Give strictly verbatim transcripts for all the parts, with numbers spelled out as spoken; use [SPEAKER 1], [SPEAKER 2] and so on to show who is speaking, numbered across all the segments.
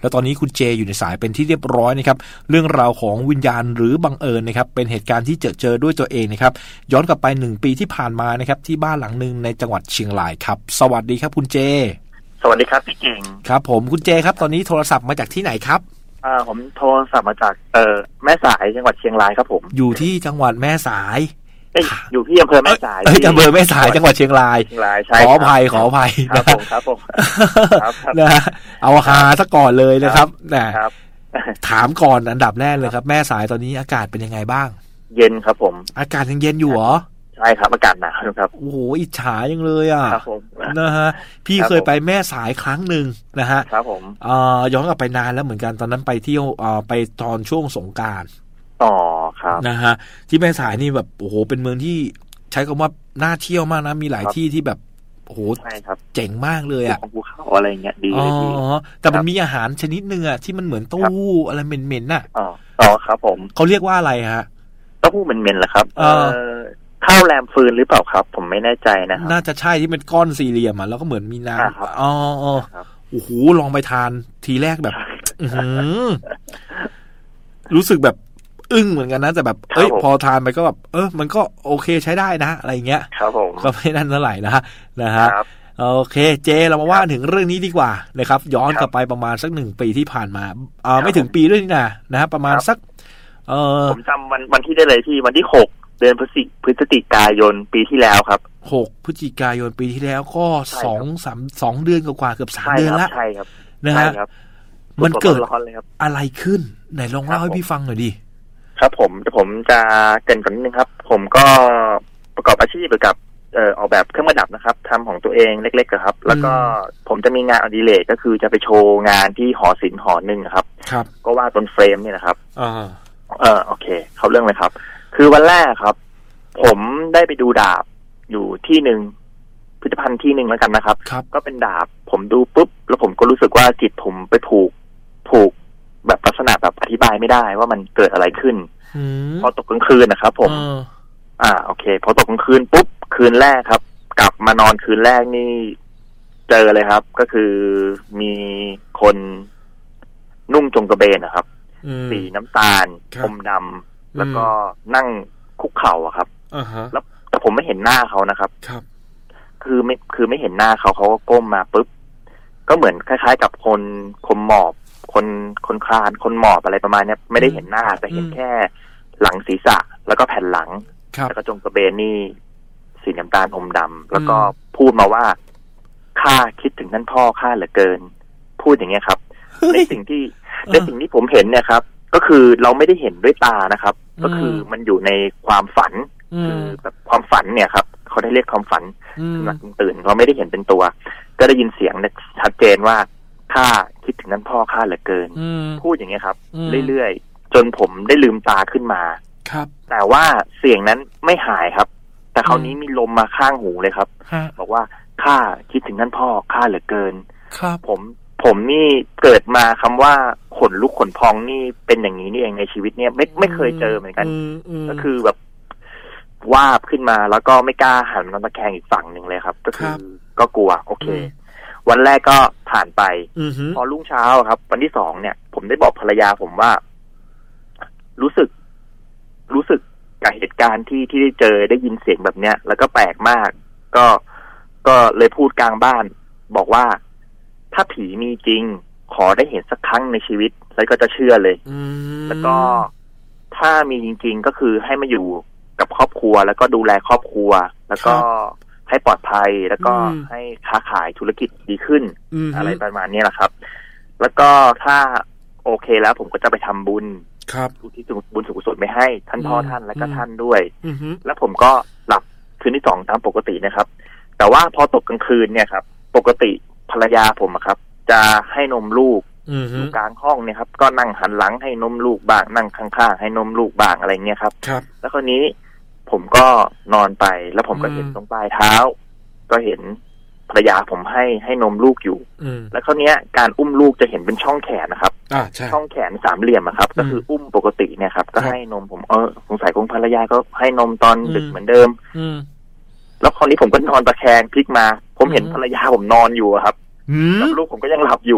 [SPEAKER 1] แล้วตอนนี้คุณเจอยู่ในสายเป็นที่เรียบร้อยนะครับเรื่องราวของวิญญาณหรือบังเอิญนะครับเป็นเหตุการณ์ที่เจอเจอด้วยตัวเองนะครับย้อนกลับไปหนึ่งปีที่ผ่านมานะครับที่บ้านหลังนึงในจังหวัดเชียงรายครับสวัสดีครับคุณเจ
[SPEAKER 2] สวัสดีครับพี่เก่ง
[SPEAKER 1] ครับผมคุณเจครับตอนนี้โทรศัพท์มาจากที่ไหนครับ
[SPEAKER 2] อ่าผมโทรศัพท์มาจากเอ่อแม่สายจังหวัดเชียงรายครับผม
[SPEAKER 1] อยู่ที่จังหวัดแม่สาย
[SPEAKER 2] อยู่ที่อำเภอแม่สาย
[SPEAKER 1] ที่อำเภอแม่สายจังหวัดเชียงรายขออภัยขออภัย
[SPEAKER 2] ครับผมครับผม
[SPEAKER 1] นะเอาฮาซะก่อนเลยนะครับนะถามก่อนอันดับแรกเลยครับแม่สายตอนนี้อากาศเป็นยังไงบ้าง
[SPEAKER 2] เย็นครับผม
[SPEAKER 1] อากาศยังเย็นอยู่เหรอ
[SPEAKER 2] ใช่ครับอากาศหนาวครับ
[SPEAKER 1] โอ้โหอิจฉายังเลยอ่ะ
[SPEAKER 2] ครับผม
[SPEAKER 1] นะฮะพี่เคยไปแม่สายครั้งหนึ่งนะฮะ
[SPEAKER 2] ครับผม
[SPEAKER 1] อ่าย้อนกลับไปนานแล้วเหมือนกันตอนนั้นไปเที่ยวอ่าไปตอนช่วงสงกรานต์
[SPEAKER 2] อ๋อครับ
[SPEAKER 1] นะฮะที่แม่สายนี่แบบโอ้โหเป็นเมืองที่ใช้คำว่าน่าเที่ยวมากนะมีหลายที่ที่แบบโอ้โห
[SPEAKER 2] ใช่ครับ
[SPEAKER 1] เจ๋งมากเลยอ่ะ
[SPEAKER 2] ของภูเขาอะไรเงี้ยดีเลยดี
[SPEAKER 1] อ๋อแต่มันมีอาหารชนิดนึงอ่ะที่มันเหมือนเต้าหู้อะไรเหม็นๆน่ะ
[SPEAKER 2] อ๋ออ๋อครับผม
[SPEAKER 1] เขาเรียกว่าอะไรฮะ
[SPEAKER 2] เต้าหู้เหม็นๆเหรอครับเออข้าวแรมฟืนหรือเปล่าครับผมไม่แน่ใจนะครับ
[SPEAKER 1] น่าจะใช่ที่เป็นก้อนสี่เหลี่ยมอ่ะแล้วก็เหมือนมีน้ำอ๋อโอ้โหลองไปทานทีแรกแบบรู้สึกแบบอึ้งเหมือนกันนะแต่แบบเอ้ยพอทานไปก็แบบเออมันก็โอเคใช้ได้นะอะไรเงี้ย
[SPEAKER 2] ครับผม
[SPEAKER 1] ก็ไม่นั่นเท่าไหร่นะนะฮะโอเคเจเรามาว่าถึงเรื่องนี้ดีกว่านะครับย้อนกลับไปประมาณสักหนึ่งปีที่ผ่านมาเออไม่ถึงปีด้วยนี่นะนะฮะประมาณสักเออ
[SPEAKER 2] ผมจำวันวันที่ได้เลยที่วันที่หกเดือนพฤศจิพฤศจิกายนปีที่แล้วครับ
[SPEAKER 1] หกพฤศจิกายนปีที่แล้วก็สองสามสองเดือนกว่าเกือบสามเดือนละ
[SPEAKER 2] ใช่ครับ
[SPEAKER 1] นะฮะมันเกิดอะไรขึ้นไหนลองเล่าให้พี่ฟังหน่อยดิ
[SPEAKER 2] ครับผมผมจะเกริ่นก่อนนิดนึงครับผมก็ประกอบอาชีพเกี่ยวกับเอ่อออกแบบเครื่องประดับนะครับทำของตัวเองเล็กๆครับแล้วก็ผมจะมีงานอดิเรกก็คือจะไปโชว์งานที่หอศิลป์หอหนึ่งครับ
[SPEAKER 1] ครับ
[SPEAKER 2] ก็ว่าบนเฟรมนี่นะครับ
[SPEAKER 1] อ่า
[SPEAKER 2] เออโอเคเข้าเรื่องเลยครับคือวันแรกครับผมได้ไปดูดาบอยู่ที่หนึ่งพิพิธภัณฑ์ที่หนึ่งแล้วกันนะครับก็เป็นดาบผมดูปุ๊บแล้วผมก็รู้สึกว่าจิตผมไปผูกผูกแบบลักษณะแบบอธิบายไม่ได้ว่ามันเกิดอะไรขึ้นพอตกกลางคืนนะครับผมอ่าโอเคพอตกกลางคืนปุ๊บคืนแรกครับกลับมานอนคืนแรกนี่เจอเลยครับก็คือมีคนนุ่งจงกระเบนนะครับสีน้ำตาลอมดำแล้วก็นั่งคุกเข่าอะครับแล้วแต่ผมไม่เห็นหน้าเขานะครับคือไม่คือไม่เห็นหน้าเขาเขาก็ก้มมาปุ๊บก็เหมือนคล้ายๆกับคนคนหมอบคนคนคลานคนหมอบอะไรประมาณนี้ไม่ได้เห็นหน้าแต่เห็นแค่หลังศีรษะแล้วก็แผ่นหลังแล้วก็จงกระเบนนี่สีน้ำตาลอมดำแล้วก็พูดมาว่าข้าคิดถึงท่านพ่อข้าเหลือเกินพูดอย่างเงี้ยครับในสิ่งที่ในสิ่งที่ผมเห็นเนี่ยครับก็คือเราไม่ได้เห็นด้วยตานะครับก็คือมันอยู่ในความฝันคือแบบความฝันเนี่ยครับเขาได้เรียกความฝันหลับตื่นเราไม่ได้เห็นเป็นตัวก็ได้ยินเสียงชัดเจนว่าข้าคิดถึงท่านพ่อข้าเหลือเกินพูดอย่างเงี้ยครับเรื่อยๆจนผมได้ลืมตาขึ้นมา
[SPEAKER 1] ครับ
[SPEAKER 2] แต่ว่าเสียงนั้นไม่หายครับแต่คราวนี้มีลมมาข้างหูเลยครับบอกว่าข้าคิดถึงท่านพ่อข้าเหลือเกิน
[SPEAKER 1] ครับ
[SPEAKER 2] ผมผมนี่เกิดมาคำว่าขนลุกขนพองนี่เป็นอย่างนี้นี่เองในชีวิตเนี่ยไม่ไม่เคยเจอเหมือนกันก็คือแบบวาบขึ้นมาแล้วก็ไม่กล้าหันมาตะแคงอีกฝั่งหนึ่งเลยครับก็คือก็กลัวโอเควันแรกก็ผ่านไปพอรุ่งเช้าครับวันที่สองเนี่ยผมได้บอกภรรยาผมว่ารู้สึกรู้สึกกับเหตุการณ์ที่ที่ได้เจอได้ยินเสียงแบบเนี้ยแล้วก็แปลกมากก็ก็เลยพูดกลางบ้านบอกว่าถ้าผีมีจริงขอได้เห็นสักครั้งในชีวิตแล้วก็จะเชื่อเลยแล้วก็ถ้ามีจริงๆก็คือให้มาอยู่กับครอบครัวแล้วก็ดูแลครอบครัวแล้วก็ให้ปลอดภัยแล้วก็ให้ค้าขายธุรกิจดีขึ้น อ, อะไรประมาณนี้แหละครับแล้วก็ถ้าโอเคแล้วผมก็จะไปทำบุญอุทิศบุญสุขสุดไม่ให้ท่านพ่อท่านและก็ท่านด้วยแล้วผมก็หลับคืนที่สองตามปกตินะครับแต่ว่าพอตกกลางคืนเนี่ยครับปกติภรรยาผมครับจะให้นมลูกอยู่กลางห้องเนี่ยครับก็นั่งหันหลังให้นมลูกบ้างนั่งข้างๆให้นมลูกบ้างอะไรเงี้ยครับแล้วคราวนี้ผมก็นอนไปแล้วผมก็เห็นตรงปลายเท้าก็เห็นภรรยาผมให้ให้นมลูกอยู่แล้วคราวนี้การอุ้มลูกจะเห็นเป็นช่องแขนนะครับช่องแขนสามเหลี่ยมครับก็คืออุ้มปกติเนี่ยครับก็ให้นมผมเออสงสัยคงภรรยาก็ให้นมตอนดึกเหมือนเดิมแล้วคราวนี้ผมก็นอนตะแคงพลิกมาผมเห็นภรรยาผมนอนอยู่ครับแล้วลูกผมก็ยังหลับอยู่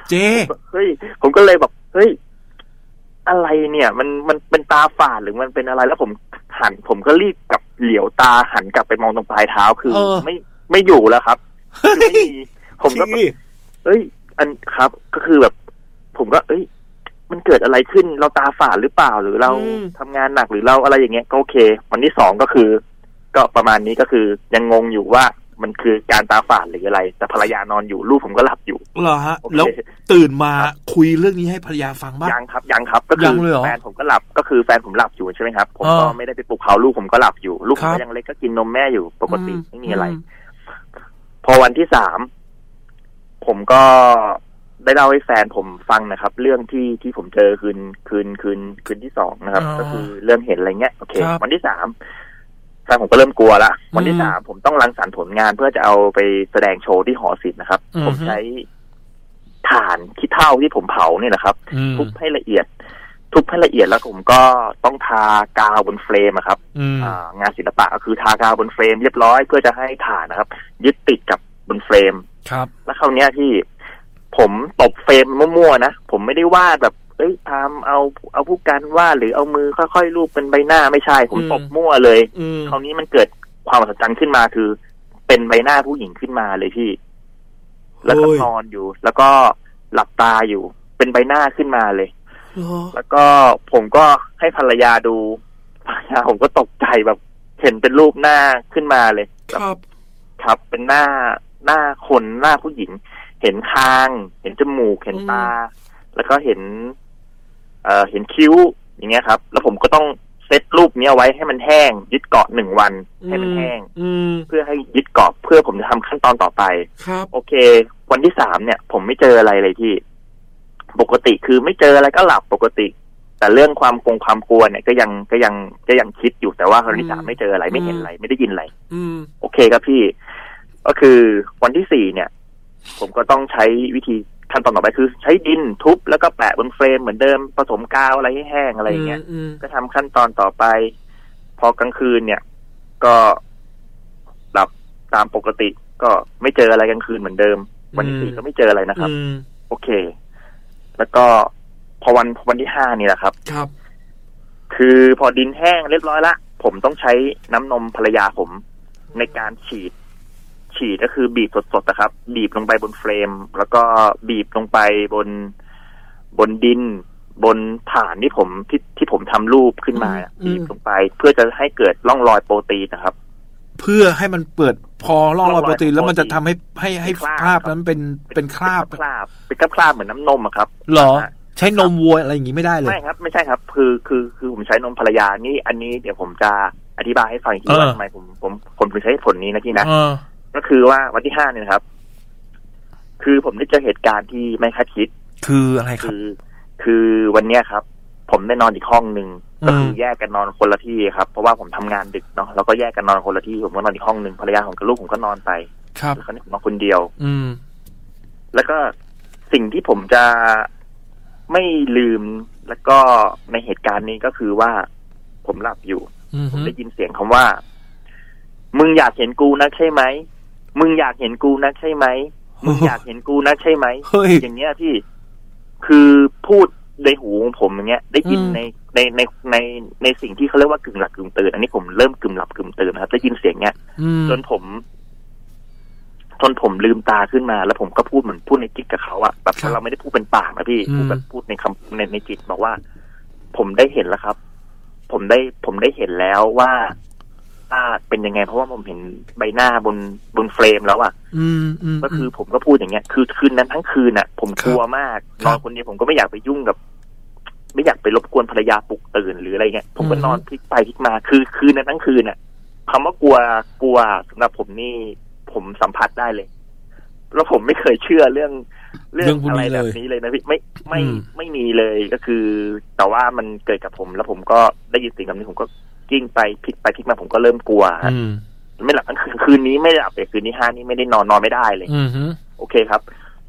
[SPEAKER 1] เจ
[SPEAKER 2] เฮ้ยผมก็เลยแบบเฮ้ยอะไรเนี่ยมันมันเป็นตาฝาดหรือมันเป็นอะไรแล้วผมหันผมก็รีบกับเหลียวตาหันกลับไปมองตรงปลายเท้าคือไม่ไม่อยู่แล้วครับคือไม่มีผมก็เอ้ยอันครับก็คือแบบผมก็เอ้ยมันเกิดอะไรขึ้นเราตาฝาดหรือเปล่าหรือเราทำงานหนักหรือเราอะไรอย่างเงี้ยก็โอเควันที่สองก็คือก็ประมาณนี้ก็คือยังงงอยู่ว่ามันคือการตาฝาดหรืออะไรแต่ภรรยานอนอยู่ลูกผมก็หลับอยู่
[SPEAKER 1] เหรอฮะแล้วตื่นมาคุยเรื่องนี้ให้ภรรยาฟังบ้าง
[SPEAKER 2] ยังครับยังครับก็คือแฟนผมก็หลับก็คือแฟนผมหลับอยู่ใช่ไหมครับผมก็ไม่ได้ไปปลุกเขาลูกผมก็หลับอยู่ลูกผมก็ยังเล็กก็กินนมแม่อยู่ปกติไม่มีอะไรพอวันที่สามผมก็ได้เล่าให้แฟนผมฟังนะครับเรื่องที่ที่ผมเจอคืนคืนคืนคืนที่สองนะครับก็คือเรื่องเห็นอะไรเงี้ยโอเควันที่สามแฟนผมก็เริ่มกลัวละวันที่สามผมต้องรังสรรค์ผลงานเพื่อจะเอาไปแสดงโชว์ที่หอศิลป์นะครับผมใช้ถ่านขี้เถ้าที่ผมเผาเนี่ยนะครับทุบให้ละเอียดทุบให้ละเอียดแล้วผมก็ต้องทากาวบนเฟรมครับงานศิลปะก็คือทากาวบนเฟรมเรียบร้อยเพื่อจะให้ถ่านนะครับยึดติดกับบนเฟรม
[SPEAKER 1] ครับ
[SPEAKER 2] แล้วคราวนี้ที่ผมตบเฟรมมั่วๆนะผมไม่ได้วาดแบบเอ้ยทำเอาเอาผู้กันวาดหรือเอามือค่อยๆรูปเป็นใบหน้าไม่ใช่ผมตบมั่วเลยคราวนี้มันเกิดความมหัศจรรย์ขึ้นมาคือเป็นใบหน้าผู้หญิงขึ้นมาเลยพี่แล้วก็นอนอยู่แล้วก็หลับตาอยู่เป็นใบหน้าขึ้นมาเลยแล้วก็ผมก็ให้ภรรยาดูภรรยาผมก็ตกใจแบบเห็นเป็นรูปหน้าขึ้นมาเลย
[SPEAKER 1] ครับ
[SPEAKER 2] ครับเป็นหน้าหน้าคนหน้าผู้หญิงเห็นคางเห็นจมูกเห็นตาแล้วก็เห็นเอ่อเห็นคิ้วอย่างเงี้ยครับแล้วผมก็ต้องเซตรูปนี้เอาไว้ให้มันแห้งยึดเกาะหนึ่งวันให้มันแห้งเพื่อให้ยึดเกาะเพื่อผมจะทำขั้นตอนต่อไป
[SPEAKER 1] ครับ
[SPEAKER 2] โอเควันที่สามเนี่ยผมไม่เจออะไรเลยที่ปกติคือไม่เจออะไรก็หลับปกติแต่เรื่องความกงความกลัวเนี่ยก็ยังก็ยังก็ยังคิดอยู่แต่ว่าวันที่สามไม่เจออะไรไม่เห็นอะไรไม่ได้ยินอะไรโอเคครับพี่ก็คือวันที่สี่เนี่ยผมก็ต้องใช้วิธีขั้นตอนต่อไปคือใช้ดินทุบแล้วก็แปะบนเฟรมเหมือนเดิมผสมกาวอะไรให้แห้งอะไรอย่างเงี้ยก็ทำขั้นตอนต่อไปพอกลางคืนเนี่ยก็หลับตามปกติก็ไม่เจออะไรกลางคืนเหมือนเดิมวันที่สี่ก็ไม่เจออะไรนะครับโอเคแล้วก็พอวันวันที่ห้านี่แหละครับ
[SPEAKER 1] ครับ
[SPEAKER 2] คือพอดินแห้งเรียบร้อยละผมต้องใช้น้ำนมภรรยาผมในการฉีดฉีดก็คือบีบสดๆนะครับบีบลงไปบนเฟรมแล้วก็บีบลงไปบนบนดินบนฐานที่ผมที่ที่ผมทำรูปขึ้นมาบีบลงไปเพื่อจะให้เกิดร่องรอยโปรตีนนะครับ
[SPEAKER 1] เพื่อให้มันเปิดพอร่องรอยโปรตีนแล้วมันจะทำให้ให้ให้คราบนั้นเป็นเป็นคราบ
[SPEAKER 2] คราบเป็นคราบเหมือนน้ำนมอะครับ
[SPEAKER 1] หรอใช้นมวัวอะไรอย่างงี้ไม่ได้เลย
[SPEAKER 2] ไม่ครับไม่ใช่ครับคือคือคือผมใช้นมภรรยานี่อันนี้เดี๋ยวผมจะอธิบายให้ฟังอีกทีว่าทำไมผมผมผมถึงใช้ผลนี้นะที่นะก็คือว่าวันที่ห้าเนี่ยครับคือผมได้เจอเหตุการณ์ที่ไม่คาดคิด
[SPEAKER 1] คืออะไรครับ
[SPEAKER 2] คือคือวันเนี้ยครับผมได้นอนอีกห้องนึงก็คือแยกกันนอนคนละที่ครับเพราะว่าผมทำงานดึกเนาะแล้วก็แยกกันนอนคนละที่ผมก็นอนอีกห้องนึงภรรยาผมกับลูกผมก็นอนไป
[SPEAKER 1] ครับ
[SPEAKER 2] แล้วคราวนี้ผมนอนคนเดียว
[SPEAKER 1] อืม
[SPEAKER 2] แล้วก็สิ่งที่ผมจะไม่ลืมแล้วก็ในเหตุการณ์นี้ก็คือว่าผมหลับอยู่ผมได้ยินเสียงคำว่ามึงอยากเห็นกูนักใช่ไหมมึงอยากเห็นกูนักใช่ไหมมึงอยากเห็นกูนักใช่ไหมอย่างเงี้ยพี่คือพูดในหูของผมอย่างเงี้ยได้ยินในในในในในสิ่งที่เขาเรียกว่ากึ่งหลับกึ่งตื่นอันนี้ผมเริ่มกึ่งหลับกึ่งตื่นนะครับได้ยินเสียงเงี้ยจนผมจนผมลืมตาขึ้นมาแล้วผมก็พูดเหมือนพูดในจิตกับเขาอะแบบเราไม่ได้พูดเป็นปากนะพี่พูดแบบพูดในคำในในจิตบอกว่าผมได้เห็นแล้วครับผมได้ผมได้เห็นแล้วว่าเป็นยังไงเพราะว่าผมเห็นใบหน้าบนบนเฟรมแล้วอ่ะก็คือผมก็พูดอย่างเงี้ยคือคืนนั้นทั้งคืนอ่ะผมกลัวมากนอนคนเดียวผมก็ไม่อยากไปยุ่งกับไม่อยากไปรบกวนภรรยาปลุกตื่นหรืออะไรเงี้ยผมก็นอนพลิกไปพลิกมาคือคืนนั้นทั้งคืนอ่ะคำว่ากลัวกลัวสำหรับผมนี่ผมสัมผัสได้เลยแล้วผมไม่เคยเชื่อเรื่องเรื่องอะไรแบบนี้เลยนะพี่ไม่ไม่ไม่มีเลยก็คือแต่ว่ามันเกิดกับผมแล้วผมก็ได้ยินสิ่งแบบนี้ผมก็กิ้งไปพลิกไปพลิกมาผมก็เริ่มกลัวฮะไม่หลับทั้งคืนคืนนี้ไม่หลับเลยคืนนี้ห้านี่ไม่ได้นอนนอนไม่ได้เลยโอเคครับ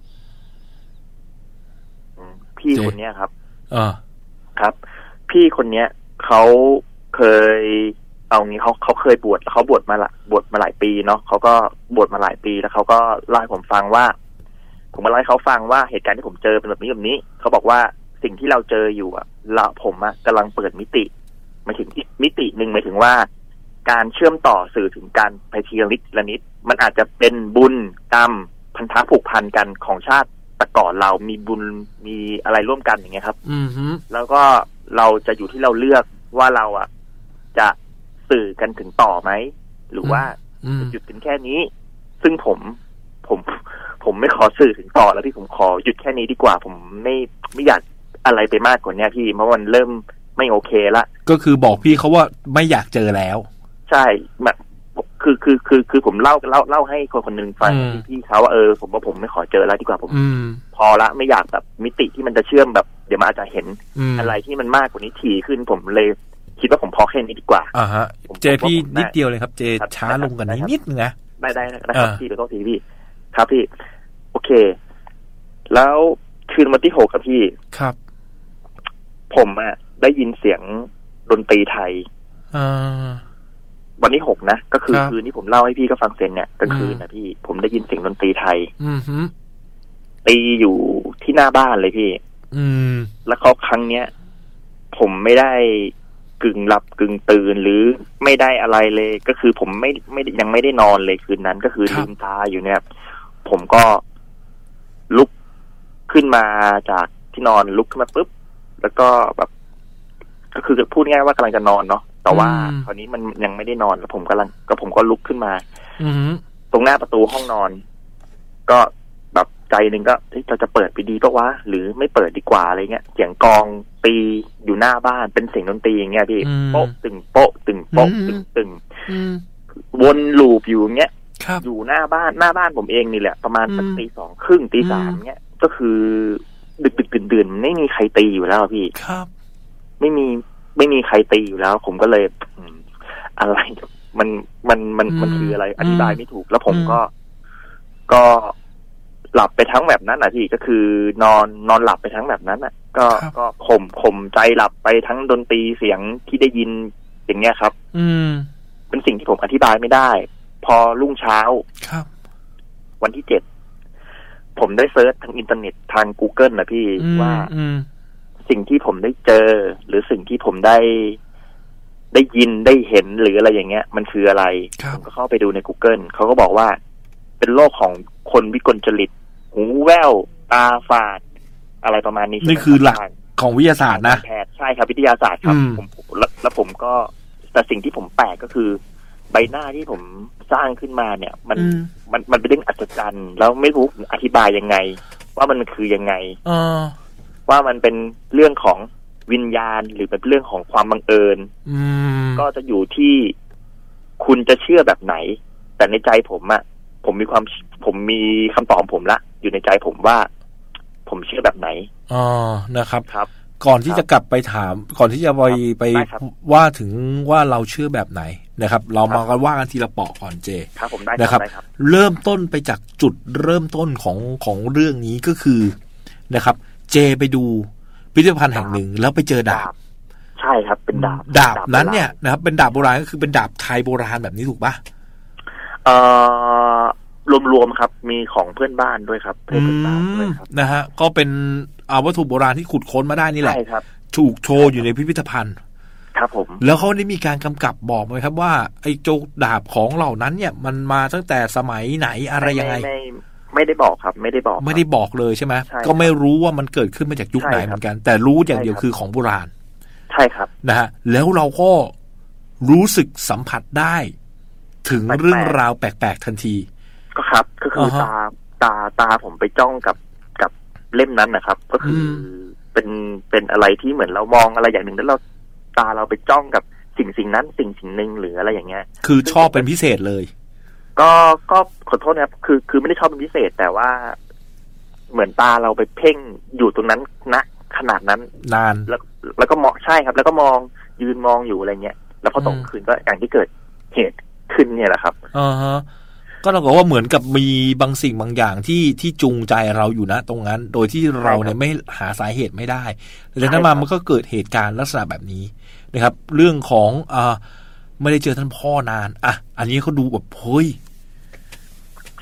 [SPEAKER 2] พี่คนเนี้ยครับ
[SPEAKER 1] อ่า
[SPEAKER 2] ครับ พี่คนเนี้ยเขาเคยเอางี้เขาเขาเคยบวชแล้วเขาบวชมาละบวชมาหลายปีเนาะเขาก็บวชมาหลายปีแล้วเขาก็เล่าให้ผมฟังว่าผมมาเล่าให้เขาฟังว่าเหตุการณ์ที่ผมเจอเป็นแบบนี้แบบนี้เขาบอกว่าสิ่งที่เราเจออยู่อ่ะเราผมอ่ะกำลังเปิดมิติมาถึงอีกมิติหนึ่งหมายถึงว่าการเชื่อมต่อสื่อถึงการไปทีละนิดละนิดมันอาจจะเป็นบุญกรรมพันธะผูกพันกันของชาติแต่ก่อนเรามีบุญมีอะไรร่วมกันอย่างเงี้ยครับ
[SPEAKER 1] อือฮึ
[SPEAKER 2] แล้วก็เราจะอยู่ที่เราเลือกว่าเราอ่ะจะสื่อกันถึงต่อไหมหรือว่าจะหยุดถึงแค่นี้ซึ่งผมผมผมไม่ขอสื่อถึงต่อแล้วพี่ผมขอหยุดแค่นี้ดีกว่าผมไม่ไม่อยากอะไรไปมากกว่านี้พี่เพราะมันเริ่มไม่โอเคละ
[SPEAKER 1] ก็คือบอกพี่เขาว่าไม่อยากเจอแล้ว
[SPEAKER 2] ใช่แบบคือคือคือคือผมเล่าเล่าเล่าให้คนคนหนึ่งฟังพี่เขาว่าเออผมว่าผมไม่ขอเจอแล้วดีกว่าผมพอละไม่อยากแบบมิติที่มันจะเชื่อมแบบเดี๋ยวมันอาจจะเห็นอะไรที่มันมากกว่านี้ถี่ขึ้นผมเลยคิดว่าผมพอแค่นี้ดีกว่า
[SPEAKER 1] อ่าฮะเจพี่นิดเดียวเลยครับเจช้าลงกันนิดนิดนึงนะ
[SPEAKER 2] ได้ได้นะครับพี่ขอโทษทีพี่ครับพี่โอเคแล้วคืนวันที่หกครับพี่
[SPEAKER 1] ครับ
[SPEAKER 2] ผมอ่ะได้ยินเสียงดนตรีไทย
[SPEAKER 1] อ่า
[SPEAKER 2] วันที่หกนะก็คือคืนที่ผมเล่าให้พี่ก็ฟังเสร็จเนี่ยกลางคืนนะพี่ผมได้ยินเสียงดนตรีไทย
[SPEAKER 1] อือฮึ
[SPEAKER 2] ตีอยู่ที่หน้าบ้านเลยพี่
[SPEAKER 1] อืม
[SPEAKER 2] แล้วเขาครั้งเนี้ยผมไม่ได้กึ่งหลับกึ่งตื่นหรือไม่ได้อะไรเลยก็คือผมไม่ไม่ยังไม่ได้นอนเลยคืนนั้นก็คือลืมตาอยู่เนี่ยผมก็ลุกขึ้นมาจากที่นอนลุกขึ้นมาปุ๊บแล้วก็แบบก็คือพูดง่ายว่ากำลังจะนอนเนาะแต่ว่าคราวนี้มันยังไม่ได้นอนแล้วผมกำลังก็ผมก็ลุกขึ้นมาตรงหน้าประตูห้องนอนก็แบบใจนึงก็เราจะเปิดไปดีปะวะหรือไม่เปิดดีกว่าอะไรเงี้ยเสียงกลองตีอยู่หน้าบ้านเป็นเสียงดนตรีอย่างเงี้ยพี่โป๊ะตึงโป๊ะตึงโป๊ะตึงตึงวนลูปอยู่เงี้ยอยู่หน้าบ้านหน้าบ้านผมเองนี่แหละประมาณสักตีสองครึ่งตีสามเงี้ยก็คือดึกดึกดื่นดื่นไม่มีใครตีอยู่แล้วพี่
[SPEAKER 1] ครับ
[SPEAKER 2] ไม่มีไม่มีใครตีอยู่แล้วผมก็เลยอะไรมันมันมันมันคืออะไรอธิบายไม่ถูกแล้วผมก็ก็หลับไปทั้งแบบนั้นอ่ะพี่ก็คือนอนนอนหลับไปทั้งแบบนั้นอ่ะก็ก็ข่มข่มใจหลับไปทั้งดนตรีเสียงที่ได้ยินอย่างเงี้ยครับ
[SPEAKER 1] อืม
[SPEAKER 2] เป็นสิ่งที่ผมอธิบายไม่ได้พอรุ่งเช้า
[SPEAKER 1] ครับ
[SPEAKER 2] วันที่เจ็ดผมได้เซิร์ชทางอินเทอร์เน็ตทาง Google นะพี่ว่าสิ่งที่ผมได้เจอหรือสิ่งที่ผมได้ได้ยินได้เห็นหรืออะไรอย่างเงี้ยมันคืออะไรผมก็เข้าไปดูใน Google เขาก็บอกว่าเป็นโรคของคนวิกลจริตหูแว่วตาฝาดอะไรประมาณนี้
[SPEAKER 1] นี่คือหลักของวิทยาศาสตร์นะ
[SPEAKER 2] แพทย์ใช่ครับวิทยาศาสตร์ครับผมแล้วผมก็แต่สิ่งที่ผมแปลกก็คือใบหน้าที่ผมสร้างขึ้นมาเนี่ยมันมันมันเป็นเรื่องอัศจรรย์แล้วไม่รู้อธิบายยังไงว่ามันคือยังไงว่ามันเป็นเรื่องของวิญญาณหรือเป็นเรื่องของความบังเอิญก็จะอยู่ที่คุณจะเชื่อแบบไหนแต่ในใจผมอะผมมีความผมมีคำตอบผมละอยู่ในใจผมว่าผมเชื่อแบบไหน
[SPEAKER 1] อ๋อนะครับ
[SPEAKER 2] ครับ
[SPEAKER 1] ก่อนที่จะกลับไปถามก่อนที่จะไปไปว่าถึงว่าเราเชื่อแบบไหนนะครับเรามากันว่ากันทีละเปาะก่อนเจ
[SPEAKER 2] ครับผมได้
[SPEAKER 1] นะครับเริ่มต้นไปจากจุดเริ่มต้นของของเรื่องนี้ก็คือนะครับเจไปดูพิพิธภัณฑ์แห่งหนึ่งแล้วไปเจอดาบ
[SPEAKER 2] ใช่ครับเป็นดาบ
[SPEAKER 1] ดาบนั้นเนี่ยนะครับเป็นดาบโบราณก็คือเป็นดาบไทยโบราณแบบนี้ถูกปะ
[SPEAKER 2] เอ่อรวมๆครับมีของเพื่อนบ้านด้วยครับเพื่อนบ้านด้วยครับ
[SPEAKER 1] นะฮะก็เป็นอาวัตถุโบราณที่ขุดค้นมาได้นี่แหละ
[SPEAKER 2] ใช่ครับ
[SPEAKER 1] ถูกโชว์อยู่ในพิพิธภัณฑ์
[SPEAKER 2] ครับผม
[SPEAKER 1] แล้วเขาได้มีการกำกับบอกไหมครับว่าไอ้โจดาบของเหล่านั้นเนี่ยมันมาตั้งแต่สมัยไหนอะไรยังไง
[SPEAKER 2] ไม่ไม่ได้บอกครับไม่ได้บอก
[SPEAKER 1] ไม่ได้บอกเลยใช่ไหมก็ไม่รู้ว่ามันเกิดขึ้นมาจากยุคไหนเหมือนกันแต่รู้อย่างเดียวคือของโบราณ
[SPEAKER 2] ใช่ครับ
[SPEAKER 1] นะฮะแล้วเราก็รู้สึกสัมผัสได้ถึงเรื่องราวแปลกๆทันที
[SPEAKER 2] ก็ครับก็คือตาตาตาผมไปจ้องกับกับเล่มนั้นนะครับก็คือเป็นเป็นอะไรที่เหมือนเรามองอะไรอย่างหนึ่งแล้วเราตาเราไปจ้องกับสิ่งสิ่งนั้นสิ่งสิ่งหนึ่งหรืออะไรอย่างเงี้ย
[SPEAKER 1] คือชอบเป็นพิเศษเลย
[SPEAKER 2] ก็ก็ขอโทษนะครับคือคือไม่ได้ชอบเป็นพิเศษแต่ว่าเหมือนตาเราไปเพ่งอยู่ตรงนั้นณขนาดนั้น
[SPEAKER 1] นาน
[SPEAKER 2] แล้วแล้วก็มองใช่ครับแล้วก็มองยืนมองอยู่อะไรเงี้ยแล้วพอตกคืนก็อย่างที่เกิดเหตุขึ้นเนี่ยแหละครับ
[SPEAKER 1] อ่าฮะก็เราบอกว่าเหมือนกับมีบางสิ่งบางอย่างที่ที่จูงใจเราอยู่นะตรงนั้นโดยที่เราเนี่ยไม่หาสาเหตุไม่ได้แต่นั้นมามันก็เกิดเหตุการณ์ลักษณะแบบนี้นะครับเรื่องของอ่าไม่ได้เจอท่านพ่อนานอ่ะอันนี้เขาดูแบบเฮ้ย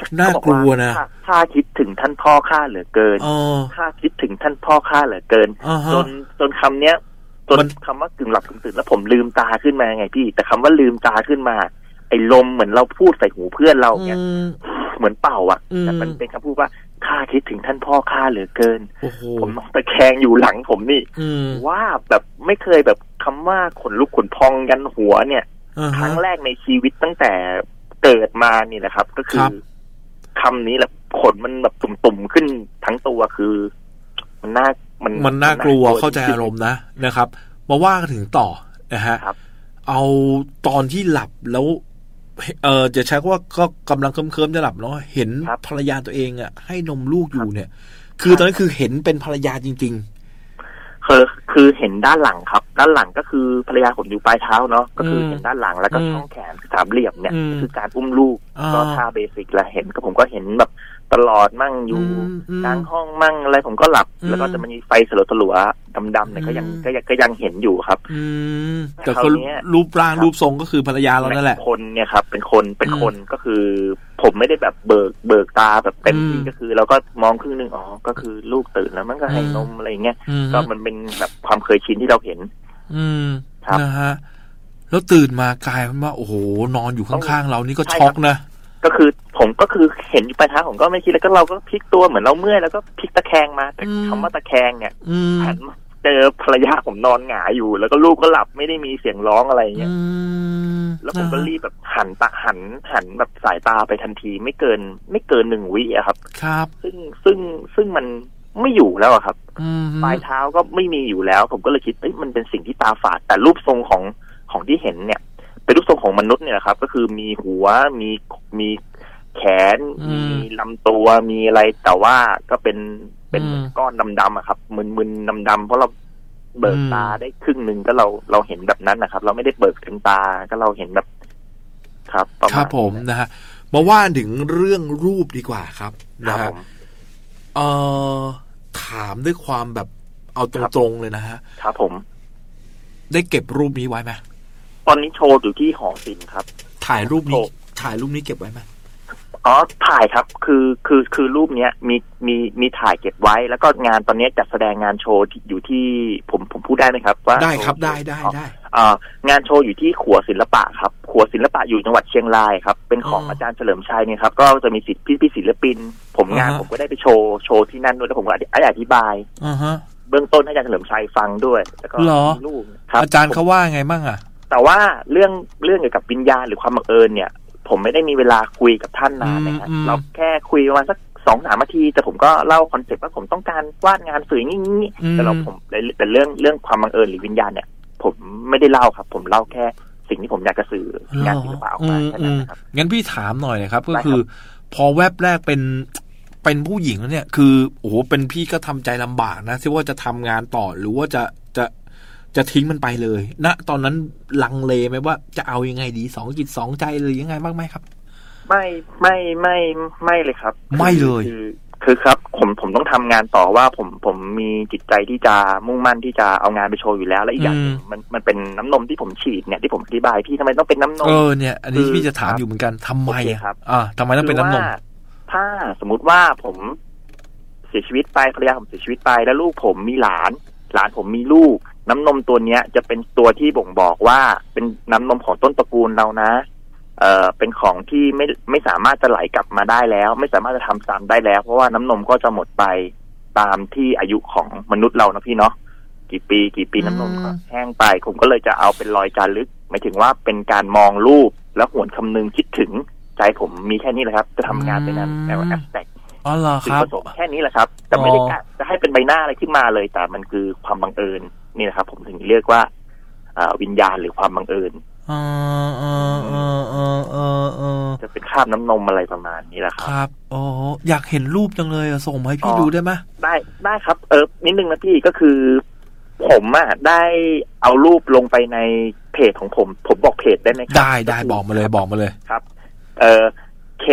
[SPEAKER 1] น่ากลัวนะ
[SPEAKER 2] ข้าคิดถึงท่านพ่อข้าเหลือเกินข้าคิดถึงท่านพ่อข้าเหลือเกินจนจนคำเนี้ยจนคำว่ากึ่งหลับกึ่งตื่นแล้วผมลืมตาขึ้นมาไงพี่แต่คำว่าลืมตาขึ้นมาไอ้ลมเหมือนเราพูดใส่หูเพื่อนเราเนี่ยเหมือนเป่าอ่ะแต่มันเป็นคำพูดว่าข้าคิดถึงท่านพ่อข้าเหลือเกินผมนอนตะแคงอยู่หลังผมนี่ว่าแบบไม่เคยแบบคำว่าขนลุกขนพองยันหัวเนี่ยครั้งแรกในชีวิตตั้งแต่เกิดมานี่แหละครับก็คือคำนี้แหละขนมันแบบตุ่มๆขึ้นทั้งตัวคือมันน่ามัน
[SPEAKER 1] มันน่ากลัวเข้าใจอารมณ์นะนะครับมาว่ากันถึงต่อนะฮะเอาตอนที่หลับแล้วเออจะใช้ว่าก็กำลังเคิมๆจะหลับเนาะเห็นภรรยาตัวเองอ่ะให้นมลูกอยู่เนี่ยคือตอนนั้นคือเห็นเป็นภรรยาจริง
[SPEAKER 2] ๆคือคือเห็นด้านหลังครับด้านหลังก็คือภรรยาผมอยู่ปลายเท้าเนาะก็คือเห็นด้านหลังแล้วก็ช่องแขนสามเหลี่ยมเนี่ยคือการอุ้มลูกก็ท่าเบสิกแหละเห็นก็ผมก็เห็นแบบตลอดมั่งอยู่กลางห้องมั่งอะไรผมก็หลับแล้วก็จะมีไฟสลัวๆดำๆเนี่ยก็ยังก็ยังก็ยังเห็นอยู่ครับ
[SPEAKER 1] แต่คนรูปร่างรูปทรงก็คือภรรยาเรานั่นแหละ
[SPEAKER 2] คนเนี่ยครับเป็นคนเป็นคนก็คือผมไม่ได้แบบเบิกเบิกตาแบบเต็มที่ก็คือเราก็มองครึ่งนึงอ๋อก็คือลูกตื่นแล้วมันก็ให้นมอะไรเงี้ยก็มันเป็นแบบความเคยชินที่เราเห็น
[SPEAKER 1] อืมครับนะฮะแล้วตื่นมากลายเป็นว่าโอ้โหนอนอยู่ข้างๆเรานี่ก็ช็อกนะ
[SPEAKER 2] ก็คือผมก็คือเห็นอยู่ปลายเท้าผมก็ไม่คิดแล้วก็เราก็พลิกตัวเหมือนเราเมื่อยแล้วก็พลิกตะแคงมาแต่คำว่าตะแคงเนี่ยหันเจอภรรยาผมนอนหงายอยู่แล้วก็ลูกก็หลับไม่ได้มีเสียงร้องอะไรเงี้ยแล้วผมก็รีบแบบหันตาหันหันแบบสายตาไปทันทีไม่เกินไม่เกินหนึ่งวิอะครับ
[SPEAKER 1] ครับ
[SPEAKER 2] ซึ่งซึ่งซึ่งมันไม่อยู่แล้วอะครับปลายเท้าก็ไม่มีอยู่แล้วผมก็เลยคิดเอ้ยมันเป็นสิ่งที่ตาฝาดแต่รูปทรงของของที่เห็นเนี่ยเป็นรูปทรงของมนุษย์เนี่ยครับก็คือมีหัวมีมีแขนมีลำตัวมีอะไรแต่ว่าก็เป็นเป็นก้อนดำๆอะครับมึนๆดำๆเพราะเราเบิกตาได้ครึ่งหนึ่งก็เราเราเห็นแบบนั้นนะครับเราไม่ได้เบิกถึงตาก็เราเห็นแบบครับ
[SPEAKER 1] ครับผมนะฮะมาว่าถึงเรื่องรูปดีกว่าครับนะฮะเอ่อถามด้วยความแบบเอาตรงๆเลยนะฮะ
[SPEAKER 2] ครับผม
[SPEAKER 1] ได้เก็บรูปนี้ไว้ไหม
[SPEAKER 2] ตอนนี้โชว์อยู่ที่หอศิลป์ครับ
[SPEAKER 1] ถ่ายรูปนี้ถ่ายรูปนี้เก็บไว้ไหม
[SPEAKER 2] อ๋อถ่ายครับคือคือคือรูปเนี้ยมีมีมีถ่ายเก็บไว้แล้วก็งานตอนนี้จัดแสดงงานโชว์อยู่ที่ผมผมพูดได้ไหมครับว่า
[SPEAKER 1] ได้ครับได้ได้ได้
[SPEAKER 2] อ่างานโชว์อยู่ที่ขัวศิลปะครับขัวศิลปะอยู่จังหวัดเชียงรายครับเป็นของอาจารย์เฉลิมชัยเนี่ยครับก็จะมีสิทธิ์พี่พี่ศิลปินผมงานผมก็ได้ไปโชว์โชว์ที่นั่นด้วยแล้วผมก็อธิบายเบื้องต้นให้อาจารย์เฉลิมชัยฟังด้วยแล้วก็
[SPEAKER 1] รูปอาจารย์เขาว่าไงบ้างอ่ะ
[SPEAKER 2] แต่ว่าเรื่องเรื่องเกี่ยวกับวิญญาณหรือความบังเอิญเนี่ยผมไม่ได้มีเวลาคุยกับท่านนานนะครับเราแค่คุยประมาณสักสองสามนาทีแต่ผมก็เล่าคอนเซ็ปต์ว่าผมต้องการวาดงานสื่ออย่างนี้แต่เราผมแต่เรื่องเรื่องความบังเอิญหรือวิญญาณเนี่ยผมไม่ได้เล่าครับผมเล่าแค่สิ่งที่ผมอยากจะสื่องานศิลปะออกมาแค่นั้นครับ
[SPEAKER 1] งั้นพี่ถามหน่อยนะครับก็คือพอแวบแรกเป็นเป็นผู้หญิงแล้วเนี่ยคือโอ้โหเป็นพี่ก็ทำใจลำบากนะที่ว่าจะทำงานต่อหรือว่าจะจะจะทิ้งมันไปเลยณนะตอนนั้นลังเลไหมว่าจะเอายังไงดีสองจิตสองใจเลยยังไงบ้างไหมครับ
[SPEAKER 2] ไม่ไม่ไม่ไม่เลยครับ
[SPEAKER 1] ไม่เลย
[SPEAKER 2] คือคือครับผมผมต้องทำงานต่อว่าผมผมมีจิตใจที่จะมุ่งมั่นที่จะเอางานไปโชว์อยู่แล้วและอีกอย่างมันมันเป็นน้ำนมที่ผมฉีดเนี่ยที่ผมอธิบายพี่ทำไมต้องเป็นน้ำนม
[SPEAKER 1] เออเนี่ยอันนี้พี่จะถามอยู่เหมือนกันทำไมครับอ่าทำไมต้องเป็นน้ำนม
[SPEAKER 2] ถ้าสมมุติว่าผมเสียชีวิตไปภรรยาผมเสียชีวิตไปแล้วลูกผมมีหลานหลานผมมีลูกน้ำนมตัวเนี้ยจะเป็นตัวที่บ่งบอกว่าเป็นน้ำนมของต้นตระกูลเรานะเอ่อเป็นของที่ไม่ไม่สามารถจะไหลกลับมาได้แล้วไม่สามารถจะทำซ้ำได้แล้วเพราะว่าน้ำนมก็จะหมดไปตามที่อายุของมนุษย์เรานะพี่เนาะกี่ปีกี่ปีน้ำนมก็แห้งไปผมก็เลยจะเอาเป็นรอยจารึกหมายถึงว่าเป็นการมองรูปแล้วหวนคำนึงคิดถึงใจผมมีแค่นี้แหละครับจะทำงานเป็นแนวแอสแท็ก
[SPEAKER 1] อ๋อเหรอครับ
[SPEAKER 2] แค่นี้แหละครับแต่ไม่ได้จะให้เป็นใบหน้าอะไรขึ้นมาเลยแต่มันคือความบังเอิญนี่นะครับผมถึงเรียกว่าวิญญาณหรือความบังเอิญ
[SPEAKER 1] อ๋อเออเออเออเออเออ
[SPEAKER 2] จะเป็นคราบน้ำนมอะไรประมาณนี้แหละครับ
[SPEAKER 1] ครับอ๋ออยากเห็นรูปจังเลยส่งมาให้พี่ดูได้ไหม
[SPEAKER 2] ได้ได้ครับเออนิดนึงนะพี่ก็คือผมอ่ะได้เอารูปลงไปในเพจของผมผมบอกเพจได้ไหมครับ
[SPEAKER 1] ได้ได้บอกมาเลยบอกมาเลย
[SPEAKER 2] ครับเออ K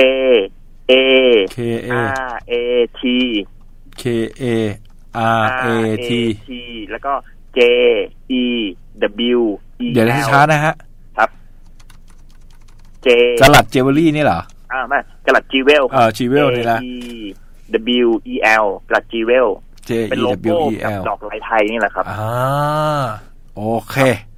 [SPEAKER 2] A
[SPEAKER 1] K A
[SPEAKER 2] R A T
[SPEAKER 1] K A R A T
[SPEAKER 2] แล้วก็ J E W E
[SPEAKER 1] เดี๋ยวช้าๆนะฮะ
[SPEAKER 2] ครับ J
[SPEAKER 1] สลัดเจวเวลรี่นี่เหรอ
[SPEAKER 2] อ่าไม่กลัดจีเวล
[SPEAKER 1] เออจีเวลนี่ละ
[SPEAKER 2] W E L กลัดจีเวล
[SPEAKER 1] J E W E L
[SPEAKER 2] ดอกลายไทยนี่แหละครับ
[SPEAKER 1] อ่าโอเค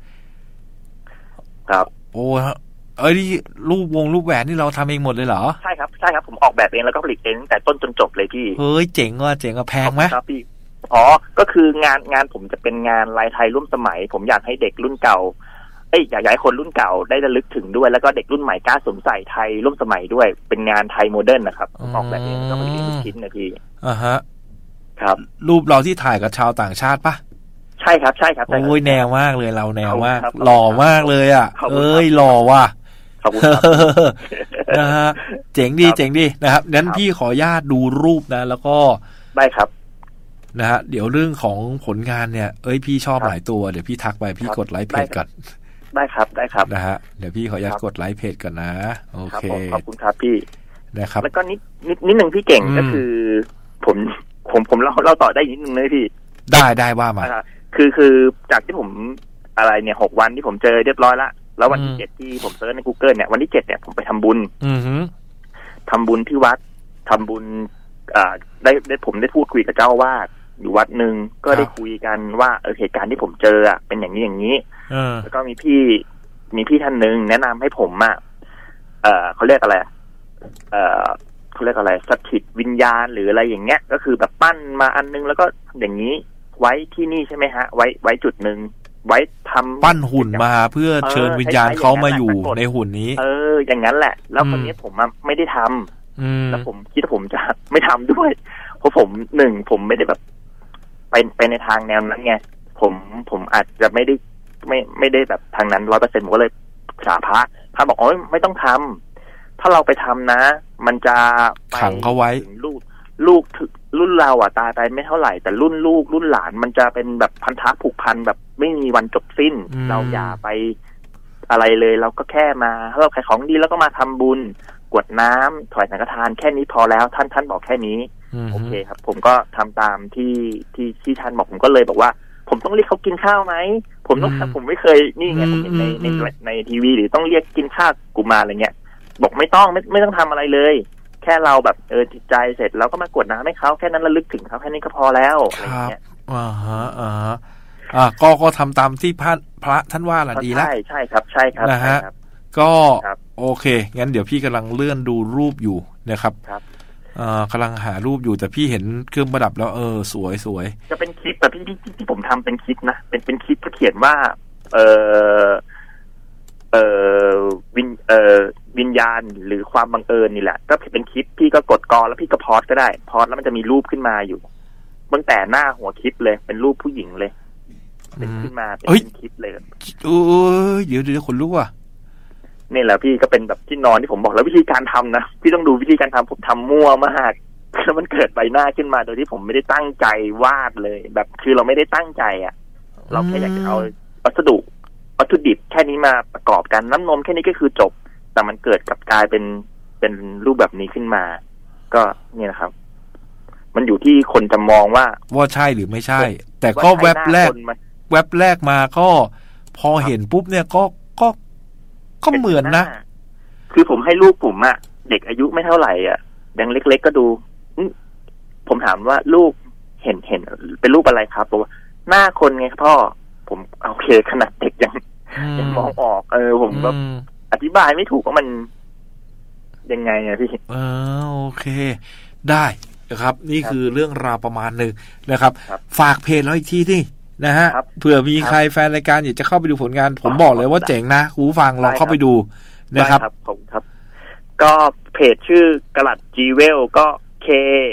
[SPEAKER 2] ครับ
[SPEAKER 1] โอ้เอ้ยรูปวงรูปแหวนนี่เราทำเองหมดเลยเหรอ
[SPEAKER 2] ใช่ครับใช่ครับผมออกแบบเองแล้วก็ผลิตเองตั้งแต่ต้นจนจบเลยพี่
[SPEAKER 1] เฮ้ยเจ๋งว่ะเจ๋งอ่ะแพงไหม
[SPEAKER 2] ครับพี่อ๋อก็คืองานงานผมจะเป็นงานลายไทยร่วมสมัยผมอยากให้เด็กรุ่นเก่าเอ้ยอยากให้คนรุ่นเก่าได้ระลึกถึงด้วยแล้วก็เด็กรุ่นใหม่กล้าสวมใส่ไทยร่วมสมัยด้วยเป็นงานไทยโมเดิร์นนะครับออกแบบเองแล้วก็ผลิตเองทุกชิ้นนะพี่
[SPEAKER 1] อ่าฮะ
[SPEAKER 2] ครับ
[SPEAKER 1] รูปเราที่ถ่ายกับชาวต่างชาติปะ
[SPEAKER 2] ใช่ครับใช่ครับ
[SPEAKER 1] โอ้ยแนวมากเลยเราแนวมากหล่อมากเลยอ่ะเอ้ยหล่อว่ะ
[SPEAKER 2] ขอบคุณครับ
[SPEAKER 1] นะฮะเจ๋งดีเจ๋งดีนะครับงั้นพี่ขออนุญาตดูรูปนะแล้วก็
[SPEAKER 2] ได้ครับ
[SPEAKER 1] นะฮะเดี๋ยวเรื่องของผลงานเนี่ยเอ้ยพี่ชอบหลายตัวเดี๋ยวพี่ทักไปพี่กดไลค์เพจก่อน
[SPEAKER 2] ได้ครับได้ครับ
[SPEAKER 1] นะฮะเดี๋ยวพี่ขออนุญาตกดไลค์เพจก่อนนะโอเค
[SPEAKER 2] ขอบคุณครับพี่
[SPEAKER 1] นะครับ
[SPEAKER 2] แล้วก็นิดนิดนิดนึงพี่เก่งก็คือผมผมผมเล่าเล่าต่อได้นิดนึงเลยพี่
[SPEAKER 1] ได้ได้ว่ามา
[SPEAKER 2] คือคือจากที่ผมอะไรเนี่ยหกวันที่ผมเจอเรียบร้อยละแล้ววันที่เจ็ดที่ผมเซิร์ชใน Google เนี่ยวันที่เจ็ดเนี่ยผมไปทำบุญทำบุญที่วัดทำบุญอ่าได้ได้ผมได้พูดคุยกับเจ้าวาดอยู่วัดหนึ่งก็ได้คุยกันว่าเออเหตุการณ์ที่ผมเจออ่ะเป็นอย่างนี้อย่างนี้แล้วก็มีพี่มีพี่ท่านหนึ่งแนะนำให้ผมอ่ะเออเขาเรียกอะไรเออเขาเรียกอะไรสถิตวิญญาณหรืออะไรอย่างเงี้ยก็คือแบบปั้นมาอันนึงแล้วก็อย่างนี้ไว้ที่นี่ใช่ไหมฮะไว้ไว้จุดหนึ่งไว้ทำ
[SPEAKER 1] ปั้นหุ่นมาเพื่อเชิญวิญญาณเขามาอยู่ในหุ่นนี้
[SPEAKER 2] เอออย่างนั้นแหละแล้วคนนี้ผมไม่ได้ทำแล้วผมคิดว่าผมจะไม่ทำด้วยเพราะผมหนึ่งผมไม่ได้แบบไปไปในทางแนวนั้นไงผมผมอาจจะไม่ได้ไม่ไม่ได้แบบทางนั้นร้อยเปอร์เซ็นต์ผมก็เลยปรึกษาพระพระบอกอ๋อไม่ต้องทำถ้าเราไปทำนะมันจะ
[SPEAKER 1] ขังเขาไว้
[SPEAKER 2] ลูกลูกรุ่นเราอ่ะตายไปไม่เท่าไหร่แต่รุ่นลูกรุ่นหลานมันจะเป็นแบบพันธะผูกพันแบบไม่มีวันจบสิ้นเราอย่าไปอะไรเลยเราก็แค่มาเราขายของดีแล้วก็มาทำบุญกรวดน้ำถวายสังฆทานแค่นี้พอแล้วท่านท่านบอกแค่นี้โอเคครับผมก็ทำตามที่ที่ที่ท่านบอกผมก็เลยบอกว่าผมต้องเรียกเขากินข้าวไหมผมต้องผมไม่เคยนี่ไงผมเห็นในในในทีวีหรือต้องเรียกกินข้าวกูมาอะไรเงี้ยบอกไม่ต้องไม่ไม่ต้องทำอะไรเลยแค่เราแบบเออจิตใจเสร็จเราก็มากรวดน้ำให้เขาแค่นั้นระลึกถึงเขาแค่นี้ก็พอแล้วอะไรเงี้ย
[SPEAKER 1] อ่าฮะอ่าอ่าก็ก็ทำตามที่พระพระท่านว่าแหละดีแล้ว
[SPEAKER 2] ใช่ใช่ครับใช่ครับ
[SPEAKER 1] นะฮะก็โอเคงั้นเดี๋ยวพี่กำลังเลื่อนดูรูปอยู่นะครับ
[SPEAKER 2] ครับ
[SPEAKER 1] อ่ากำลังหารูปอยู่แต่พี่เห็นเครื่องประดับแล้วเออสวยสวย
[SPEAKER 2] จะเป็นคลิปแต่พี่ที่ที่ผมทำเป็นคลิปนะเป็นเป็นคลิปที่เขียนว่าเออเออวินเออวิญญาณหรือความบังเอิญนี่แหละก็เป็นคลิปพี่ก็กดกอแล้วพี่ก็พอสก็ได้พอสแล้วมันจะมีรูปขึ้นมาอยู่ตั้งแต่หน้าหัวคลิปเลยเป็นรูปผู้หญิงเลยเป็นขึ้นมาเป็นคลิปเลย
[SPEAKER 1] โอ้ยเดี๋ยวเดี๋ยวขนลุกว่ะ
[SPEAKER 2] นี่แหละพี่ก็เป็นแบบที่นอนที่ผมบอกแล้ววิธีการทำนะพี่ต้องดูวิธีการทำผมทำมั่วมากแล้วมันเกิดใบหน้าขึ้นมาโดยที่ผมไม่ได้ตั้งใจวาดเลยแบบคือเราไม่ได้ตั้งใจอ่ะเราแค่อยากจะเอาวัสดุวัตถุดิบแค่นี้มาประกอบกันน้ำนมแค่นี้ก็คือจบแต่มันเกิดกับกลายเป็นเป็นรูปแบบนี้ขึ้นมาก็นี่นะครับ มันอยู่ที่คนจะมองว่า
[SPEAKER 1] ว่าใช่หรือไม่ใช่แต่ก็แวบแรกแวบแรกมาก็พอเห็นปุ๊บเนี่ยก็ก็ก็เหมือนนะ
[SPEAKER 2] คือผมให้ลูกผมอะเด็กอายุไม่เท่าไหร่อ่ะยังเล็กๆก็ดูผมถามว่าลูกเห็นเห็นเป็นรูปอะไรครับบอกว่าหน้าคนไงพ่อผมโอเคขนาดเด็กยังยังมองออกเออผมแบบอธิบายไม่ถูกว่ามันยังไงอะพี่
[SPEAKER 1] เออโอเคได้นะครับนี่คือเรื่องราวประมาณหนึ่งนะครับฝากเพจเราอีกทีดินะฮะเผื่อมีใครแฟนรายการอยากจะเข้าไปดูผลงานผมบอกเลยว่าเจ๋งนะคุณผู้ฟังลองเข้าไปดูนะครับ
[SPEAKER 2] ผมครับก็เพจชื่อกลัดจีเวลก็ K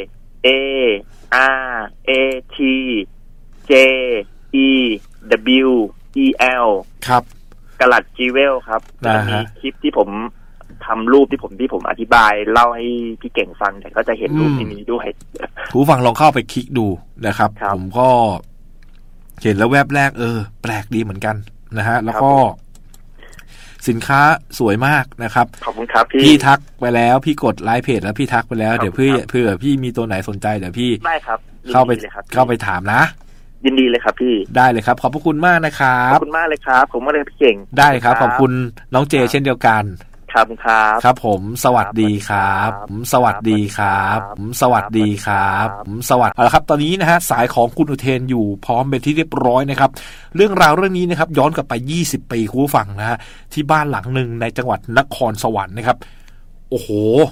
[SPEAKER 2] A R A T J E W E L
[SPEAKER 1] ครับ
[SPEAKER 2] กลัดจีเวลครับจะมีคลิปที่ผมทำรูปที่ผมที่ผมอธิบายเล่าให้พี่เก่งฟังแต่ก็จะเห็นรูปที่นี้ด้วย
[SPEAKER 1] ผู้ฟังลองเข้าไปคลิกดูนะครับผมก็เห็นแล้วแวบแรกเออแปลกดีเหมือนกันนะฮะแล้วก็สินค้าสวยมากนะครับ
[SPEAKER 2] ขอบคุณครับพี่
[SPEAKER 1] พี่ทักไปแล้วพี่กดไลค์เพจแล้วพี่ทักไปแล้วเดี๋ยวเพื่อเพื่อพี่มีตัวไหนสนใจเดี๋ยวพี่
[SPEAKER 2] ได้ครับ
[SPEAKER 1] เข้าไปเข้าไปถามนะ
[SPEAKER 2] ยินดีเลยครับพี่
[SPEAKER 1] ได้เลยครับขอบพระคุณมากนะครับ
[SPEAKER 2] ขอบคุณมากเลยครับผมมาเลยพี่เก่ง
[SPEAKER 1] ได้ครับขอบคุณน้องเจเช่นเดียวกัน
[SPEAKER 2] คครับครับ
[SPEAKER 1] ครับผมสวัสดีครับสวัสดีครับสวัสดีครับสวัสดีเอาละครับตอนนี้นะฮะสายของคุณอุเทนอยู่พร้อมเป็นที่เรียบร้อยนะครับเรื่องราวเรื่องนี้นะครับย้อนกลับไปยี่สิบปีคุณผู้ฟังนะฮะที่บ้านหลังหนึ่งในจังหวัดนครสวรรค์นะครับโอ้โห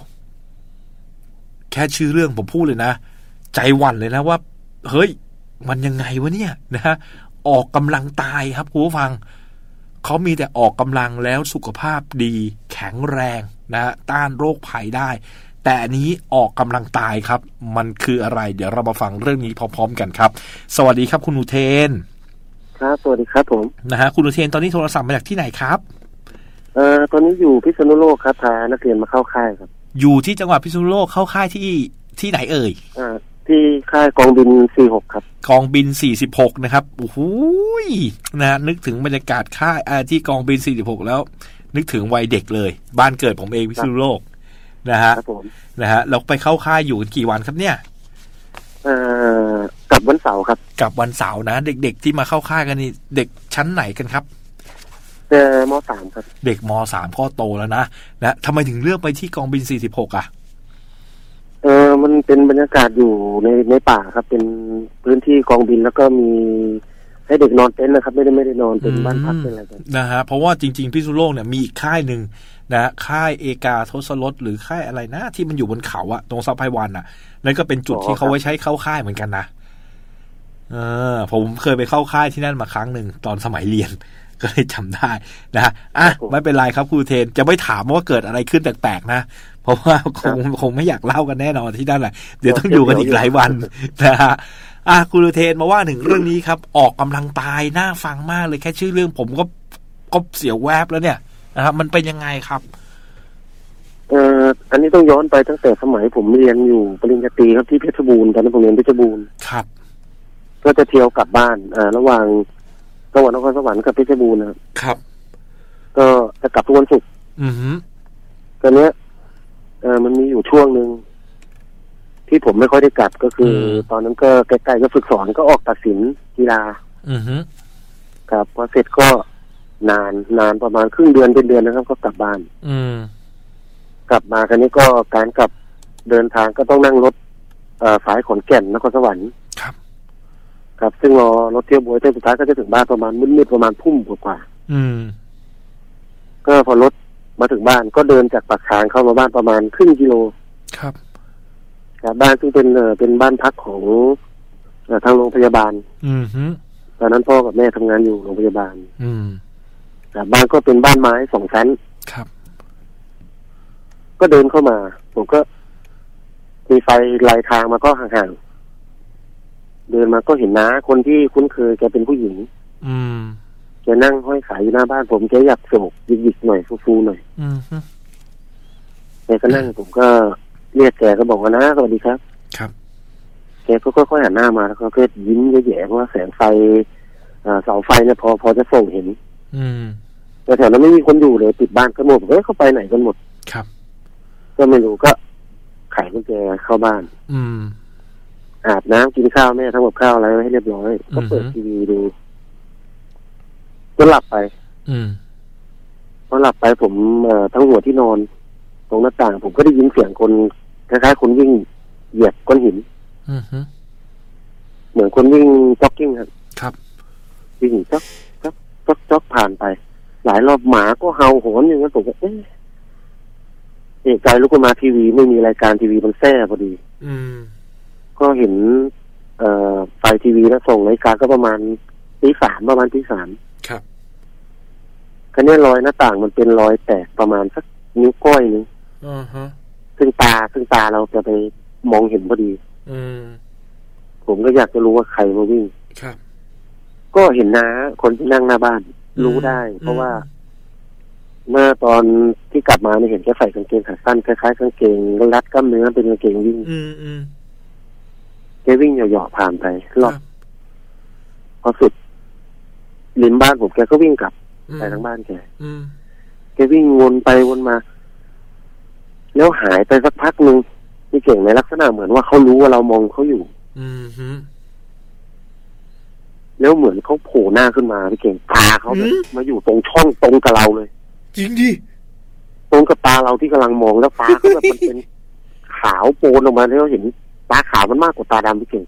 [SPEAKER 1] แค่ชื่อเรื่องผมพูดเลยนะใจหวั่นเลยนะว่าเฮ้ยมันยังไงวะเนี่ยนะฮะออกกำลังตายครับคุณผู้ฟังเขามีแต่ออกกำลังแล้วสุขภาพดีแข็งแรงนะฮะต้านโรคภัยได้แต่อันนี้ออกกำลังตายครับมันคืออะไรเดี๋ยวเรามาฟังเรื่องนี้พร้อมๆกันครับสวัสดีครับคุณอุเทน
[SPEAKER 3] ครับสวัสดีครับผม
[SPEAKER 1] นะฮะคุณอุเทนตอนนี้โทรศัพท์มาจากที่ไหนครับ
[SPEAKER 3] เอ่อตอนนี้อยู่พิษณุโลกครับพานักเรียนมาเข้าค่ายครับ
[SPEAKER 1] อยู่ที่จังหวัดพิษณุโลกเข้าค่ายที่ที่ไหนเอ่ย
[SPEAKER 3] อ่าที่ค่ายกองบินสี่สิบหกครับ
[SPEAKER 1] กองบินสี่สิบหกนะครับโอ้โหนะนึกถึงบรรยากาศค่ายอ่าที่กองบินสี่สิบหกแล้วนึกถึงวัยเด็กเลยบ้านเกิดผมเองพิษณุโลกนะฮะนะฮะเราไปเข้าค่ายอยู่กันกี่วันครับเนี่ย
[SPEAKER 3] เอ่อกับวันเสาร์ครับ
[SPEAKER 1] กับวันเสาร์นะเด็กๆที่มาเข้าค่ายกันนี่เด็กชั้นไหนกันครับ
[SPEAKER 3] เอ่อม.สามครับ
[SPEAKER 1] เด็กม.สามก็โตแล้วนะนะทำไมถึงเลือกไปที่กองบินสี่สิบหกอ่ะ
[SPEAKER 3] เออมันเป็นบรรยากาศอยู่ในในป่าครับเป็นพื้นที่กองบินแล้วก็มีให้เด็กนอนเต็นท์นะครับไม่ได้ไม่ได้นอนเป็นบ้านพักเป็นอะไรกัน
[SPEAKER 1] นะฮะเพราะว่าจริงๆพิษณุโลกเนี่ยมีอีกค่ายหนึ่งนะค่ายเอกาทศรสหรือค่ายอะไรนะที่มันอยู่บนเขาอะตรงซับไพวันอะนั่นก็เป็นจุดที่เขาไว้ใช้เข้าค่ายเหมือนกันนะเออผมเคยไปเข้าค่ายที่นั่นมาครั้งหนึ่งตอนสมัยเรียนก็เลยจำได้นะฮะอ่ะไม่เป็นไรครับครูเทนจะไม่ถามว่าเกิดอะไรขึ้นแปลกๆนะเพราะว่าคงคงไม่อยากเล่ากันแน่นอนที่นั่นแหละเดี๋ยวต้องอยู่กันอีกหลายวันนะฮะอ่ะครูเทนมาว่าถึงเรื่องนี้ครับออกกำลังตายน่าฟังมากเลยแค่ชื่อเรื่องผมก็ก็เสียวแวบแล้วเนี่ยนะครับมันเป็นยังไงครับ
[SPEAKER 3] เอ่ออันนี้ต้องย้อนไปตั้งแต่สมัยผมเรียนอยู่ปริญญาตรีครับที่เพชรบูรณ์ตอนนั้นผมเรียนเพชรบูรณ์
[SPEAKER 1] ครับ
[SPEAKER 3] ก็จะเที่ยวกลับบ้านอ่าระหว่างจังหวัดนครสวรรค์กับเพชรบูรณ์นะครับ
[SPEAKER 1] ครับ
[SPEAKER 3] ก็จะกลับทุกวันศุกร์
[SPEAKER 1] อือฮึ
[SPEAKER 3] ตอนเนี้ยเออมันมีอยู่ช่วงนึงที่ผมไม่ค่อยได้กลับก็คือตอนนั้นก็ใกล้ๆก็ฝึกสอนก็ออกตัดสินกีฬา
[SPEAKER 1] อือฮึ
[SPEAKER 3] ครับพอเสร็จก็นานนานประมาณครึ่งเดือนเป็นเดือนนะครับก็กลับบ้าน
[SPEAKER 1] อืม
[SPEAKER 3] กลับมาคราวนี้ก็การกลับเดินทางก็ต้องนั่งรถเอ่อสายขอนแก่นนครสวรรค์
[SPEAKER 1] ครับ
[SPEAKER 3] ครับซึ่งรอรถเที่ยวบวยเที่ยวสุดท้ายก็จะถึงบ้านประมาณมืดๆประมาณทุ่มกว่า
[SPEAKER 1] ๆอืม
[SPEAKER 3] ก็พอรถมาถึงบ้านก็เดินจากปากทางเข้ามาบ้านประมาณครึ่งกิโล
[SPEAKER 1] ครับ
[SPEAKER 3] ครับบ้านซึ่งเป็นเอ่อเป็นบ้านพักของเอ่อทางโรงพยาบาล
[SPEAKER 1] อือฮึ
[SPEAKER 3] ตอนนั้นพ่อกับแม่ทำงานอยู่โรงพยาบาล
[SPEAKER 1] อืม
[SPEAKER 3] ครับบ้านก็เป็นบ้านไม้สองชั้น
[SPEAKER 1] ครับ
[SPEAKER 3] ก็เดินเข้ามาผมก็มีไฟลายทางมาก็ห่างๆเดินมาก็เห็นน้าคนที่คุ้นเคยแกเป็นผู้หญิง
[SPEAKER 1] อืม
[SPEAKER 3] แกนั่งห้อยขาอยู่หน้าบ้านผมแกอยากโศกหยิกๆหน่อยฟูๆหน่อย
[SPEAKER 1] อือฮึ
[SPEAKER 3] แกก็นั่งผมก็เรียกแกก็บอกว่าน้าสวัสดีครับ
[SPEAKER 1] ครับ
[SPEAKER 3] แกก็ค่อยๆหันหน้ามาแล้วก็ยิ้มแย่ๆเพราะว่าแสงไฟเสาไฟเนี่ยพอพอจะส่องเห็น
[SPEAKER 1] อืม
[SPEAKER 3] แต่แถวนั้นไม่มีคนอยู่เลยปิดบ้านกันหมดเอ้ยเขาไปไหนกันหมด
[SPEAKER 1] ครับ
[SPEAKER 3] ก็ไม่รู้ก็ไขกุญแจเข้าบ้าน
[SPEAKER 1] อืม
[SPEAKER 3] อาบน้ำกินข้าวแม่ทำกับข้าวอะไรไว้ให้เรียบร้อยก็เปิดทีวีดูก็หลับไป
[SPEAKER 1] อืม
[SPEAKER 3] พอหลับไปผมเอ่อทั้งหัวที่นอนตรงหน้าต่างผมก็ได้ยินเสียงคนคล้ายๆคนวิ่งเหยียบก้อนหิน
[SPEAKER 1] อือฮึ
[SPEAKER 3] เหมือนคนวิ่งจ็อกกิ้งครับ
[SPEAKER 1] ครับ
[SPEAKER 3] วิ่งจ็อกจ็อกจ็อกจ็อกผ่านไปหลายรอบหมาก็เห่าหอนอย่างนั้นผมก็เอ๊ะเอกใจลุกขึ้นมาทีวีไม่มีรายการทีวีมันแซ่พอดี
[SPEAKER 1] อืม
[SPEAKER 3] ก็เห็นเอ่อไฟทีวีแล้วส่งรายการก็ประมาณตีสามประมาณตีสาม
[SPEAKER 1] ครับ
[SPEAKER 3] คันนี้รอยหน้าต่างมันเป็นรอยแตกประมาณสักนิ้วก้อยนึง
[SPEAKER 1] อือฮะ
[SPEAKER 3] ซึ่งตาซึ่งตาเราจะไปมองเห็นพอดี
[SPEAKER 1] อืม
[SPEAKER 3] ผมก็อยากจะรู้ว่าใครมาวิ่ง
[SPEAKER 1] ครับ
[SPEAKER 3] ก็เห็นน้าคนที่นั่งหน้าบ้านรู้ได้เพราะว่าเมื่อตอนที่กลับมาเนี่ยเห็นแกใส่กางเกงขาสั้นคล้ายๆกางเกงรัดกล้ามเนื้อเป็นกางเกงวิ่ง
[SPEAKER 1] อืมอืม
[SPEAKER 3] แกวิ่งเหยาะๆผ่านไปรอบพอสุดริมบ้านผมแกก็วิ่งกลับไปทางบ้านแกแกวิ่งวนไปวนมาแล้วหายไปสักพักนึงนี่เก่งในลักษณะเหมือนว่าเขารู้ว่าเรามองเขาอยู่
[SPEAKER 1] อืมฮึ
[SPEAKER 3] แล้วเหมือนเขาโผล่หน้าขึ้นมาพี่เก่งตาเขาแบบมาอยู่ตรงช่องตรงกับเราเลย
[SPEAKER 1] จริงดิ
[SPEAKER 3] ตรงกับตาเราที่กำลังมองแล้วตาเขาแบบมันเป็นขาวโปนออกมาแล้วเห็นตาขาวมันมากกว่าตาดำพี่เก่ง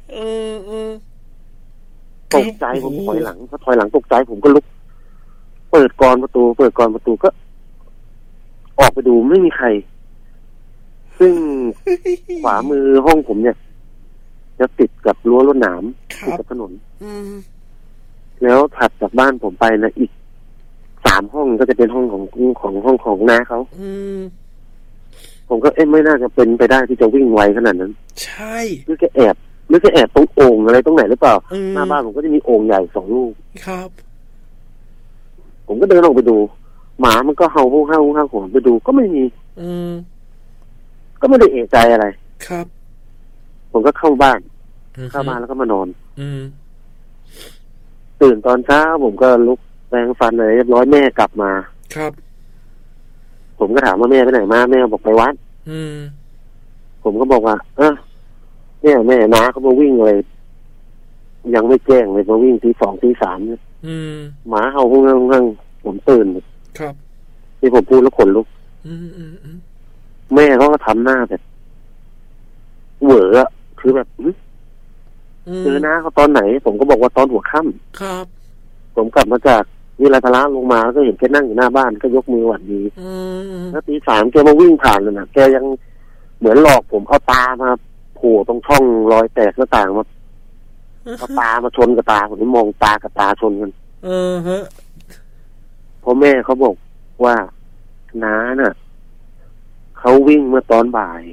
[SPEAKER 3] ตกใจผมถอยหลังพอถอยหลังตกใจผมก็ลุกเปิดกรประตูเปิดกรประตูก็ออกไปดูไม่มีใครซึ่งขวามือห้องผมเนี่ยจะติดกับรั้วรวดหนามติดกับถนนแล้วถัดจากบ้านผมไปนะอีกสามห้องก็จะเป็นห้องของของห้องของน้าเขาผมก็เอ๊ะไม่น่าจะเป็นไปได้ที่จะวิ่งไวขนาดนั้น
[SPEAKER 1] ใช่
[SPEAKER 3] หรือแกแอบหรือแกแอบตรงโอ่งอะไรตรงไหนหรือเปล่าหน้าบ้านผมก็จะมีโอ่งใหญ่สองลูก
[SPEAKER 1] ครับ
[SPEAKER 3] ผมก็เดินออกไปดูหมามันก็เห่าห้าวห้าวห้าวผมไปดูก็ไม่มี
[SPEAKER 1] อืม
[SPEAKER 3] ก็ไม่ได้เอะใจอะไร
[SPEAKER 1] ครับ
[SPEAKER 3] ผมก็เข้าบ้านเข้าบ้านแล้วก็มานอน
[SPEAKER 1] อืม
[SPEAKER 3] ตื่นตอนเช้าผมก็ลุกแปรงฟันอะไรเรียบร้อยแม่กลับมา
[SPEAKER 1] ครับ
[SPEAKER 3] ผมก็ถามว่าแม่ไปไหนมาแม่บอกไปวัด
[SPEAKER 1] อืม
[SPEAKER 3] ผมก็บอกว่าเออเนี่ยแม่น้าเขามาวิ่งเลยยังไม่แจ้งเลยมาวิ่งทีสองทีสามเนี่ยหมาเห่าห้องห้องผมตื่น
[SPEAKER 1] ครับ
[SPEAKER 3] ที่ผมพูดแล้วขนลุกแม่เขาก็ทำหน้าแบบเหวออะคือแบบเจอน้าเขาตอนไหนผมก็บอกว่าตอนหัวค่
[SPEAKER 1] ำครับ
[SPEAKER 3] ผมกลับมาจากวิไลพละลงมาก็เห็นแกนั่งอยู่หน้าบ้านก็ยกมือหวัดดีแล้วตีสามแกมาวิ่งผ่านเลยนะแกยังเหมือนหลอกผมเอาตามาโผล่ตรงช่องรอยแตกหน้าต่างมาเอาตามาชนกับตาผมมองตากับตาชนกัน
[SPEAKER 1] เออฮะ
[SPEAKER 3] พ่อแม่เขาบอกว่าน้าน่ะเขาวิ่งเมื่อตอนบ่าย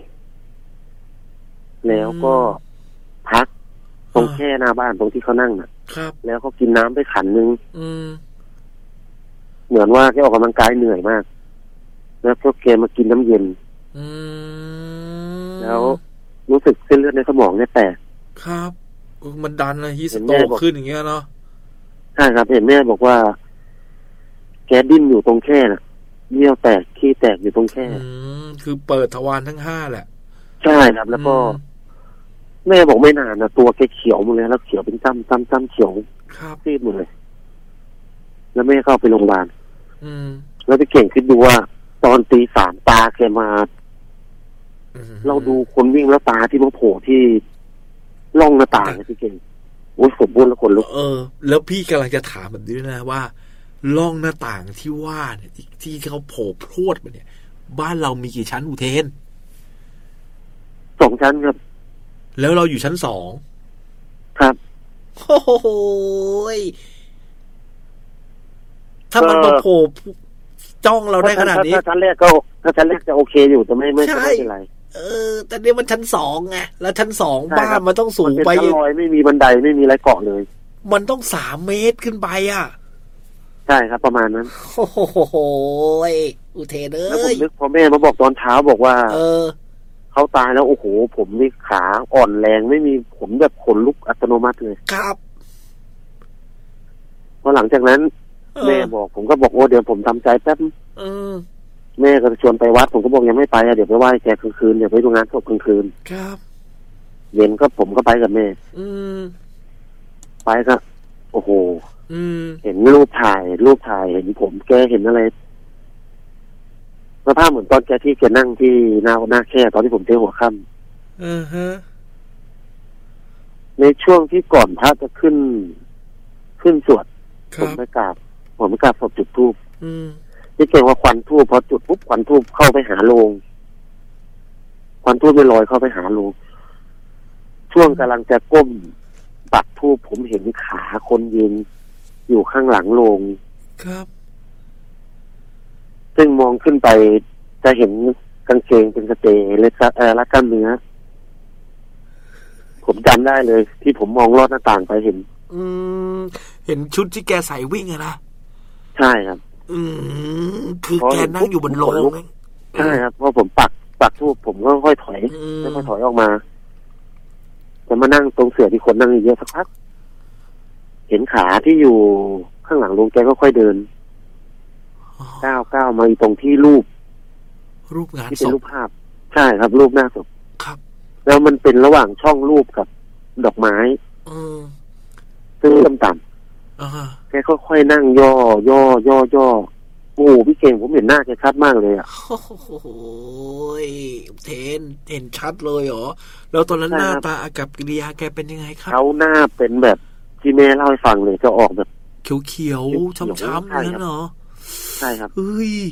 [SPEAKER 3] แล้วก็พักตรงแค่หน้าบ้านตรงที่เขานั่งน่ะ
[SPEAKER 1] ครับ
[SPEAKER 3] แล้วเขากินน้ำไปขันนึง
[SPEAKER 1] อืม
[SPEAKER 3] เหมือนว่าแกออกกำลังกายเหนื่อยมากแล้วก็แกมากินน้ำเย็น
[SPEAKER 1] อืม
[SPEAKER 3] แล้วรู้สึกเส้นเลือดในสมองเนี่ยแตก
[SPEAKER 1] ครับมันดันอะไรฮิสโตกขึ้นอย่างเงี้ยเนาะ
[SPEAKER 3] ใช่ครับเห็นแม่บอกว่าแกดิ้นอยู่ตรงแค่น่ะเยี่ยวแตกขี้แตกอยู่ตรงแค่
[SPEAKER 1] อืมคือเปิดทวารทั้งห้าแหละ
[SPEAKER 3] ใช่ครับแล้วก็แม่บอกไม่นานนะตัวแกเขียวหมดเลยแล้วเขียวเป็นจ้ำจ้ำจ้ำเขียว
[SPEAKER 1] ครับ
[SPEAKER 3] ซีดหมดเลยแล้วแม่เข้าไปโรงพยาบาล
[SPEAKER 1] อืม
[SPEAKER 3] แล้วไปเก่งคิดดูว่าตอนตีสามตาแกมาเราดูคนวิ่งแล้วตาที่มันโผล่ที่ร่องหน้าต่างนะพี่เก่งโอ้ยสมบูรณ์แล้วคนลุก
[SPEAKER 1] เออแล้วพี่กำลังจะถามแบบนี้นะว่าร่องหน้าต่างที่ว่าเนี่ยที่เขาโผล่พรวดมาเนี่ยบ้านเรามีกี่ชั้นอุเทน
[SPEAKER 3] สองชั้นครับ
[SPEAKER 1] แล้วเราอยู่ชั้นสอง
[SPEAKER 3] ครับ
[SPEAKER 1] โอ้โหถ้ามันมาโผล่จ้องเราได้ขนาดนี้
[SPEAKER 3] ถ้าชั้นแรกก็ถ้าชั้นแรกจะโอเคอยู่แต่ไม่ไม่ไม่เป็นไร
[SPEAKER 1] เออแต่เนี่ยมันชั้นสองไงแล้วชั้นสองบ้านมันต้องสูงไป
[SPEAKER 3] มันเป็นชั้นลอยไม่มีบันไดไม่มีอะไรเกาะเลย
[SPEAKER 1] มันต้องสามเมตรขึ้นไปอ่ะ
[SPEAKER 3] ใช่ครับประมาณนั้น
[SPEAKER 1] โอ้โหอุเทนเอ้ย
[SPEAKER 3] แล้วผมนึกพอแม่มาบอกตอนเช้าบอกว่า
[SPEAKER 1] เออ
[SPEAKER 3] เขาตายแล้วโอ้โหผมนี่ขาอ่อนแรงไม่มีผมแบบขนลุกอัตโนมัติเลย
[SPEAKER 1] ครับ
[SPEAKER 3] พอหลังจากนั้นแม่บอกผมก็บอกโอ้เดี๋ยวผมทำใจแป๊บแม่ก็ชวนไปวัดผมก็บอกยังไม่ไปเดี๋ยวไปไหว้แกกลางคืนเดี๋ยวไปดูงานศพกลางคืน
[SPEAKER 1] ครับ
[SPEAKER 3] เย็นก็ผมก็ไปกับแม่ไปก็โอ้โหเห็นรูปถ่ายรูปถ่ายเห็นผมแกเห็นอะไรสภาพเหมือนตอนแกที่แกนั่งที่หน้าหน้าแค่ตอนที่ผมเจอหัวค่
[SPEAKER 1] ำอือฮะ
[SPEAKER 3] ในช่วงที่ก่อนพระจะขึ้นขึ้นสวดผมไปกราบผมไปกราบศพจุดธูปที่เก่งว่าควันธูปพอจุดปุ๊บควันธูปเข้าไปหาโลงควันธูปไม่ลอยเข้าไปหาโลงช่วงกำลังจะก้มปักธูปผมเห็นขาคนยืนอยู่ข้างหลังโลง
[SPEAKER 1] ครับ
[SPEAKER 3] ซึ่งมองขึ้นไปจะเห็นกางเกงเป็นกระเตเล็กเอ่อรัดกล้ามเนื้อผมจำได้เลยที่ผมมองลอดหน้าต่างไปเห็น
[SPEAKER 1] อืมเห็นชุดที่แกใส่วิ่งอะนะ
[SPEAKER 3] ใช่ครับ
[SPEAKER 1] อืมคือแกนั่งอยู่บนโลง
[SPEAKER 3] ใช่ครับเพราะผมปักปักทูบผมก็ค่อยถอยค่อยถอยออกมาจะมานั่งตรงเสื่อที่คนนั่งเยอะสักพักเห็นขาที่อยู่ข้างหลังลุงแกก็ค่อยเดินก้าวก้าวมาตรงที่รูป
[SPEAKER 1] รูปงาน
[SPEAKER 3] ที่เป็นรูปภาพใช่ครับรูปหน้าศพ
[SPEAKER 1] ครับ
[SPEAKER 3] แล้วมันเป็นระหว่างช่องรูปกับดอกไม้ซึ่งต่ำๆแกค่อยๆนั่งย่อย่อย่อย่อโอ้พี่เก่งผมเห็นหน้าแกชัดมากเลยอ่ะ
[SPEAKER 1] โอ้โหเทนเห็นชัดเลยเหรอแล้วตอนนั้นหน้าตาอากับกิริยาแกเป็นยังไงครับ
[SPEAKER 3] เขาหน้าเป็นแบบที่แม่เล่าให้ฟังเลยจะออกแบบ
[SPEAKER 1] เขียวๆช้ำๆนั่นเหรอ
[SPEAKER 3] ใช่ครับ
[SPEAKER 1] เฮ้ย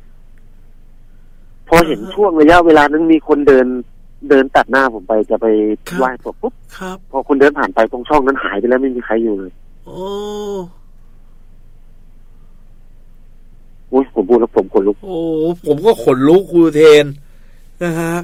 [SPEAKER 3] พอเห็นช่วงระยะเวลานั้นมีคนเดินเดินตัดหน้าผมไปจะไปไหว้ศพปุ๊บพอคนเดินผ่านไปตรงช่องนั้นหายไปแล้วไม่มีใครอยู่เลย
[SPEAKER 1] โอ้
[SPEAKER 3] โอ้ยผมพูดแล้วผมขนลุก
[SPEAKER 1] โอ้ผมก็ขนลุกครูเทนนะฮะ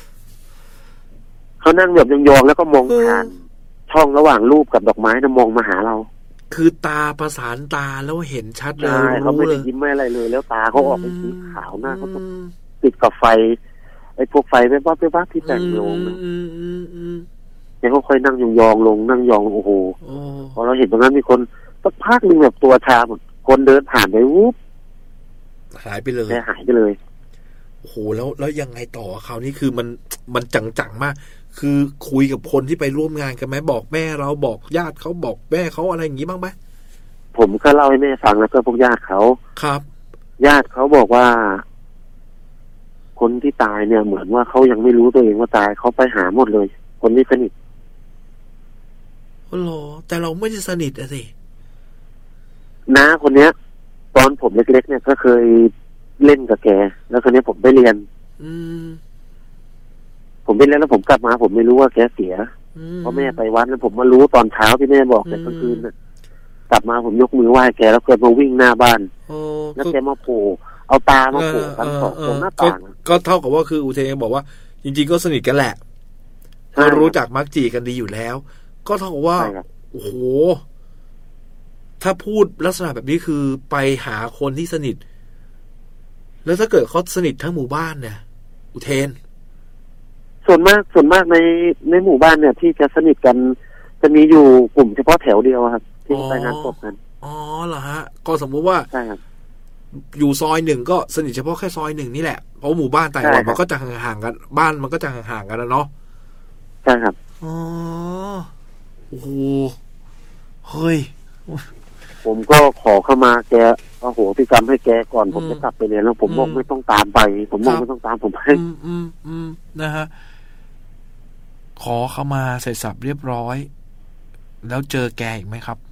[SPEAKER 3] เขานั่งแบบยองๆแล้วก็มองผ่านช่องระหว่างรูปกับดอกไม้นะมองมาหาเรา
[SPEAKER 1] คือตาประสานตาแล้วเห็นชัดเลย
[SPEAKER 3] ใช่เขาไม่ได้ยิ้มไม่อะไรเลยแล้วตาเขาออกเป็นสีขาวหน้าเขาติดกับไฟไอ้พวกไฟแวบๆแวบๆที่แต่งลงเนี่ยเขาค่อยนั่งยองๆลงนั่งยองโอ้โหพอเราเห็นตรงนั้นมีคนสักพักนึงแบบตัวชาหมดคนเดินผ่านไปวุ๊บ
[SPEAKER 1] หายไปเลย
[SPEAKER 3] หายไปเลย
[SPEAKER 1] โอ้โหแล้วแล้วยังไงต่อคราวนี้คือมันมันจังๆมากคือคุยกับคนที่ไปร่วมงานกันไหมบอกแม่เราบอกญาติเขาบอกแม่เขาอะไรอย่างนี้บ้างไหม
[SPEAKER 3] ผมก็เล่าให้แม่ฟังแล้วก็พวกญาติเขา
[SPEAKER 1] ครับ
[SPEAKER 3] ญาติเขาบอกว่าคนที่ตายเนี่ยเหมือนว่าเขายังไม่รู้ตัวเองว่าตายเขาไปหาหมดเลยคนที่สนิท
[SPEAKER 1] โอ้โหแต่เราไม่ได้สนิทอะสิ
[SPEAKER 3] น้าคนเนี้ยตอนผมเล็กๆเนี่ยก็เคยเล่นกับแกแล้วคนนี้ผมไปเรียน
[SPEAKER 1] อืม
[SPEAKER 3] ผมไปเรียนแล้วผมกลับมาผมไม่รู้ว่าแกเสียเพราะแม่ไปวัดแล้วผมมารู้ตอนเช้าที่แม่บอกแต่กลางคืนน่ะกลับมาผมยกมือไหว้แกแล้วเกิดมาวิ่งหน้าบ้านแล้วแกมาโผล่เอาตามาโผล่กันสองตรงหน้าต่าง
[SPEAKER 1] ก็เท่ากับว่าคืออุเทนบอกว่าจริงๆก็สนิทกันแหละก็รู้จักมักจีกันดีอยู่แล้วก็เท่ากับว่าโอ้โหถ้าพูดลักษณะแบบนี้คือไปหาคนที่สนิทแล้วถ้าเกิดเขาสนิททั้งหมู่บ้านเนี่ยอุเทน
[SPEAKER 3] ส่วนมากส่วนมากในในหมู่บ้านเนี่ยที่จะสนิทกันจะมีอยู่กลุ่มเฉพาะแถวเดียวครับที่ไปงานศพกัน
[SPEAKER 1] อ๋อเหรอฮะก็สมมุติว่า
[SPEAKER 3] ใช่ครับ
[SPEAKER 1] อยู่ซอยหนึ่งก็สนิทเฉพาะแค่ซอยหนึ่งนี่แหละเพราะหมู่บ้านต่างจังหวัดมันก็จะห่างๆกันบ้านมันก็จะห่างๆกันนะเนาะ
[SPEAKER 3] ใช่ครับ
[SPEAKER 1] อ๋อโอ้โหเฮ้ย
[SPEAKER 3] ผมก็ขอเข้ามาแกโอ้โหที่กรรมให้แกก่อนผมจะกลับไปเรียนแล้วผมบอกไม่ต้องตามไปผมบอกไม่ต้องตามผมไป
[SPEAKER 1] อืมอืมอืมนะฮะขอเข้ามาเสร็จสับเรียบร้อยแล้วเจอแกอีกไหมครับ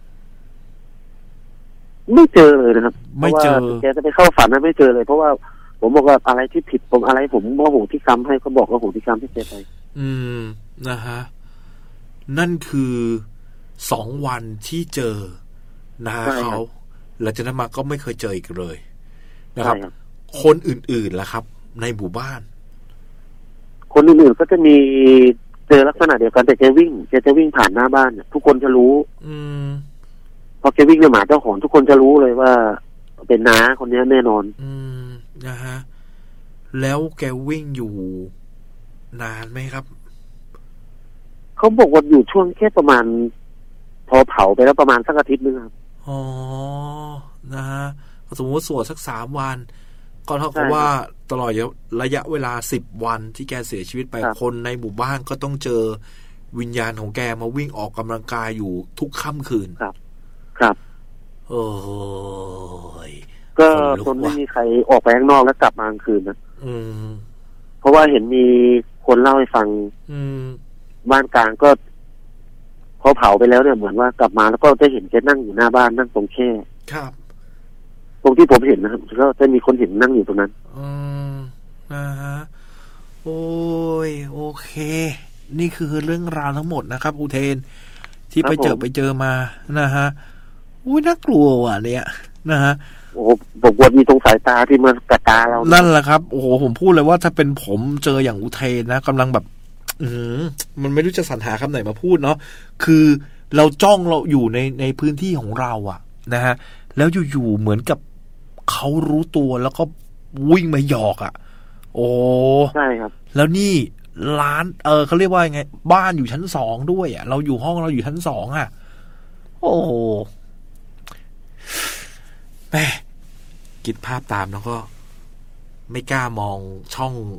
[SPEAKER 3] ไม่เจอเลยนะครับ
[SPEAKER 1] ไม่เจอ
[SPEAKER 3] แกจะไปเข้าฝันนั้นไม่เจอเลยเพราะว่าผมบอกว่าอะไรที่ผิดผมอะไรผมโมโหที่กรรมให้เขาบอกว่าโหที่กรรมให้แกไป
[SPEAKER 1] อืมนะฮะนั่นคือสองวันที่เจอนาเขาหลังจากนั้นมาก็ไม่เคยเจออีกเลยนะครับคนอื่นๆล่ะครับในหมู่บ้าน
[SPEAKER 3] คนอื่นๆก็จะมีเจอลักษณะเดียวกันแต่แกวิ่งแกจะวิ่งผ่านหน้าบ้านเนี่ยทุกคนจะรู้
[SPEAKER 1] อืม
[SPEAKER 3] พอแกวิ่งเนี่ยหมาเจ้าของทุกคนจะรู้เลยว่าเป็นน้าคนนี้แน่นอน
[SPEAKER 1] อืมนะฮะแล้วแกวิ่งอยู่นานไหมครับ
[SPEAKER 3] เขาบอกว่าอยู่ช่วงแค่ประมาณพอเผาไปแล้วประมาณสักอาทิตย์นึงครับ
[SPEAKER 1] อ๋อนะฮะสมมติสวดสักสามวันก็เท่ากับว่าตลอดระยะเวลาสิบวันที่แกเสียชีวิตไปคนในหมู่บ้านก็ต้องเจอวิญญาณของแกมาวิ่งออกกำลังกายอยู่ทุกค่ำคืน
[SPEAKER 3] ครับครับ
[SPEAKER 1] โอ้ย
[SPEAKER 3] ก็จนไม่มีใครออกไปข้างนอกแล้วกลับมากลางคืนนะ
[SPEAKER 1] อืม
[SPEAKER 3] เพราะว่าเห็นมีคนเล่าให้ฟัง
[SPEAKER 1] อืม
[SPEAKER 3] บ้านกลางก็พอเผาไปแล้วเนี่ยเหมือนว่ากลับมาแล้วก็จะเห็นแกนั่งอยู่หน้าบ้านนั่งตรงแค่
[SPEAKER 1] ครับ
[SPEAKER 3] ตรงที่ผมเห็นนะครับก็จะมีคนเห็นนั่งอยู่ตรงนั้น
[SPEAKER 1] อืมนะฮะโอ้ยโอเคนี่คือเรื่องราวทั้งหมดนะครับอุเทนที่ไปเจอไปเจอมานะฮะอุ้ยน่ากลัวว่ะเนี่ยนะฮะ
[SPEAKER 3] โอ้โหผมว่ามีตรงสายตาที่มันกระตาเรา
[SPEAKER 1] นั่นแหละครับโอ้โหผมพูดเลยว่าถ้าเป็นผมเจออย่างอุเทนนะกำลังแบบอืมมันไม่รู้จะสรรหาคำไหนมาพูดเนาะคือเราจ้องเราอยู่ในในพื้นที่ของเราอะนะฮะแล้วอยู่ๆเหมือนกับเขารู้ตัวแล้วก็วิ่งมาหยอกอะโอ้
[SPEAKER 3] ใช่ครับ
[SPEAKER 1] แล้วนี่ร้านเออเขาเรียกว่าไงบ้านอยู่ชั้นสองด้วยอะเราอยู่ห้องเราอยู่ชั้นสองอะโอ้โหแม่คิดภาพตามแล้วก็ไม่กล้ามองช่อง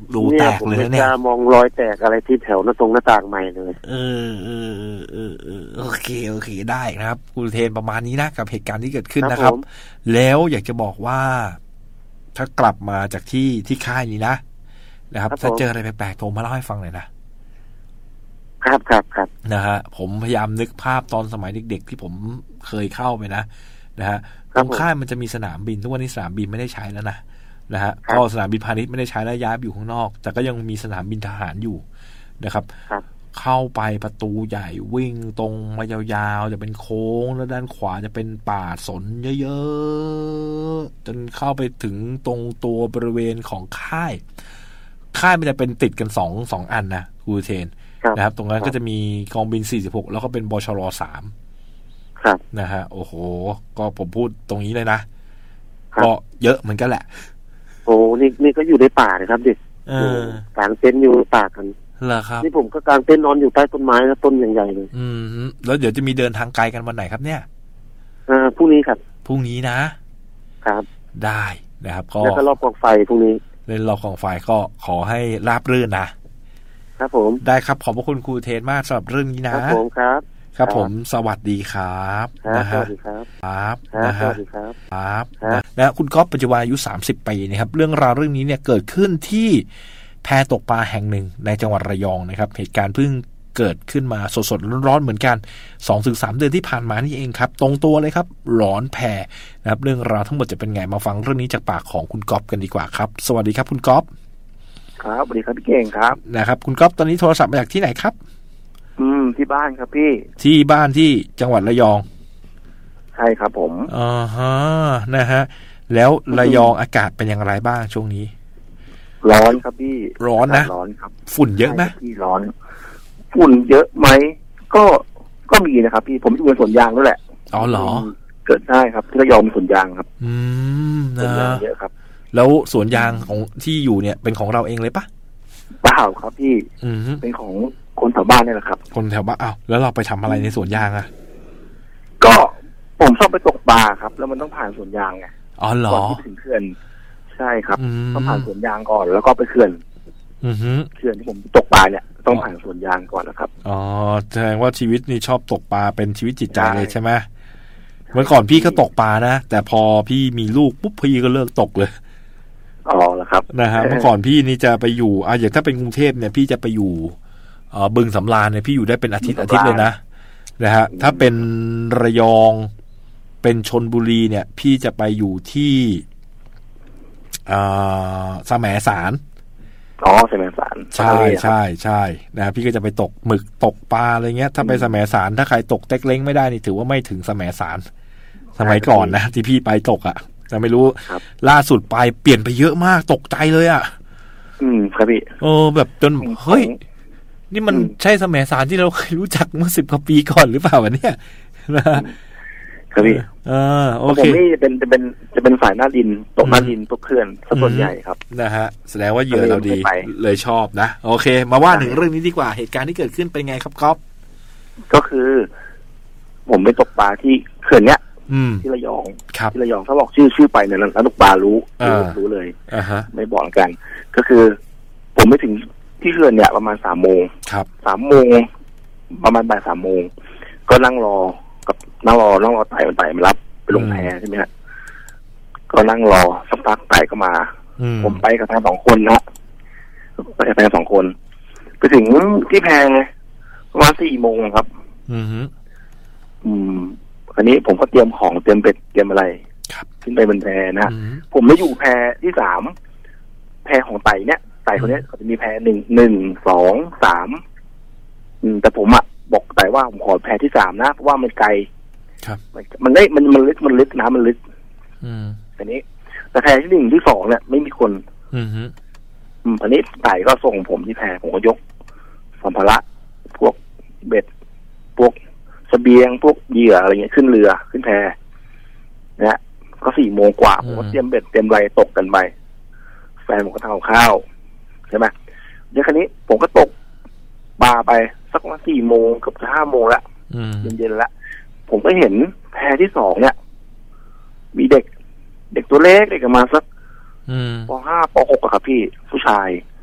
[SPEAKER 1] รูแตกเลยเนี่ย
[SPEAKER 3] มองรอยแตกอะไรที่แถวหน้าตรงหน้าต่างใหม่เลย
[SPEAKER 1] เออเออเออเออโอเคโอเคได้นะครับคุณเทนประมาณนี้นะกับเหตุการณ์ที่เกิดขึ้นนะครับแล้วอยากจะบอกว่าถ้ากลับมาจากที่ที่ค่ายนี้นะนะครับถ้าเจออะไรแปลกๆโทรมาเล่าให้ฟังเลยนะครับ
[SPEAKER 3] ครับครับ
[SPEAKER 1] นะฮะผมพยายามนึกภาพตอนสมัยเด็กๆที่ผมเคยเข้าไปนะนะฮะตรงค่ายมันจะมีสนามบินทุกวันนี้สนามบินไม่ได้ใช้แล้วนะนะฮะก็สนามบินพาณิชย์ไม่ได้ใช้แล้วย้ายไปอยู่ข้างนอกแต่ก็ยังมีสนามบินทหารอยู่นะครับเข้าไปประตูใหญ่วิ่งตรงมายาวๆจะเป็นโค้งแล้วด้านขวาจะเป็นป่าสนเยอะๆจนเข้าไปถึงตรงตัวบริเวณของค่ายค่ายมันจะเป็นติดกันสองสองอันนะครูเทนนะครับตรงนั้นก็จะมีกองบินสี่สิบหกแล้วก็เป็นบชรสามนะฮะโอ้โหก็ผมพูดตรงนี้เลยนะก็เยอะเหมือนกันแหละ
[SPEAKER 3] โอ้นี่นี่ก็อยู่ในป่าเลยครับเด็กกางเต็นท์อยู่ป่ากัน
[SPEAKER 1] เหรอครับ
[SPEAKER 3] นี่ผมก็กางเต็นท์นอนอยู่ใต้ต้นไม้นะต้นใหญ่ๆเลย
[SPEAKER 1] อืมแล้วเดี๋ยวจะมีเดินทางไกลกันวันไหนครับเนี่ย
[SPEAKER 3] อ่าพรุ่งนี้ครับ
[SPEAKER 1] พรุ่งนี้นะครับได้นะครับก็
[SPEAKER 3] แล้วก็รอบกองไฟพรุ่งนี้
[SPEAKER 1] เล่นรอบกองไฟก็ขอให้ราบรื่นนะครับ
[SPEAKER 3] ผม
[SPEAKER 1] ได้ครับขอบพระคุณครูเทนมากสำหรับเรื่องนี้นะครับ
[SPEAKER 3] ผมครับ
[SPEAKER 1] ครับผมสวัสดีครับ
[SPEAKER 3] นะฮะสวัสดีครับ
[SPEAKER 1] ครับนะฮะสวัสดีครับครับนะคุณก๊อฟปัจจุบันอายุสามสิบปีนะครับเรื่องราวเรื่องนี้เนี่ยเกิดขึ้นที่แพตกปลาแห่งหนึ่งในจังหวัดระยองนะครับเหตุการณ์เพิ่งเกิดขึ้นมาสดๆร้อนๆเหมือนกัน สองถึงสาม เดือนที่ผ่านมานี่เองครับตรงตัวเลยครับหลอนแพนะครับเรื่องราวทั้งหมดจะเป็นไงมาฟังเรื่องนี้จากปากของคุณก๊อฟกันดีกว่าครับสวัสดีครับคุณก๊อฟ
[SPEAKER 3] ครับสวัสดีครับพี่เก่งครับ
[SPEAKER 1] นะครับคุณก๊อฟตอนนี้โทรศัพท์มาจากที่ไหนครับ
[SPEAKER 3] อืมที่บ้านครับพี่
[SPEAKER 1] ที่บ้านที่จังหวัดระยอง
[SPEAKER 3] ใช่ครับผม
[SPEAKER 1] อ่าฮะนะฮะแล้วระยองอากาศเป็นอย่างไรบ้างช่วงนี้
[SPEAKER 3] ร้อนครับพี่
[SPEAKER 1] ร้อนนะ
[SPEAKER 3] ร้อนครับ
[SPEAKER 1] ฝุ่นเยอะไหม
[SPEAKER 3] พี่ร้อนฝุ่นเยอะไหมก็ก็มีนะครับพี่ผมอยู่ในสวนยางด้วยแหละ
[SPEAKER 1] อ๋อเหรอ
[SPEAKER 3] เกิดได้ครับที่ระยองมีสวนยางครับ
[SPEAKER 1] อืม
[SPEAKER 3] สวนยางเยอะครับ
[SPEAKER 1] แล้วสวนยางของที่อยู่เนี่ยเป็นของเราเองเลยปะ
[SPEAKER 3] เปล่าครับพี่เป็นของคนแถวบ้านนี่แหละครับ
[SPEAKER 1] คนแถวบ้านอ้าวแล้วเราไปทำอะไรในสวนยางอ่ะ
[SPEAKER 3] ก็ผมชอบไปตกปลาครับแล้วมันต้องผ่านสวนยางไง
[SPEAKER 1] อ๋อเหรอ
[SPEAKER 3] ก่อนที่ถึงเขื่อนใช่ครับต้องผ่านสวนยางก่อนแล้วก็ไปเขื่อนเขื่อนที่ผมตกปลาเนี่ยต้องผ่านสวนยางก่อนนะครับ
[SPEAKER 1] อ๋อแสดงว่าชีวิตนี่ชอบตกปลาเป็นชีวิตจิตใจเลยใช่ไหมเมื่อก่อนพี่ก็ตกปลานะแต่พอพี่มีลูกปุ๊บพี่ก็เลิกตกเลย
[SPEAKER 3] อ๋อแล้วครับ
[SPEAKER 1] นะฮะเมื่อก่อนพี่นี่จะไปอยู่อ่ะอย่างถ้าเป็นกรุงเทพเนี่ยพี่จะไปอยู่เอ่อบึงสำราญเนี่ยพี่อยู่ได้เป็นอาทิตย์อาทิตย์เลยนะนะฮะถ้าเป็นระยองเป็นชลบุรีเนี่ยพี่จะไปอยู่ที่อ่าแสมสาร
[SPEAKER 3] อ๋อแสมสาร
[SPEAKER 1] ใช่ใช่ใช่นะพี่ก็จะไปตกหมึกตกปลาอะไรเงี้ยถ้าไปแสมสารถ้าใครตกเต็กเล้งไม่ได้นี่ถือว่าไม่ถึงแสมสารสมัยก่อนนะที่พี่ไปตกอ่ะจะไม่รู้ล่าสุดไปเปลี่ยนไปเยอะมากตกใจเลยอ่ะ
[SPEAKER 3] อืมครับพี่
[SPEAKER 1] โอ้แบบจนเฮ้ยนี่มันใช่แสมสารที่เราเคยรู้จักเมื่อสิบกว่าปีก่อนหรือเปล่าวะเนี่ย
[SPEAKER 3] นะครับพี่
[SPEAKER 1] อ่าโอเค
[SPEAKER 3] ผมนี่จะเป็นจะเป็นจะเป็นสายหน้าดินตกหน้าดินตกเขื่อนส่วนใหญ่ครับ
[SPEAKER 1] นะฮะแสดงว่าเหยื่อเราดีเลยชอบนะโอเคมาว่าถึงเรื่องนี้ดีกว่าเหตุการณ์ที่เกิดขึ้นเป็นไงครับก๊อฟ
[SPEAKER 3] ก็คือผมไปตกปลาที่เขื่อนเนี้ยที่ระยองที่ระยองถ้าบอกชื่อชื่อไปเนี่ยแล้วตกปลารู้รู้เลยไม่บอกกันก็คือผมไปถึงที่เขื่อนเนี่ยประมาณสามโมงสามโมงประมาณบ่ายสามโมงก็นั่งรอกับนั่งรอนั่งรอไต่มันไต่มารับไปลงแพใช่ไหมฮะก็นั่งรอสักพักไต่ก็มาผมไปกับทางสองคนนะไปกับทางสองคนไปถึงที่แพประมาณสี่โมงครับอืมอืมอันนี้ผมก็เตรียมของเตรียมเป็ดเตรียมอะไรขึ้นไปบนแพนะผมไม่อยู่แพที่สามแพของไต่เนี่ยไต่คนนี้เขาจะมีแพหนึ่งหนึ่งสองสามอืมแต่ผมอ่ะบอกไต่ว่าผมขอแพที่สามนะเพราะว่ามันไกล
[SPEAKER 1] ครับ
[SPEAKER 3] มันได้มันมันลึกมันลึกน้ำมันลึกอืมอันนี้แต่แพที่หนึ่งที่สองเนี่ยไม่มีคนอืมอืมอันนี้ไต่ก็ส่งผมที่แพผมก็ยกสัมภาระพวกเบ็ดพวกเสบียงพวกเหยื่ออะไรเงี้ยขึ้นเรือขึ้นแพนะก็สี่โมงกว่าผมก็เตรียมเบ็ดเตรียมไรตกกันไปแฟนผมก็ทำข้าวใช่ไหมเดี๋ยวคันนี้ผมก็ตกปลาไปสักวันสี่โมงเกือบจะห้าโมงละเย็นๆละผมก็เห็นแพที่สองเนี่ยมีเด็กเด็กตัวเล็กเด็กประมาณสักปห้าปหกอะครับพี่ผู้ชาย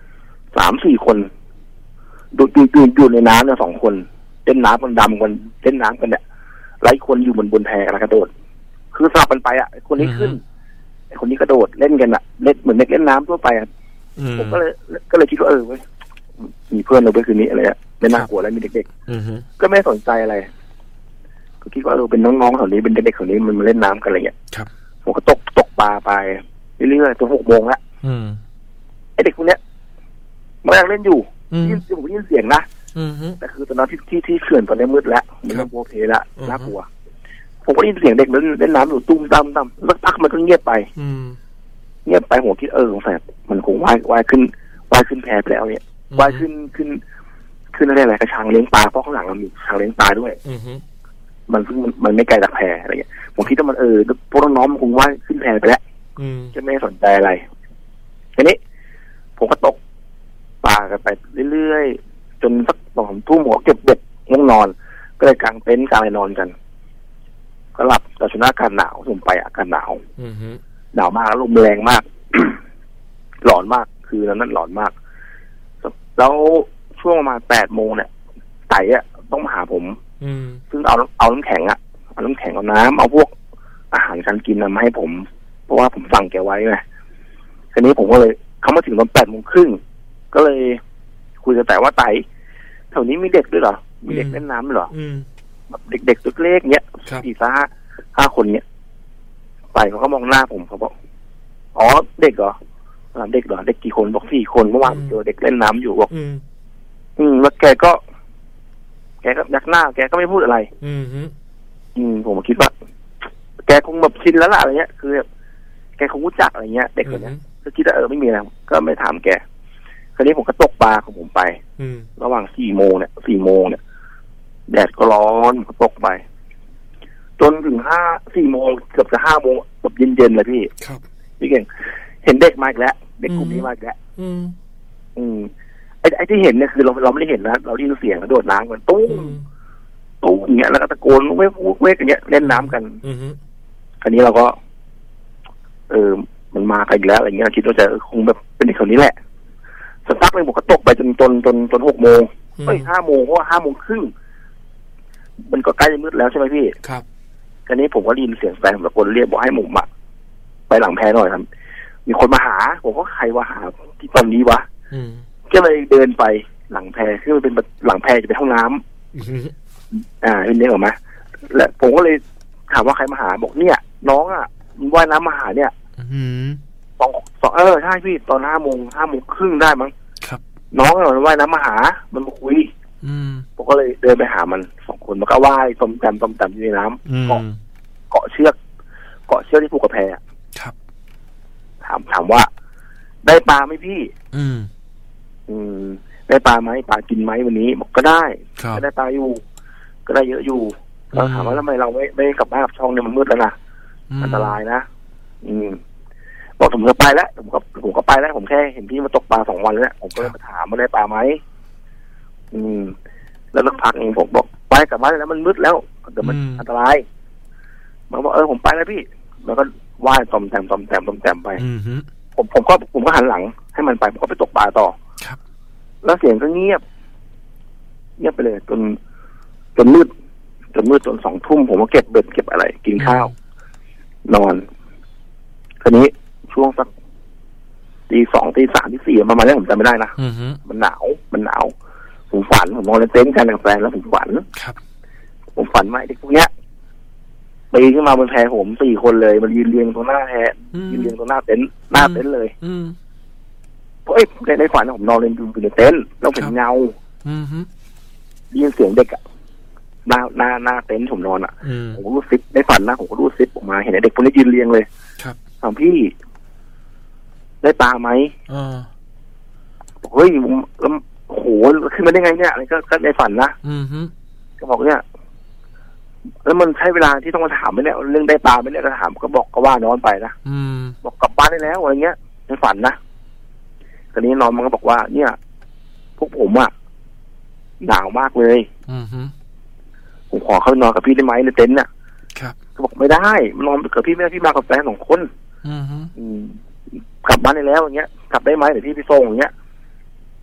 [SPEAKER 3] สามสี่คนดูดูดูอยู่ในน้ำเนี่ยสองคนเล่นน้ำกันดำกันเล่นน้ำกันเนี่ยไล่คนอยู่บนบนแพแล้วกระโดดคือสลับกันไปอ่ะคนนี้ขึ้นไอ้คนนี้กระโดดเล่นกันอ่ะเล่นเหมือนเด็กเล่นน้ำทั่วไปอ่ะผมก็เลยก็เลยคิดว่าเออเว้ยมีเพื่อนเราไปคืนนี้อะไรอ่ะไม่น่ากลัวแล้วมีเด็กๆก็ไม่สนใจอะไรก็คิดว่าเออเป็นน้องๆแถวนี้เป็นเด็กๆแถวนี้มันมาเล่นน้ำกันอะไรเงี้ยผมก็ตกตกปลาไปเรื่อยๆจนหกโมงละไอเด็กคนเนี้ยมันยังเล่นอยู่ยินผมยินเสียงนะแต่คือตอนนั้นที่ที่ที่เขื่อนตอนนี้มืดแล้วมันเริ่มโผล่เพละน่ากลัวผมก็ได้ยินเสียงเด็กเล่นเล่นน้ำอยู่ตุ้มตั้มตั้มสักพักมันก็เงียบไปเงียบไปผมคิดเออสงสัยมันคงว่ายว่ายขึ้นว่ายขึ้นแพไปแล้วเนี่ยว่ายขึ้นขึ้นขึ้นอะไรอะไรกระชังเลี้ยงปลาเพราะข้างหลังมันมีกระชังเลี้ยงปลาด้วยมันซึ่งมันไม่ไกลจากแพอะไรเงี้ยผมคิดว่ามันเออพวกน้องมันคงว่ายขึ้นแพไปแล้วจะไม่สนใจอะไรทีนี้ผมก็ตกปลากันไปเรื่อยๆจนสักสองทุ่มหัวเก็บเบ็ดง่วงนอนก็เลยกางเต็นท์กางอะไรนอนกันก็หลับแต่ช่วงอากาศหนาวผมไปอากาศหนาวหนาวมากลมแรงมาก หลอนมากคือนั้นนั้นหลอนมากแล้วช่วงประมาณแปดโมงเนี่ยไต่อะต้องมาหาผมซึ่งเอาเอาน้ำแข็งอะเอาน้ำแข็งเอาน้ำเอาพวกอาหารการกินมาให้ผมเพราะว่าผมสั่งแกไว้ไงทีนี้ผมก็เลยเขามาถึงตอนแปดโมงครึ่งก็เลยคุยกันแต่ว่าไต่แถวนี้มีเด็กด้วยเหรอมีเด็กเล่นน้ำเหรอแบบเด็กๆตัวเล็กเนี้ยสี่ห้าห้าคนเนี้ยไปเขาก็มองหน้าผมเขาบอกอ๋อเด็กเหรอเด็กเหรอเด็กกี่คนบอกสี่คนเมื่อวานเจอเด็กเล่นน้ำอยู่บอกอืมแล้วแกก็แกก็ยักหน้าแกก็ไม่พูดอะไรอืมอืมผมคิดว่าแกคงแบบชินแล้วล่ะอะไรเงี้ยคือแกคงรู้จักอะไรเงี้ยเด็กคนนี้ก็คิดว่าเออไม่มีอะไรก็ไม่ถามแกคราวนี้ผมก็ตกปลาของผมไประหว่างสี่โมงเนี่ยสี่โมงเนี่ยแดดก็ร้อนก็ตกไปจนถึงห้าสี่โมงเกือบจะห้าโมงแบบเย็นๆเลยพี่ครับพี่เก่งเห็นเด็กมาอีกแล้วเด็กกลุ่มนี้มาอีกแล้วอืมอืมไอ้ไอ้ที่เห็นเนี่ยคือเราเราไม่ได้เห็นนะเราได้ยินเสียงกระโดดน้ำกันตุ้มตุ้มอย่างเงี้ยแล้วก็ตะโกนเว้ยเว้ยอย่างเงี้ยเล่นน้ำกันคราวนี้เราก็เออมันมาอีกแล้วอะไรเงี้ยคิดว่าจะคงแบบเป็นเด็กคนนี้แหละสักพักหนึ่งผมก็ตกไปจนจนจนจนหกโมงเฮ้ยห้าโมงเพราะว่าห้าโมงครึ่งมันก็ใกล้จะมืดแล้วใช่ไหมพี่ครับคราวนี้ผมก็ได้ยินเสียงแฟนผมตะโกนเรียกบอกให้ผมอะไปหลังแพหน่อยครับมีคนมาหาผมก็ใครว่าหาที่ตอนนี้วะก็เลยเดินไปหลังแพซึ่งมันเป็นหลังแพจะเป็นห้องน้ำอ่าเห็นไหมออกมาและผมก็เลยถามว่าใครมาหาบอกเนี่ยน้องอ่ะมันว่ายน้ำมาหาเนี่ยสองสองเออใช่พี่ตอนห้าโมงห้าโมงครึ่งได้มั้งครับน้องมันว่ายน้ำมาหามันมาคุยผมก็เลยเดินไปหามันสองคนมันก็ว่ายต้มแต้มต้มแต้มอยู่ในน้ำเกาะเกาะเชือกเกาะเชือกที่ผูกกับแพครับถามถามว่าได้ปลาไหมพี่อืมอืมได้ปลาไหมปลากินไหมวันนี้บอกก็ได้ก็ได้ปลาอยู่ก็ได้เยอะอยู่เราถามว่าทำไมเราไม่ไม่กลับบ้านกับช่องเนี่ยมันมืดแล้วนะอันตรายนะอืมบอกผมก็ไปแล้วผมก็ผมก็ไปแล้วผมแค่เห็นพี่มาตกปลาสองวันแล้วผมก็เลยมาถามว่าได้ปลาไหมอืมแล้วสักพักเองผมบอกไปกลับบ้านแล้วมันมืดแล้วเดี๋ยวมันอันตรายมันบอกเออผมไปแล้วพี่แล้วก็ว่ายตอมแต้มตอมแต้มตอมแต้มไปผมผมก็ผมก็หันหลังให้มันไปผมก็ไปตกปลาต่อครับแล้วเสียงก็เงียบเงียบไปเลยจนจนมืดจนมืดจนสองทุ่มผมก็เก็บเบ็ดเก็บอะไรกินข้าวนอนทีนี้ช่วงสักตีสองตีสามตีสี่ประมาณนี้ผมจำไม่ได้นะมันหนาวมันหนาวผมฝันผมนอนในเต็นท์กันกับแฟนแล้วผมฝันครับผมฝันว่าเด็กพวกเนี้ยปีนขึ้นมาบนแพผมสี่คนเลยมันยืนเรียงตรงหน้าแพยืนเรียงตรงหน้าเต็นท์หน้าเต็นท์เลยเพราะไอ้ในฝันผมนอนเล่นอยู่ในเต็นท์แล้วเห็นเงาได้ยินเสียงเด็กอะหน้าหน้าหน้าเต็นท์ผมนอนอะผมก็รู้ซิปในฝันนะผมก็รู้ซิปออกมาเห็นไอ้เด็กพวกนี้ยืนเรียงเลยถามพี่ได้ปลาไหมเฮ้ยแล้วโอ้โหขึ้นมาได้ไงเนี่ยอะไรก็ในฝันนะก็บอกเนี่ยแล้วมันใช้เวลาที่ต้องมาถามไหมเนี่ยเรื่องได้ปลาไหมเนี่ยก็ถามก็บอกก็ว่านอนไปนะบอกกลับบ้านได้แล้วอะไรเงี้ยในฝันนะตอนนี้น้องมันก็บอกว่าเนี่ยพวกผมอะหนาวมากเลยผมขอเข้านอนกับพี่ได้ไหมในเต็นท์น่ะก็บอกไม่ได้นอนกับพี่ไม่ได้พี่มากับแฟนสองคนกลับบ้านได้แล้วอย่างเงี้ยกลับได้ไหมเดี๋ยวพี่ไปส่งอย่างเงี้ย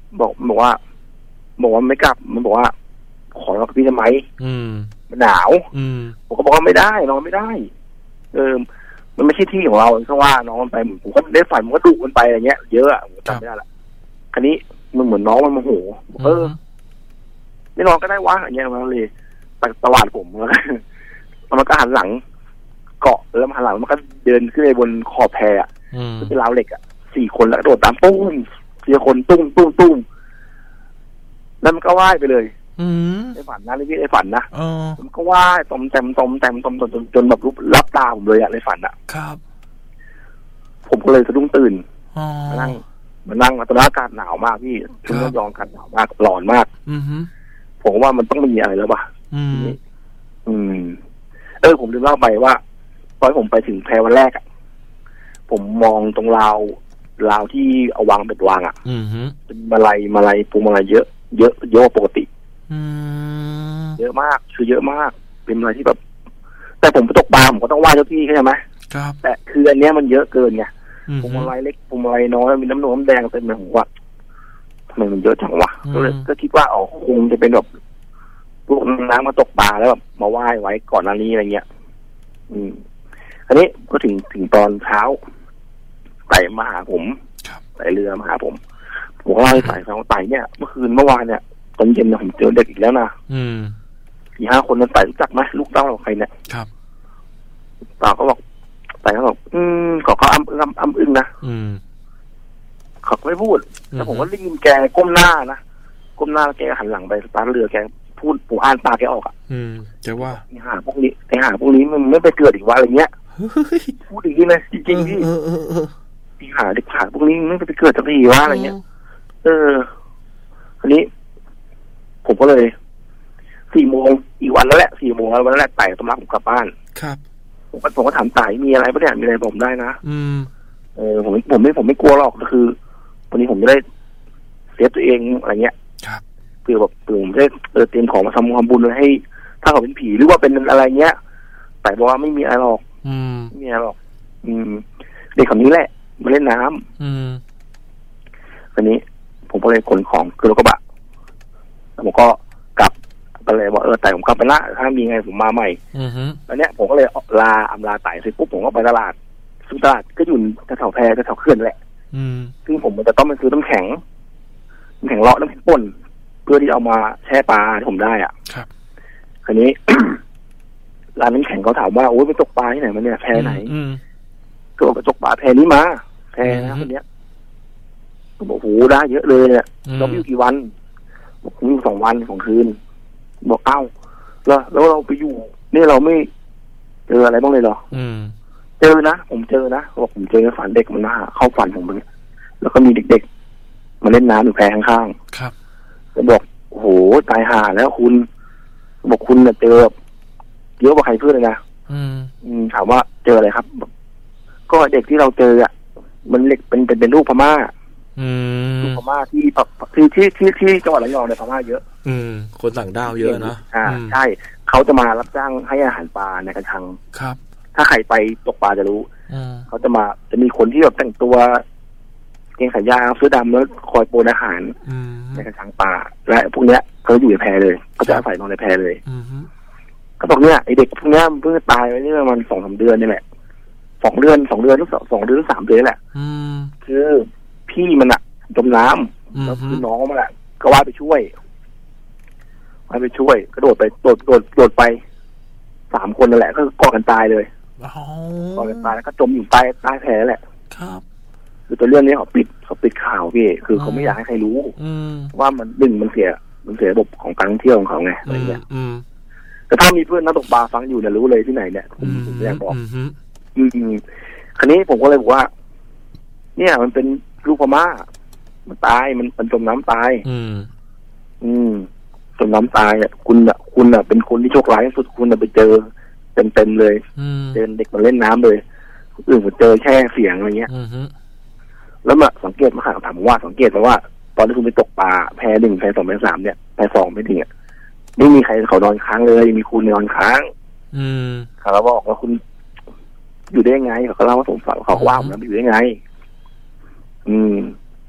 [SPEAKER 3] บอกบอกว่าบอกว่าไม่กลับมันบอกว่าขอนอนกับพี่ทำไมมันหนาวผมก็บอกว่าไม่ได้นอนไม่ได้เออมันไม่ใช่ที่ของเราเพราะว่าน้องมันไปผมก็ได้ฝันมันก็ดุมันไปอะไรเงี้ยเยอะอะผมจำไม่ได้ละคันนี้มันเหมือนน้องมันโมโหเออไม่นอนก็ได้วะอย่างเงี้ยมันเลยตวาดผมแล้วมันก็หันหลังเกาะแล้วหันหลังมันก็เดินขึ้นไปบนขอบแพอ่ะเป็นราวเหล็กอ่ะสี่คนแล้วโดดตามตุ้มสี่คนตุ้มตุ้มตุ้มแล้วมันก็ว่ายไปเลยในฝันนะนี่พี่ในฝันนะมันก็ว่ายตมเต็มตมเต็มตมจนจนแบบรับตาผมเลยอ่ะในฝันอ่ะ
[SPEAKER 1] ครับ
[SPEAKER 3] ผมก็เลยสะดุ้งตื่นมานั่งมานั่งตอนนั้นอากาศหนาวมากพี่ช่วงยองกันหนาวมากร้อนมากผมว่ามันต้องมีอะไรแล้วป่ะอืมเออผมลืมเล่าไปว่าตอนผมไปถึงแพวันแรกอ่ะผมมองตรงราวราวที่เอาวางเป็ดวางอ่ะเป็นมาลัยมาลัยปูมาลัยเยอะเยอะเยอะปกติเยอะมากคือเยอะมากเป็นอะไรที่แบบแต่ผมไปตกปลาผมก็ต้องไหว้เจ้าที่ใช่ไหม
[SPEAKER 1] ครับ
[SPEAKER 3] แต่คืออันเนี้ยมันเยอะเกินไงปูมาลัยเล็กปูมาลัยน้อยมีน้ำนมน้ำแดงเต็มไปหมดว่าทำไมมันเยอะจังวะก็เลยก็คิดว่าอ๋อคงจะเป็นแบบพวกน้ำมาตกปลาแล้วแบบมาไหว้ไว้ก่อนหน้านี้อะไรเงี้ยอืมอันนี้ก็ถึงถึงตอนเช้าไต่มาหาผมไต่เรือมาหาผมผมก็เล่าให้ไต่ฟังว่าไต่เนี่ยเมื่อคืนเมื่อวานเนี่ยตอนเย็นเนี่ยผมเจอเด็กอีกแล้วนะสี่ห้าคนนั้นไต่รู้จักไหมลูกเต้าเราใครเนี่ย
[SPEAKER 1] ครับ
[SPEAKER 3] ตาก็บอกไต่เขาบอกอืมขอเขาอ้ำอึ้งอ้ำอึ้งนะเขาไม่พูดแล้วผมก็ได้ยินแกก้มหน้านะก้มหน้าแล้วแกหันหลังไปสตาร์ทเรือแกพูดปู่อ่านตาแกออกอ่ะ
[SPEAKER 1] อืมแต่ว่า
[SPEAKER 3] ไอ้ห่าพวกนี้ไอ้ห่าพวกนี้มันไม่ไปเกิดอีกวะอะไรเงี้ยพูดอย่างนี้เลยจริงๆพี่ไอ้ห่าเด็กห่าพวกนี้ไม่ไปเกิดสักทีวะอะไรเงี้ยเอออันนี้ผมก็เลยสี่โมงอีกวันแล้วแหละสี่โมงแล้ววันนั้นแหละไต่ตำรับผมกลับบ้าน
[SPEAKER 1] ครับ
[SPEAKER 3] ผมก็ผมก็ถามไต่มีอะไรปะเนี่ยมีอะไรผมได้นะ
[SPEAKER 1] อืม
[SPEAKER 3] เออผมผมไม่ผมไม่กลัวหรอกก็คือวันนี้ผมจะได้เซฟตัวเองอะไรเงี้ย
[SPEAKER 1] ครับ
[SPEAKER 3] เพื่อแบบเพื่อผมได้เออเตรียมของมาทำความบุญเลยให้ถ้าเขาเป็นผีหรือว่าเป็นอะไรเงี้ยแต่บอกว่าไม่มีอะไรหรอกไม่มีอะไรหรอกอืมเด็กคนนี้แหละมาเล่นน้ำ
[SPEAKER 1] อืม
[SPEAKER 3] อันนี้ผมก็เลยขนของคือรถกระบะแล้วผมก็กลับไปเลยบอกเออแต่ผมกลับไปละถ้ามีไงผมมาใหม่ตอนเนี้ยผมก็เลยลาอำลาไต่เสร็จปุ๊บผมก็ไปตลาดซึ่งตลาดก็อยู่แถวแพแถวเขื่อนแหละซึ่งผมมันจะต้องไปซื้อน้ำแข็งน้ำแข็งเลาะน้ำแข็งป่นเพื่อที่เอามาแช่ปลาที่ผมได้อ่ะ
[SPEAKER 1] ครับ
[SPEAKER 3] คราวนี้ ร้านน้ำแข็งเขาถามว่าโอ้ยไปตกปลาที่ไหนมาเนี่ยแพไหนก็บอกไปตกปลาแพนี้มาแพนะคนเนี้ยก็บอกโอ้ได้เยอะเลยเนี่ยเราอยู่กี่วันบอกผมอยู่สองวันสองคืนบอกเอ้าแล้วแล้วเราไปอยู่นี่เราไม่เจออะไรบ้างเลยเหรอเจอนะผมเจอนะบอกผมเจอฝันเด็กมันมาเข้าฝันผมเลยแล้วก็มีเด็กๆมาเล่นน้ำอยู่แพข้าง
[SPEAKER 1] ๆครับ
[SPEAKER 3] ก็บอกโอ้โหตายห่าแล้วคุณบอกคุณเนี่ยเจอเยอะกว่าใครเพื่อนเลยนะ
[SPEAKER 1] อืม
[SPEAKER 3] ถามว่าเจออะไรครับก็เด็กที่เราเจออ่ะมันเล็กเป็นเป็นเป็นลูกพม่าลูกพม่าที่ที่ที่ที่ที่จังหวัดระยองในพม่าเยอะ
[SPEAKER 1] อืมคนต่างด้าวเยอะนะ
[SPEAKER 3] อ่าใช่เขาจะมารับจ้างให้อาหารปลาในกระชัง
[SPEAKER 1] ครับ
[SPEAKER 3] ถ้าใครไปตกปลาจะรู้เขาจะมาจะมีคนที่แบบแต่งตัวเกงขายาวเสื้อดำแล้วคอยโปรยอาหารในกระชังปลาและพวกเนี้ยเขาอยู่ในแพเลยเขาจะอาศัยนอนในแพเลยเขาบอกเนี่ยไอเด็กพวกเนี้ยเพิ่งตายไปนี่ประมาณสองสามเดือนนี่แหละสองเดือนสองเดือนหรือสองเดือนหรือสามเดือนแหละคือพี่มันอะจมน้ำแล้วคือน้องมันแหละก็ว่ายไปช่วยว่ายไปช่วยกระโดดไปโดดโดดโดดไปสามคนนั่นแหละก็กอดกันตายเลยกอดกันตายแล้วก็จมอยู่ใต้ใต้แพแหละ
[SPEAKER 1] ครับ
[SPEAKER 3] คือตัวเรื่องนี้เขาปิดเขาปิดข่าวพี่คือเขาไม่อยากให้ใครรู้ว่ามันดึงมันเสียมันเสียระบบของการท่องเที่ยวของเขาไงอะไรเงี้ยแต่ถ้ามีเพื่อนนักตกปลาฟังอยู่เนี่ยรู้เลยที่ไหนเนี่ยผมผมอยากบอกอืมคราวนี้ผมก็เลยบอกว่าเนี่ยมันเป็นลูกพม่ามันตายมันมันจมน้ำตาย
[SPEAKER 1] อืม
[SPEAKER 3] อืมจมน้ำตายอ่ะคุณอ่ะคุณอ่ะเป็นคนที่โชคร้ายที่สุดคุณอ่ะไปเจอเต็มเต็มเลยเจอเด็กมาเล่นน้ำเลยคนอื่นผมเจอแค่เสียงอะไรเงี้ยแล้วมาสังเกตมาถามถามว่าสังเกตมาว่าตอนที่คุณไปตกปลาแพหนึ่งแพสองแพสามเนี่ยแพสองไม่ถึงอ่ะไม่มีใครเขานอนค้างเลยมีคุณนอนค้าง
[SPEAKER 1] อืม
[SPEAKER 3] เขาบอกว่าคุณอยู่ได้ไงเขาเล่าว่าสงสัยเขาว่าผมนั้นอยู่ได้ไงอืม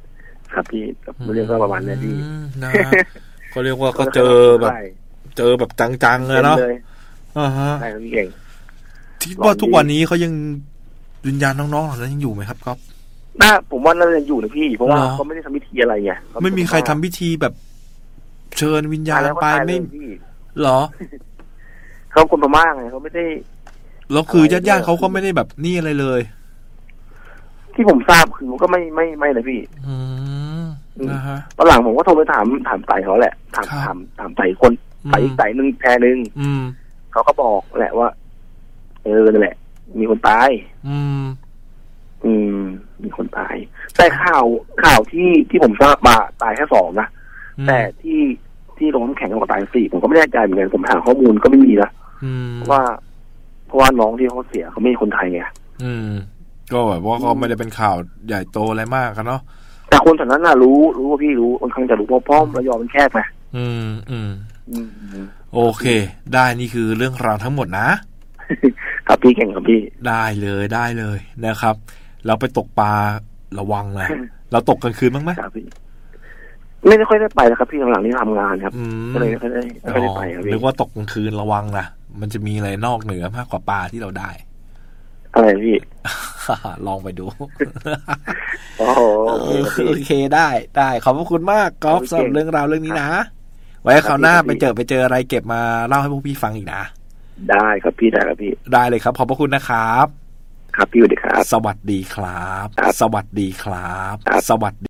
[SPEAKER 3] ครับพี่เรียกว่าประมาณนี้พี่
[SPEAKER 1] นะเขาเรียกว่าก็เจอแบบเจอแบบจังๆเลยเนาะอ่าฮะ
[SPEAKER 3] ใช่พี่เก่ง
[SPEAKER 1] คิดว่าทุกวันนี้เขายังวิญญาณน้องๆเหล่านั้นยังอยู่ไหมครับก๊อฟ
[SPEAKER 3] น่าผมว่าน่าจะอยู่นะพี่เพราะว่าเขาไม่ได้ทำพิธีอะไรไง
[SPEAKER 1] ไม่มีใครทำพิธีแบบเชิญวิญญาณไปไม่หรอ
[SPEAKER 3] เขาคนพม่าไงเขาไม่ได้
[SPEAKER 1] แล้วคือญาติๆเขาก็ไม่ได้แบบนี่อะไรเลย
[SPEAKER 3] ที่ผมทราบคือก็ไม่ไม่ไม่เลยพี่
[SPEAKER 1] อืมนะฮะ
[SPEAKER 3] ตอนหลังผมก็โทรไปถามถามไต่เขาแหละถามถามถามไต่คนไต่อีกไต่หนึ่งแพรหนึ่งเขาก็บอกแหละว่าเออนั่นแหละมีคนตาย
[SPEAKER 1] อืม
[SPEAKER 3] อืมมีคนตายแต่ข่าวข่าวที่ที่ผมทราบมาตายแค่สองนะแต่ที่ที่ลงน้ำแข็งก็ตายสี่ผมก็ไม่แน่ใจเหมือนกันผมหาข้อมูลก็ไม่มีนะเพราะว่าเพราะว่าน้องที่เขาเสียเขาไม่ใช่คนไทยไง
[SPEAKER 1] อืมก็แบบว่าเขาไม่ได้เป็นข่าวใหญ่โตอะไรมากกันเนาะ
[SPEAKER 3] แต่คนแถวนั้นน่ะรู้รู้ว่าพี่รู้ค่อนข้างจะรู้เพราะพ่อระยองมันแคบไง
[SPEAKER 1] อืมอืมโอเคได้นี่คือเรื่องราวทั้งหมดนะครับ
[SPEAKER 3] พี่เก่งครับพี่
[SPEAKER 1] ได้เลยได้เลยนะครับเราไปตกปลาระวังนะเราตกกลางคืนบ้างไหม
[SPEAKER 3] ครับพี่ไม่ได้ค่อยได้ไปนะครับพี่หลังๆนี้ทำงานครับก็เลยไม่ค่อยได้ไม่ค่อยได้ไปครับพี่
[SPEAKER 1] นึกว่าตกกลางคืนระวังนะมันจะมีอะไรนอกเหนือมากกว่าปลาที่เราได้
[SPEAKER 3] อะไรพี่
[SPEAKER 1] ลองไปดู
[SPEAKER 3] โอ้โห
[SPEAKER 1] โอเคได้ได้ขอบพระคุณมากก๊อฟสำหรับเรื่องราวเรื่องนี้นะไว้คราวหน้าไปเจอไปเจออะไรเก็บมาเล่าให้พวกพี่ฟังอีกนะ
[SPEAKER 3] ได้ครับพี่ได้ครับพี่
[SPEAKER 1] ได้เลยครับขอบพระคุณนะครับ
[SPEAKER 3] ครับพี่สวัสดีครับ
[SPEAKER 1] สวัสดีครับสวัสดีครับสวัสดี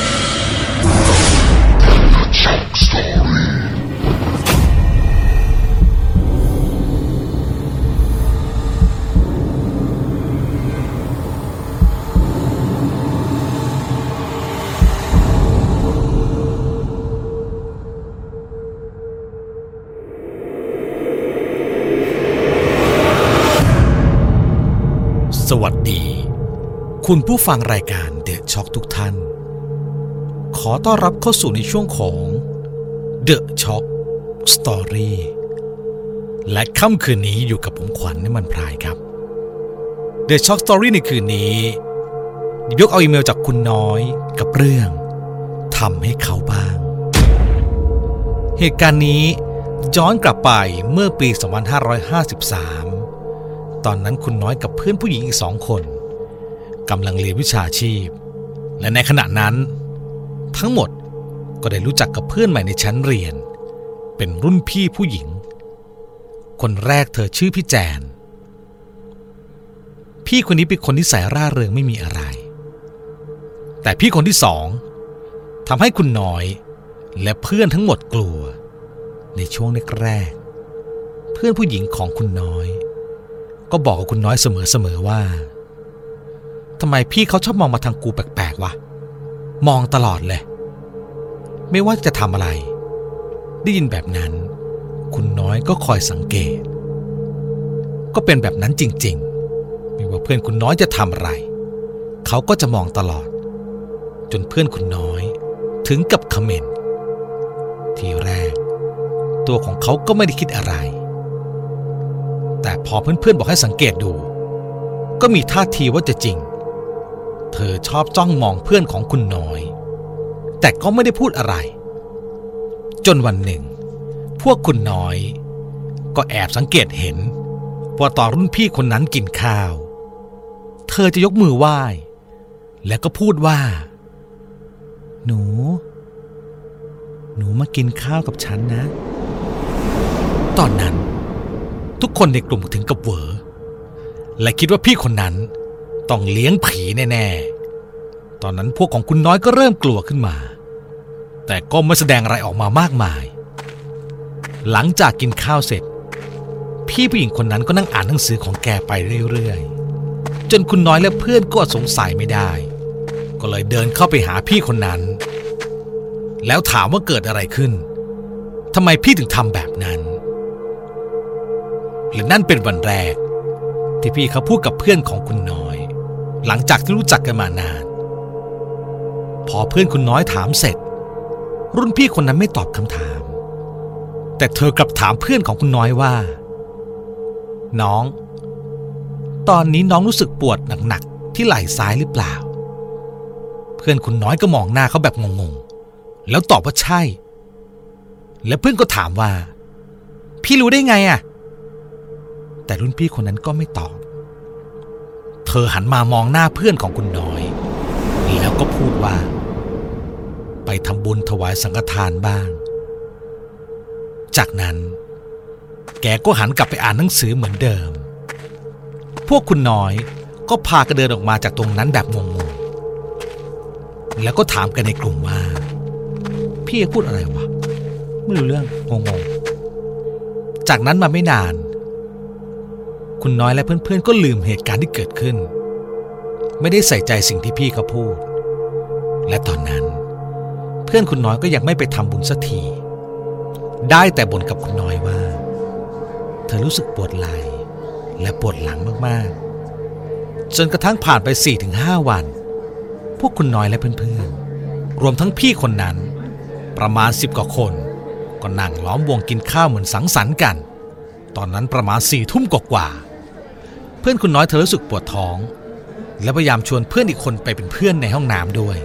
[SPEAKER 4] สวัสดีคุณผู้ฟังรายการเดอะช็อคทุกท่านขอต้อนรับเข้าสู่ในช่วงของเดอะช็อคสตอรี่และค่ำคืนนี้อยู่กับผมขวัญ น้ำมันพรายครับเดอะช็อคสตอรี่ในคืนนี้ยกเอาอีเมลจากคุณน้อยกับเรื่องทำให้เขาบ้างเหตุการณ์นี้ย้อนกลับไปเมื่อปีสองพันห้าร้อยห้าสิบสามตอนนั้นคุณน้อยกับเพื่อนผู้หญิงอีกสองคนกำลังเรียนวิชาชีพและในขณะนั้นทั้งหมดก็ได้รู้จักกับเพื่อนใหม่ในชั้นเรียนเป็นรุ่นพี่ผู้หญิงคนแรกเธอชื่อพี่แจนพี่คนนี้เป็นคนที่ใส่ร่าเริงไม่มีอะไรแต่พี่คนที่สองทำให้คุณน้อยและเพื่อนทั้งหมดกลัวในช่วงแรกๆเพื่อนผู้หญิงของคุณน้อยก็บอกกับคุณน้อยเสมอๆว่าทำไมพี่เขาชอบมองมาทางกูแปลกๆวะมองตลอดเลยไม่ว่าจะทำอะไรได้ยินแบบนั้นคุณน้อยก็คอยสังเกตก็เป็นแบบนั้นจริงๆไม่ว่าเพื่อนคุณน้อยจะทำอะไรเขาก็จะมองตลอดจนเพื่อนคุณน้อยถึงกับคอมเมนต์ทีแรกตัวของเขาก็ไม่ได้คิดอะไรแต่พอเพื่อนๆบอกให้สังเกตดูก็มีท่าทีว่าจะจริงเธอชอบจ้องมองเพื่อนของคุณน้อยแต่ก็ไม่ได้พูดอะไรจนวันหนึ่งพวกคุณน้อยก็แอบสังเกตเห็นว่าตอนรุ่นพี่คนนั้นกินข้าวเธอจะยกมือไหว้แล้วก็พูดว่าหนูหนูมากินข้าวกับฉันนะตอนนั้นทุกคนในกลุ่มถึงกับเหวอและคิดว่าพี่คนนั้นต้องเลี้ยงผีแน่ๆตอนนั้นพวกของคุณน้อยก็เริ่มกลัวขึ้นมาแต่ก็ไม่แสดงอะไรออกมามากมายหลังจากกินข้าวเสร็จพี่ผู้หญิงคนนั้นก็นั่งอ่านหนังสือของแกไปเรื่อยๆจนคุณน้อยและเพื่อนก็สงสัยไม่ได้ก็เลยเดินเข้าไปหาพี่คนนั้นแล้วถามว่าเกิดอะไรขึ้นทำไมพี่ถึงทำแบบนั้นและนั่นเป็นวันแรกที่พี่เขาพูดกับเพื่อนของคุณน้อยหลังจากที่รู้จักกันมานานพอเพื่อนคุณน้อยถามเสร็จรุ่นพี่คนนั้นไม่ตอบคำถามแต่เธอกลับถามเพื่อนของคุณน้อยว่าน้องตอนนี้น้องรู้สึกปวดหนักๆที่ไหล่ซ้ายหรือเปล่าเเพื่อนคุณน้อยก็มองหน้าเขาแบบงงๆแล้วตอบว่าใช่แล้วเพื่อนก็ถามว่าพี่รู้ได้ไงอ่ะแต่รุ่นพี่คนนั้นก็ไม่ตอบเธอหันมามองหน้าเพื่อนของคุณน้อยแล้วก็พูดว่าไปทำบุญถวายสังฆทานบ้างจากนั้นแกก็หันกลับไปอ่านหนังสือเหมือนเดิมพวกคุณน้อยก็พากันเดินออกมาจากตรงนั้นแบบงงๆแล้วก็ถามกันในกลุ่มว่าพี่พูดอะไรวะไม่รู้เรื่องงงๆจากนั้นมาไม่นานคุณน้อยและเพื่อนๆก็ลืมเหตุการณ์ที่เกิดขึ้นไม่ได้ใส่ใจสิ่งที่พี่เขาพูดและตอนนั้นเพื่อนคุณน้อยก็ยังไม่ไปทำบุญสักทีได้แต่บ่นกับคุณน้อยว่าเธอรู้สึกปวดไหล่และปวดหลังมากๆจนกระทั่งผ่านไป สี่ถึงห้า วันพวกคุณน้อยและเพื่อนๆรวมทั้งพี่คนนั้นประมาณสิบกว่าคนก็นั่งล้อมวงกินข้าวเหมือนสังสรรค์กันตอนนั้นประมาณสี่ทุ่มกว่าๆเพื่อนคุณน้อยเธอรู้สึกปวดท้องและพยายามชวนเพื่อนอีกคนไปเป็นเพื่อนในห้องน้ำด้วย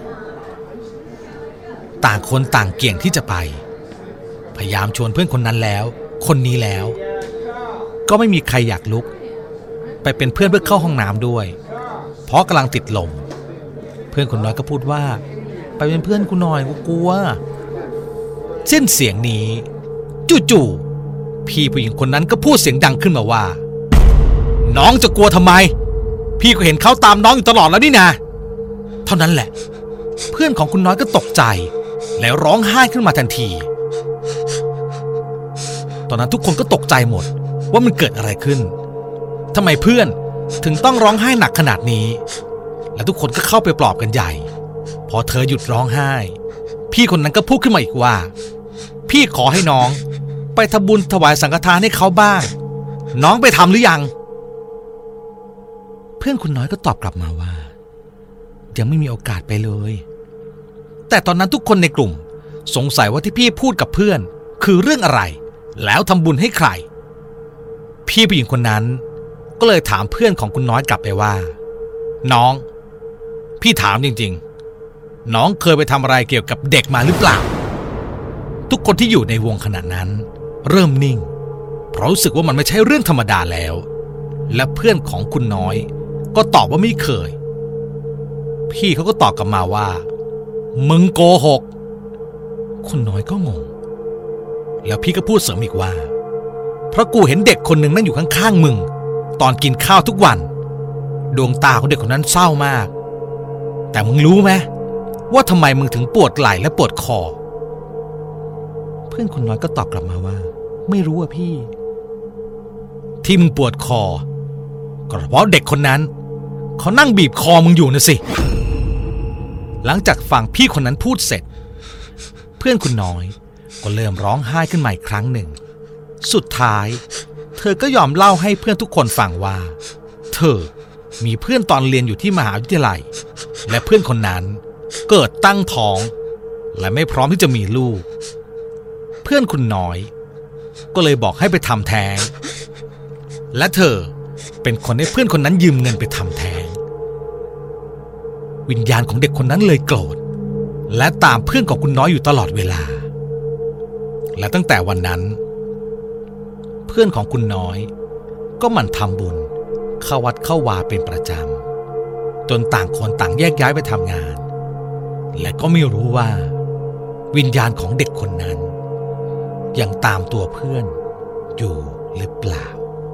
[SPEAKER 4] ต่างคนต่างเกี่ยงที่จะไปพยายามชวนเพื่อนคนนั้นแล้วคนนี้แล้วก็ไม่มีใครอยากลุกไปเป็นเพื่อนเพื่อเข้าห้องน้ำด้วยเพราะกำลังติดลมเพื่อนคนน้อยก็พูดว่าไปเป็นเพื่อนกูหน่อยกูกลัวเส้นเสียงนี้จู่ๆพี่ผู้หญิงคนนั้นก็พูดเสียงดังขึ้นมาว่าน้องจะกลัวทำไมพี่ก็เห็นเขาตามน้องอยู่ตลอดแล้วนี่นะเท่านั้นแหละเพื่อนของคุณน้อยก็ตกใจแล้วร้องไห้ขึ้นมาทันทีตอนนั้นทุกคนก็ตกใจหมดว่ามันเกิดอะไรขึ้นทำไมเพื่อนถึงต้องร้องไห้หนักขนาดนี้และทุกคนก็เข้าไปปลอบกันใหญ่พอเธอหยุดร้องไห้พี่คนนั้นก็พูดขึ้นมาอีกว่าพี่ขอให้น้องไปทำบุญถวายสังฆทานให้เขาบ้างน้องไปทำหรือยังเพื่อนคุณน้อยก็ตอบกลับมาว่ายังไม่มีโอกาสไปเลยแต่ตอนนั้นทุกคนในกลุ่มสงสัยว่าที่พี่พูดกับเพื่อนคือเรื่องอะไรแล้วทำบุญให้ใครพี่ผู้หญิงคนนั้นก็เลยถามเพื่อนของคุณน้อยกลับไปว่าน้องพี่ถามจริงๆน้องเคยไปทำอะไรเกี่ยวกับเด็กมาหรือเปล่าทุกคนที่อยู่ในวงขณะนั้นเริ่มนิ่งเพราะรู้สึกว่ามันไม่ใช่เรื่องธรรมดาแล้วและเพื่อนของคุณน้อยก็ตอบว่าไม่เคยพี่เขาก็ตอบกลับมาว่ามึงโกหกคุณน้อยก็งงแล้วพี่ก็พูดเสริมอีกว่าเพราะกูเห็นเด็กคนหนึ่งนั่งอยู่ข้างๆมึงตอนกินข้าวทุกวันดวงตาของเด็กคนนั้นเศร้ามากแต่มึงรู้ไหมว่าทำไมมึงถึงปวดไหล่และปวดคอเพื่อนคุณน้อยก็ตอบกลับมาว่าไม่รู้อ่ะพี่ที่มึงปวดคอก็เพราะเด็กคนนั้นเขานั่งบีบคอมึงอยู่นะสิหลังจากฟังพี่คนนั้นพูดเสร็จเพื่อนคุณน้อยก็เริ่มร้องไห้ขึ้นมาอีกครั้งหนึ่งสุดท้ายเธอก็ยอมเล่าให้เพื่อนทุกคนฟังว่าเธอมีเพื่อนตอนเรียนอยู่ที่มหาวิทยาลัยและเพื่อนคนนั้นเกิดตั้งท้องและไม่พร้อมที่จะมีลูกเพื่อนคุณน้อยก็เลยบอกให้ไปทำแท้งและเธอเป็นคนให้เพื่อนคนนั้นยืมเงินไปทำแท้งวิญญาณของเด็กคนนั้นเลยโกรธและตามเพื่อนของคุณน้อยอยู่ตลอดเวลาและตั้งแต่วันนั้นเพื่อนของคุณน้อยก็หมั่นทำบุญเข้าวัดเข้าวาเป็นประจำจนต่างคนต่างแยกย้ายไปทำงานและก็ไม่รู้ว่าวิญญาณของเด็กคนนั้นยังตามตัวเพื่อนอยู่หรือเปล่า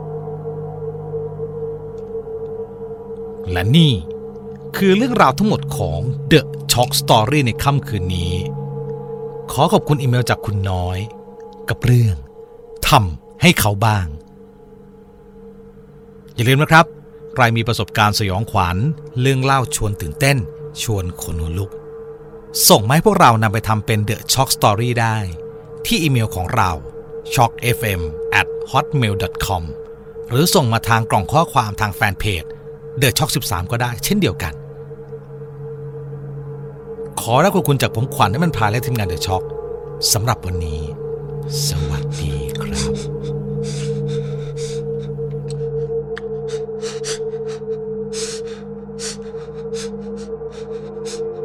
[SPEAKER 4] และนี่คือเรื่องราวทั้งหมดของ The Shock Story ในค่ำคืนนี้ขอขอบคุณอีเมลจากคุณน้อยกับเรื่องทำให้เขาบ้างอย่าลืมนะครับใครมีประสบการณ์สยองขวัญเรื่องเล่าชวนตื่นเต้นชวนขนหัวลุกส่งมาให้พวกเรานำไปทำเป็น The Shock Story ได้ที่อีเมลของเรา ช็อก เอฟ เอ็ม แอท ฮอตเมล ดอท คอม หรือส่งมาทางกล่องข้อความทางแฟนเพจ The Shock สิบสาม ก็ได้เช่นเดียวกันขอรับขอบคุณจากผมขวัญให้มันพาและทีมงาน The Shock สำหรับวันนี้สวัสดีครับ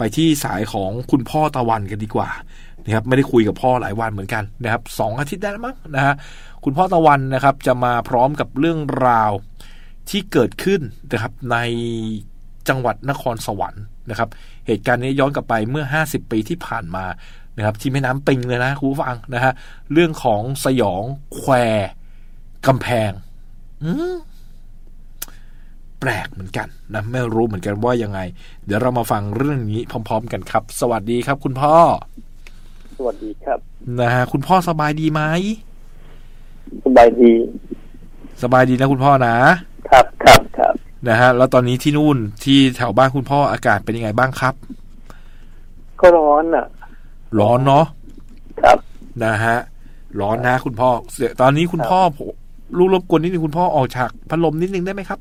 [SPEAKER 1] ไปที่สายของคุณพ่อตะวันกันดีกว่านะครับไม่ได้คุยกับพ่อหลายวันเหมือนกันนะครับสองอาทิตย์ได้แล้วมั้งนะฮะคุณพ่อตะวันนะครับจะมาพร้อมกับเรื่องราวที่เกิดขึ้นนะครับในจังหวัดนครสวรรค์นะครับเหตุการณ์นี้ย้อนกลับไปเมื่อห้าสิบปีที่ผ่านมานะครับที่แม่น้ำปิงเลยนะคุณผู้ฟังนะฮะเรื่องของสยองแควกำแพงอืมแปลกเหมือนกันนะไม่รู้เหมือนกันว่ายังไงเดี๋ยวเรามาฟังเรื่องนี้พร้อมๆกันครับสวัสดีครับคุณพ่อ
[SPEAKER 3] สวัสดีครับ
[SPEAKER 1] นะฮะคุณพ่อสบายดีไหม
[SPEAKER 3] สบายดี
[SPEAKER 1] สบายดีนะคุณพ่อนะครับ
[SPEAKER 3] ครับครับ
[SPEAKER 1] นะฮะแล้วตอนนี้ที่นู่นที่แถวบ้านคุณพ่ออากาศเป็นยังไงบ้างครับ
[SPEAKER 3] ก็ร้อนอ่ะ
[SPEAKER 1] ร้อนเนาะ
[SPEAKER 3] ครับ
[SPEAKER 1] นะฮะร้อนนะคุณพ่อตอนนี้คุณพ่อลูกรบกวนนิดนึงคุณพ่อออกจากพัดลมนิดนึงได้ไหมครับ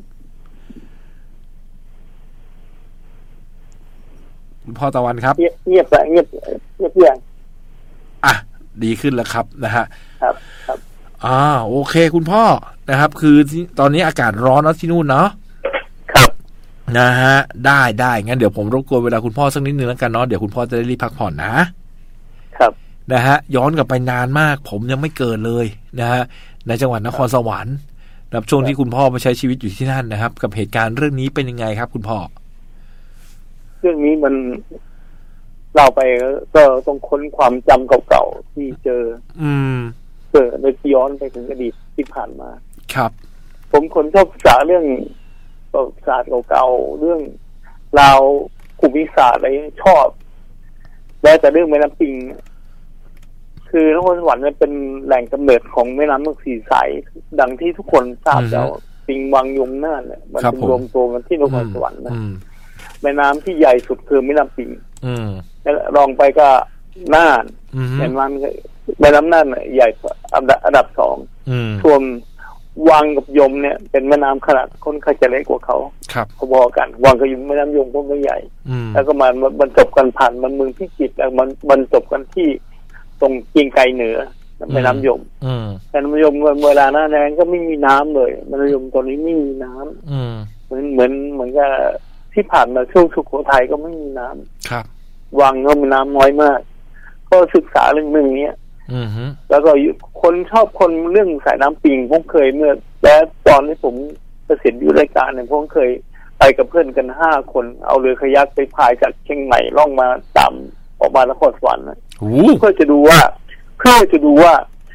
[SPEAKER 1] คุณพ่อตะวันครับ
[SPEAKER 3] เงียบไปเงียบเงียบเงียบ
[SPEAKER 1] อ่ะดีขึ้นแล้วครับนะฮะ
[SPEAKER 3] ครับครับ
[SPEAKER 1] อ่าโอเคคุณพ่อนะครับคือตอนนี้อากาศร้อนแล้วที่นู่นเนาะ
[SPEAKER 3] ครับ
[SPEAKER 1] นะฮะได้ได้งั้นเดี๋ยวผมรบกวนเวลาคุณพ่อสักนิดนึงแล้วกันเนาะเดี๋ยวคุณพ่อจะได้รีบพักผ่อนนะครับนะฮะย้อนกลับไปนานมากผมยังไม่เกิดเลยนะฮะในจังหวัดนครสวรรค์นะครับช่วงที่คุณพ่อไปใช้ชีวิตอยู่ที่นั่นนะครับกับเหตุการณ์เรื่องนี้เป็นยังไงครับคุณพ่อ
[SPEAKER 3] เรื่องนี้มันเราไปก็ต้องค้นความจำเก่าๆที่เจอ
[SPEAKER 1] อืม
[SPEAKER 3] เจอในย้อนไปถึงอดีตที่ผ่านมา
[SPEAKER 1] ครับ
[SPEAKER 3] ผมคนชอบศึกษาเรื่องประวัติศาสตร์เก่าๆเรื่องราวภูมิศาสตร์อะไรชอบแล้วแต่เรื่องแม่น้ำปิงคือนครสวรรค์เนี่ยเป็นแหล่งกำเนิดของแม่น้ำทั้งสี่สายดังที่ทุกคนทราบแล้วปิงวังยมน่านเนี่ยมันรวมตัวกันที่นครสวรรค์นะแม่น้ำที่ใหญ่สุดคือแม่น้ำปิงแล้วรองไปก็น่านแม่น้ำแม่น้ำน่านใหญ่อันดับสองส่วนวังกับยมเนี่ยเป็นแม่น้ำขนาดค่อนข้างจะเล็กกว่าเขาพอๆกันวังกับยมแม่น้ำยมก็ไม่ใหญ่แล้วก็มาบรรจบกันผ่านมันเมืองพิจิตรแล้วมันบรรจบกันที่ตรงกิงไกเหนือแม่น้ำยมแม่น้ำยมเวลาหน้าแล้งก็ไม่มีน้ำเลยแม่น้ำยมตอนนี้ไม่มีน้ำเหมือนเหมือนเหมือนกับที่ผ่านมาช่วงสุโขทัยก็ไม่มีน้ำ
[SPEAKER 1] ครับ
[SPEAKER 3] วังก็มีน้ำน้อยมากก็ศึกษาเรื่องเรื่องนี้แล้วก็คนชอบคนเรื่องสายน้ำปิงผมเคยเมื่อและตอนที่ผมเกษียณอยู่รายการเนี่ยผมเคยไปกับเพื่อนกันห้าคนเอาเรือคายักไปพายจากเชียงใหม่ล่องมาตามออกมานครสวรรค์เพื่อจะดูว่าเพื่อจะดูว่า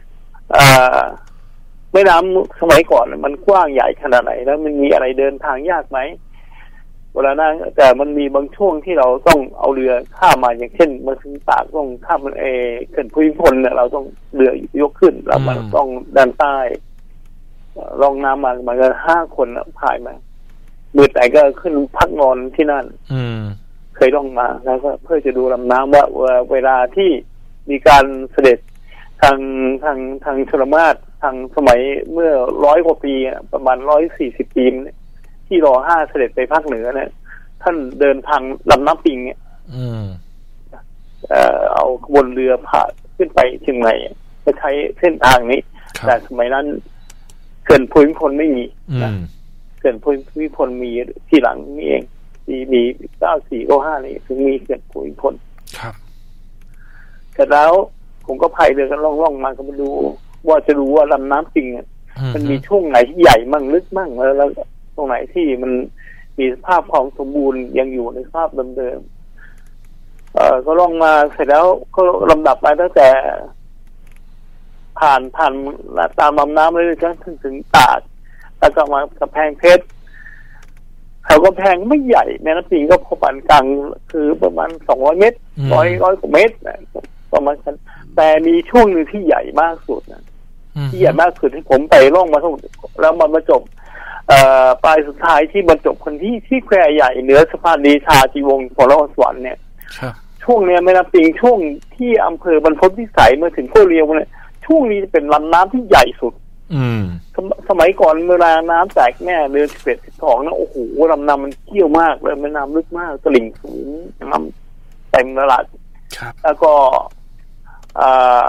[SPEAKER 3] แม่น้ำสมัยก่อนมันกว้างใหญ่ขนาดไหนแล้วมันมีอะไรเดินทางยากไหมเวลานั้นแต่มันมีบางช่วงที่เราต้องเอาเรือข้ามมาอย่างเช่นมาถึงปากต้องข้ามมันเอเขื่อนภูมิพลเนี่ยเราต้องเรือยกขึ้นแล้วมันต้องด้านใต้ลองน้ำมามากันห้าคนพายมามือแต่ก็ขึ้นพักนอนที่นั่นเคยลองมาแล้วก็เพื่อจะดูลำน้ำว่าเวลาที่มีการเสด็จทางทางทางชลมาศทางสมัยเมื่อร้อยกว่าปีประมาณร้อยสี่สิบปีที่รอห้าเสด็จไปภาคเหนือเนี่ยท่านเดินทางลำน้ำปิงเนี่ยเอ่อเอาขบวนเรือผ่านขึ้นไปเชียงใหม่ไปใช้เส้นทางนี้แต่สมัยนั้นเขื่อนภูมิพลไม่มีนะเขื่อนภูมิพลมีทีหลังนี่เองมีมีเก้าสี่เก้าห้านี่ถึงมีเขื่อนภูมิพล
[SPEAKER 1] ครับ
[SPEAKER 3] แต่แล้วผมก็พายเรือกันล่องๆมาก็มาดูว่าจะรู้ว่าลำน้ำปิงมันมีช่วงไหนที่ใหญ่มั่งลึกมั่งแล้วแล้วตรงไหนที่มันมีสภาพของสมบูรณ์ยังอยู่ในสภาพเดิมๆเอ่อก็ลองมาเสร็จแล้วก็ลำดับไปตั้งแต่ผ่านผ่านตามลำน้ำเลยจนถึงถึงตาดแล้วก็มากำแพงเพชรเขาก็แพงไม่ใหญ่แม่น้ำปิงก็พอปานกลางคือประมาณสองร้อยเมตรร้อยร้อยกว่าเมตรประมาณนั้นแต่มีช่วงนึงที่ใหญ่มากสุดนะที่ใหญ่มากสุดที่ผมไปล่องมาทั้งหมดแล้วมันมาจบปลายสุดท้ายที่บรรจบคนที่ที่แควใหญ่เหนือสะพานดีชาจีวงศ์ของนครสวรรค์เนี่ยช่วงเนี้ยแม่น้ำปิงช่วงที่อำเภอบรรพตวิสัยเมื่อถึงโคเรียวเนี่ยช่วงนี้เป็นลำน้ำที่ใหญ่สุดส, สมัยก่อนเวลาน้ำแตกแม่เดือนสิบเอ็ดสิบสองนะโอ้โหลำน้ำมันเชี่ยวมากเลยแม่น้ำลึกมากตลิ่งสูงน้ำเต็มระดับแล้วก็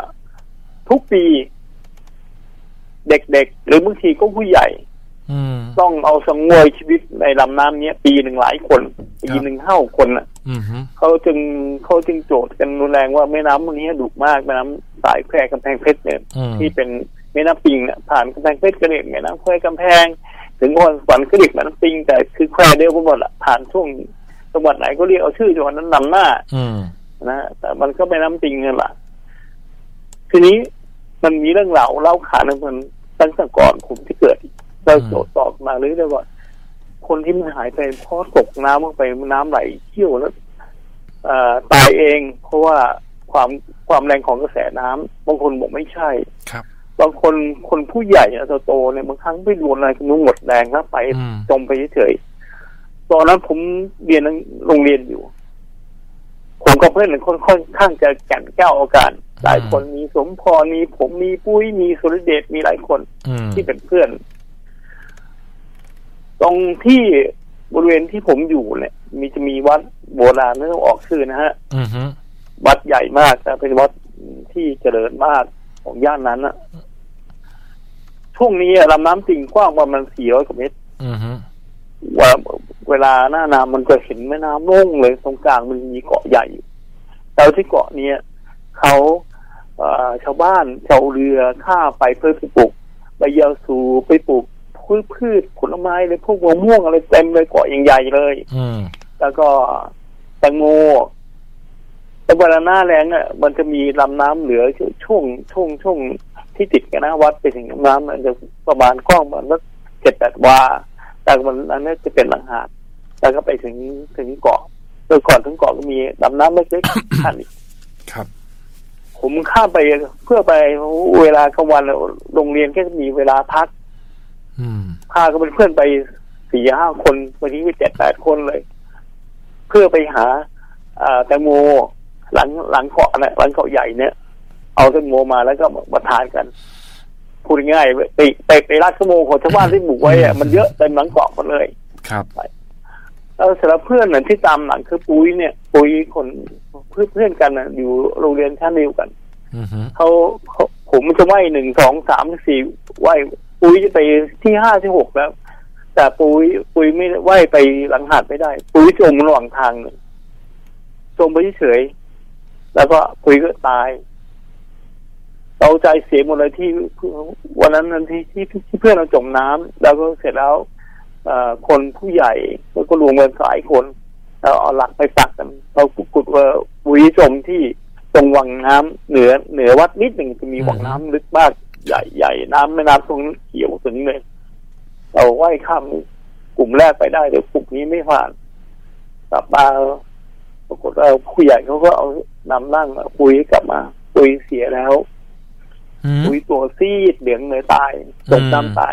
[SPEAKER 3] ทุกปีเด็กๆหรือบางทีก็ผู้ใหญ่
[SPEAKER 5] ต้องเอาสังเวยชีวิตในลำน้ำนี้ปีหนึ่งหลายคนปีหนึ่งเท่าคนอ่ะเขาจึงเขาจึงโจทย์กันรุนแรงว่าแม่น้ำนี้ดุมากแม่น้ำสายแควกำแพงเพชรเนี่ยที่เป็นแม่น้ำปิงเนี่ยผ่านกำแพงเพชรก็เรียกแม่น้ำแควกำแพงถึงนครสวรรค์ก็เรียกแม่น้ำปิงแต่คือแควเดียวกันหมดละผ่านช่วงจังหวัดไหนก็เรียกเอาชื่อจังหวัดนั้นนำหน้านะแต่มันก็แม่น้ำปิงนั่นแหละทีนี้มันมีเรื่องเล่าเล่าขานมันตั้งแต่ก่อนผมที่เกิดเราโจทย์ตอบมาเลยได้ว่าคนที่มันหายไปเพราะตกน้ำลงไปน้ำไหลเชี่ยวแล้วตายเองเพราะว่าความความแรงของกระแสน้ำบางคนบอกไม่ใช่
[SPEAKER 1] ครับ
[SPEAKER 5] บางคนคนผู้ใหญ่โตๆเนี่ยบางครั้งไปโดนอะไรก็นุ่งหมดแรงแล้วไปจมไปเฉยๆตอนนั้นผมเรียนโรงเรียนอยู่ผมกับเพื่อนค่อนข้างจะแก่นแก้วอาการหลายคนมีสมพรมีผมมีปุ้ยมีสุรเดชมีหลายคนที่เป็นเพื่อนตรงที่บริเวณที่ผมอยู่เนี่ยมีจะมีวัดโบราณไม่ต้องออกชื่อนะฮะวัดใหญ่มากแต่เป็นวัดที่เจริญมากของย่านนั้นอะช่วงนี้ลำน้ำปิงกว้างประมาณสี่ร้อยกว่าเมตรว่าเวลาหน้าน้ำมันจะเห็นแม่น้ำโล่งเลยตรงกลางมันมีเกาะใหญ่แต่ที่เกาะนี้เขาชาวบ้านชาวเรือข้าไปเพื่อไปปลูกใบยาสูบไปปลูกพืชพืชผลไม้เลยพวกมะม่วงอะไรเต็มเลยเกาะใหญ่ๆเลยแล้วก็แตงโมแต่เวลาหน้าแล้งอ่ะมันจะมีลำน้ำเหลือช่วงช่วงช่วงที่ติดกันนะวัดไปถึงน้ำมันจะประมาณกว้างประมาณสักเจ็ดแปดวาแต่มันอันนี้จะเป็นหลังหาดแล้วก็ไปถึงถึงเกาะโดยก่อนถึงเกาะก็มีลำน้ำเล็กๆขั้นอีก
[SPEAKER 1] ครับ
[SPEAKER 5] ผมข้ามไปเพื่อไปเวลากลางวันโรงเรียนก็จะมีเวลาพักพาก็เป็นเพื่อนไปสี่ห้าคนวันนี้ไปเจ็ดแปดคนเลยเพื่อไปหาแตงโมหลังหลังเกาะนะหลังเกาะใหญ่เนี่ยเอาแตงโมมาแล้วก็มาทานกันพูดง่ายไปไปไปรักแตงโมของชาวบ้านที่ปลูกไว้อะมันเยอะเต็มหลังเกาะหมดเลย
[SPEAKER 1] ครับ
[SPEAKER 5] แล้วสำหรับเพื่อนน่ะที่ตามหลังคือปุ้ยเนี่ยปุ้ยคนเพื่อนเพื่อนกันน่ะอยู่โรงเรียนชั้นเดียวกันเขาเขาผมจะไหวหนึ่งสองสามสี่ไหวปุ้ยจะไปที่ห้าที่หกแล้วแต่ปุ้ยปุ้ยไม่ไหวไปหลังหาดไม่ได้ปุ้ยจมระหว่างทางจมไปเฉยแล้วก็ปุ้ยก็ตายเราใจเสียหมดเลยที่วันนั้นนั้นที่ที่ที่เพื่อนเราจมน้ำแล้วก็เสร็จแล้วคนผู้ใหญ่แล้วก็รวมกันหลายคนเราเอาหลักไปปักกันเราขุดว่าปุ้ยจมที่ตรงวังน้ำเหนือเหนือวัดนิดหนึ่งจะมีวังน้ำลึกมากใหญ่ใหญ่น้ำแม่น้ำตรงนี้เขียวถึงเลยเราว่ายข้ามกลุ่มแรกไปได้แต่กลุ่มนี้ไม่ผ่านกลับมาปรากฏว่าผู้ใหญ่เขาก็เอานำนั่งปุ้ยกลับมาปุ้ยเสียแล้วปุ้ยตัวซีดเหลืองเลยตายจมน้ำตาย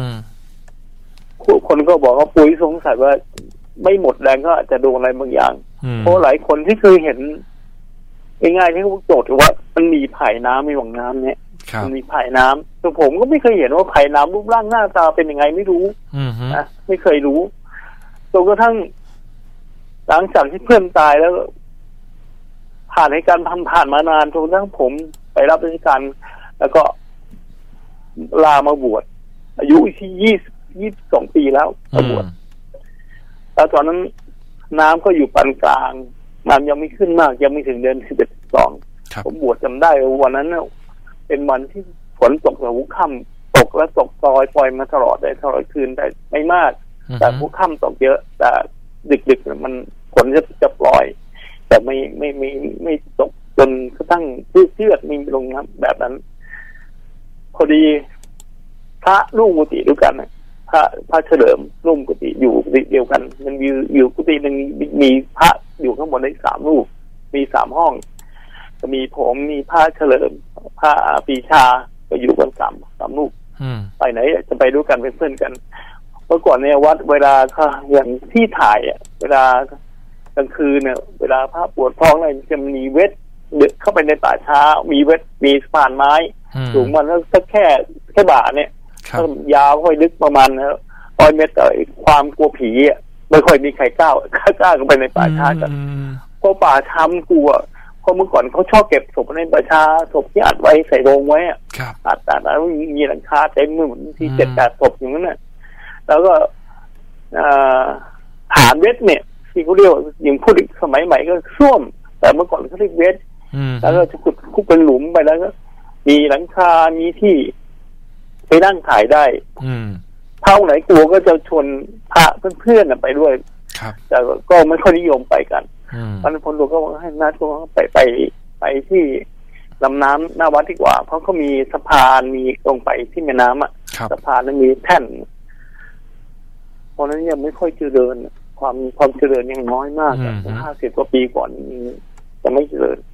[SPEAKER 5] คนก็บอกว่าปุ้ยสงสัยว่าไม่หมดแรงก็อาจจะโดนอะไรบางอย่างเพราะหลายคนที่เคยเห็นง่ายๆที่เขาโจทย์ว่ามันมีไผ่น้ำมีหวังน้ำเนี่ยมันมีไผ่น้ำแต่ผมก็ไม่เคยเห็นว่าไผ่น้ำรูปร่างหน้าตาเป็นยังไงไม่รู้นะไม่เคยรู้จนกระทั่งหลังจากที่เพื่อนตายแล้วผ่านเหตุการณ์ผ่านมานานจนกระทั่งผมไปรับราชการแล้วก็ลามาบวชอายุที่ยี่สิบยี่สิบสองปีแล้วมาบวชแล้วตอนนั้นน้ำก็อยู่ปานกลางน้ำยังไม่ขึ้นมากยังไม่ถึงเดือนสิบเอ็ดสองผมบวชจำได้วันนั้นเป็นวันที่ฝนตกแต่หัวค่ำตกและตกปล่อยปล่อยมาตลอดได้ตลอดคืนแต่ไม่มากแต่หัวค่ำตกเยอะแต่ดึกๆมันฝนจะจะปล่อยแต่ไม่ไม่ไม่ไม่ตกจนกระทั่งเชือกมีลงน้ำแบบนั้นพอดีพระร่วมกุฏิด้วยกันพระพระเฉลิมร่วมกุฏิอยู่กุฏิเดียวกันมันอยู่อยู่กุฏิหนึ่งมีพระอยู่ข้างบนได้สามรูปมีสามห้องจะมีผมมีพระเฉลิมพระปีชาก็อยู่กันสามสามรูปไปไหนจะไปด้วยกันเป็นเพื่อนกันเมื่อก่อนเนี่ยวัดเวลาอย่างที่ถ่ายอ่ะเวลากลางคืนเนี่ยเวลาพระปวดท้องอะไรจะมีเวทเดินเข้าไปในป่าช้ามีเวทมีสะพานไม้สูงมันสักแค่แค่บ่าเนี่ยยาวค่อยลึกประมาณร้อยเมตรแต่ความกลัวผีอ่ะไม่ค่อยมีใครกล้ากล้ากล้าเข้าไปในป่าช้ากันเพราะป่าช้ากลัวเพราะเมื่อก่อนเขาชอบเก็บศพในป่าช้าศพที่อัดไว้ใส่โรงไว้อ่ะอัดแต่แล้วมีหลังคาเต็มเหมือนที่เจ็ดแปดศพอย่างนั้นน่ะแล้วก็ฐานเวทเนี่ยที่เขาเรียกอย่างพูดสมัยใหม่ก็ส้วมแต่เมื่อก่อนเขาเรียกเวทแล้วก็จะขุดคุกเป็นหลุมไปแล้วก็มีหลังคามีที่ไปนั่งถ่ายได้เท่าไหนกลัวก็จะชวนพระเพื่อนๆไปด้วยแต่ก็ไม่ค่อยนิยมไปกันมันคนดูก็ให้นัดก็ไปไปไปที่ลำน้ำหน้าวัดดีกว่าเพราะเขามีสะพานมีลงไปที่แม่น้ำอ่ะสะพานนั้นมีแท่นเพราะนั้นยังไม่ค่อยเจริญความความเจริญยังน้อยมากห้าสิบกว่าปีก่อนจะไม่เจริญ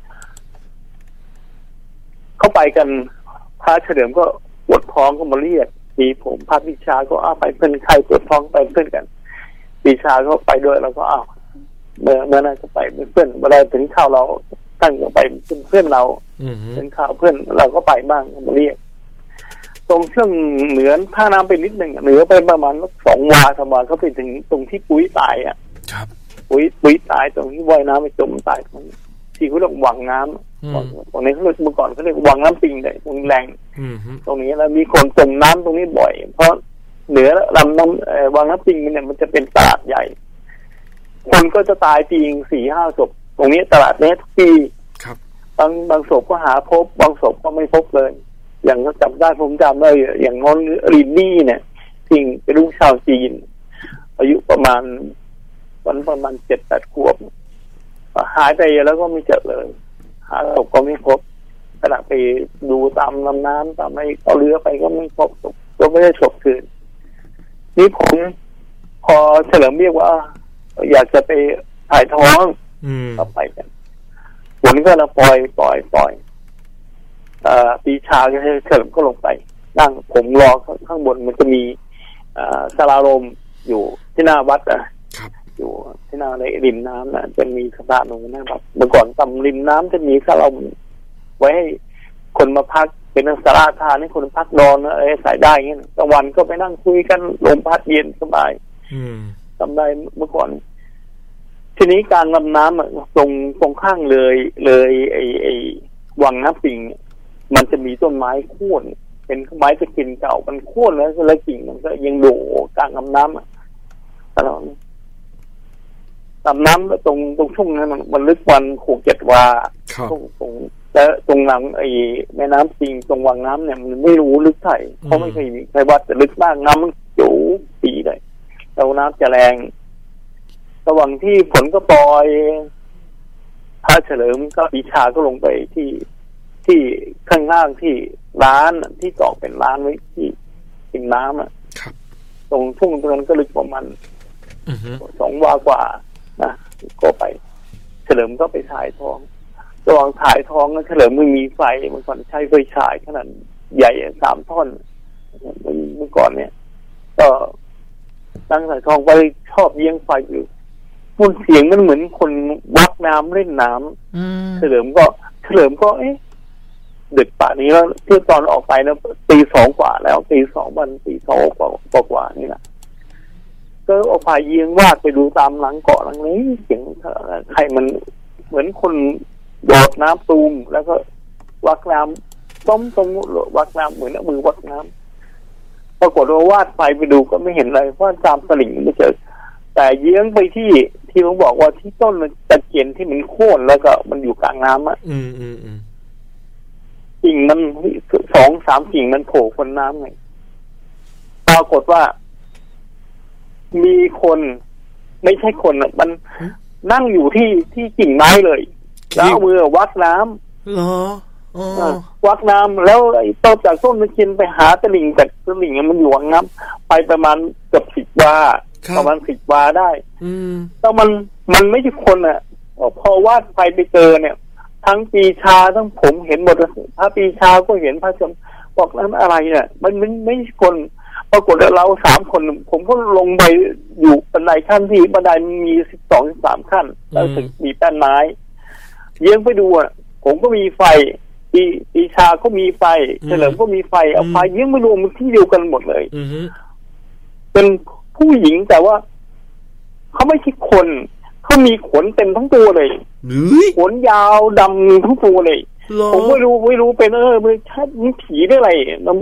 [SPEAKER 5] เข้าไปกันพระเฉลิมก็ปวดท้องก็มาเรียกมีผมพระวิชาก็อ้าไปเพื่อนใครปวดท้องไปเพื่อนกันวิชาก็ไปด้วยแล้วก็อ้าวเมื่อเมื่อนั้นก็ไปเพื่อนเวลาถึงข้าวเราตั้งก็ไปเป็นเพื่อนเราเป็นข้าวเพื่อนเราก็ไปบ้างมาเรียกตรงช่วงเหนือท่าน้ำไปนิดหนึ่งเหนือไปประมาณสองวาสามวาเขาไปถึงตรงที่ปุ้ยตายอ่ะครับปุ้ยปุ้ยตายตรงที่ว่ายน้ำไปจมตายตรงที่เขาเรียกวังน้ำตรงนี้เขาเรียกเมื่อก่อนเขาเรียกวังน้ำปิงเลยตรงแรงตรงนี้แล้วมีคนจมน้ำตรงนี้บ่อยเพราะเหนือลำน้ำวังน้ำปิงเนี่ยมันจะเป็นตลาดใหญ่คนก็จะตายปีงสี่ห้าศพตรงนี้ตลาดนี้ทุกปีบางบางศพก็หาพบบางศพก็ไม่พบเลยอย่างก็จำได้ผมจำได้อย่างน้องลินนี่เนี่ยจริงเป็นลูกชาวจีนอายุประมาณวันประมาณเจ็ดแปดขวบหายไปแล้วก็ไม่เจอเลยหาศพก็ไม่พบขณะไปดูตามลำน้ำตามไอ้เอาเรือไปก็ไม่พบศพก็ไม่ได้ศพคืนนี่ผมพอเฉลิมเรียกว่าอยากจะไปถ่ายท้องก็ไปกันฝนก็เราปล่อยปล่อยปล่อยปีชาก็ให้เฉลิมก็ลงไปนั่งผมรอข้างบนมันจะมีศาลาลมอยู่ที่หน้าวัดอ่ะอยู่ที่หน้าในริมน้ำนะจะมีสะพานลงนะครับเมื่อก่อนตำริมน้ำจะมีศาลาลมไว้ให้คนมาพักเป็นศาลาทานให้คนพักนอนอะไรใส่ได้เงี้ยกลางวันก็ไปนั่งคุยกันลมพัดเย็นสบายจำได้เมื่อก่อนทีนี้การลำน้ำตรงตรงข้างเลยเลยไอ้ไอ้วังน้ำปิงมันจะมีต้นไม้โค่นเป็นไม้ตะเคียนเก่ามันโค่นแล้วแล้วกิ่งมันก็ยังโด่กลางลำน้ำอ่ะแล้วลำน้ำตรงตรงช่วงนั้นมันมันลึกวันหกเจ็ดวาตรงตรงและตรงหลังไอ้แม่น้ำปิงตรงวังน้ำเนี่ยมันไม่รู้ลึกเท่าไหร่เพราะไม่เคยมีใครวัดแต่ลึกมากน้ำมันจู๋ปีเลยแล้วน้ำจะแรงระหว่างที่ฝนก็ปล่อยพระเฉลิมก็ปีชาก็ลงไปที่ที่ข้างล่างที่ร้านที่ตอกเป็นร้านไว้ที่กินน้ำอ่ะตรงทุ่งตรงนั้นก็ลึกประมาณสองวากว่านะก็ไปเฉลิมก็ไปถ่ายทองระหว่างถ่ายทองนั้นเฉลิมไม่มีไฟมันก่อนใช้ไฟฉายขนาดใหญ่สามท่อนเมื่อก่อนเนี่ยก็ตั้งถ่ายทองไปชอบเยี่ยงไฟอยู่มันเสียงมันเหมือนคนวักน้ำเล่นน้ำเฉลิมก็เฉลิมก็เอ๊ะดึกป่านนี้แล้วที่ตอนออกไปนะตีสองกว่าแล้วตีสองวันตีสองกว่ากว่านี่แหละก็ออกไปเยียงวาดไปดูตามหลังเกาะหลังนี้เสียงใครมันเหมือนคนโดดน้ำตูมแล้วก็วักน้ำต้มตรงวักน้ำเหมือนมือวักน้ำปรากฏว่าวาดไปไปดูก็ไม่เห็นอะไรเพราะตามตลิ่งไม่เจอแต่เยื้องไปที่ที่ผมบอกว่าที่ต้นตะเคียนที่มันโค่นแล้วก็มันอยู่กลางน้ำอ่ะอืมอืมอืมกิ่งมันสองสามกิ่งมันโผล่บนน้ำไงปรากฏว่ามีคนไม่ใช่คนอ่ะมันนั่งอยู่ที่ที่กิ่งไม้เลยแล้วเอามือวักน้ำเหรอวักน้ำแล้วไอ้ต้นจากต้นตะเคียนไปหาตะลิ่งจากตะลิ่งมันหลวงน้ำไปประมาณเกือบสิบวาประมาณสิบวาได้แต่มันมันไม่ใช่คนอ่ะพอวาดไปไปเจอเนี่ยทั้งปีชาทั้งผมเห็นหมดพระปีชาก็เห็นพระชมบอกนั้นอะไรเนี่ยมันมันไม่ใช่คนปรากฏว่าเราสามคนผมก็ลงไปอยู่บันไดขั้นที่บันไดมีสิบสองสิบสามขั้นแล้วถึงมีแป้นไม้เยี่ยงไปดูอ่ะผมก็มีไฟปีปีชาก็มีไฟเฉลิมก็มีไฟเอาไฟเยี่ยงไปรวมที่เดียวกันหมดเลยเป็นผู้หญิงแต่ว่าเขาไม่ใช่คนเขามีขนเต็มทั้งตัวเลยขนยาวดำทั้งตัวเลยผมไม่รู้ไม่รู้เป็นเออมันชัดมันผีได้ไร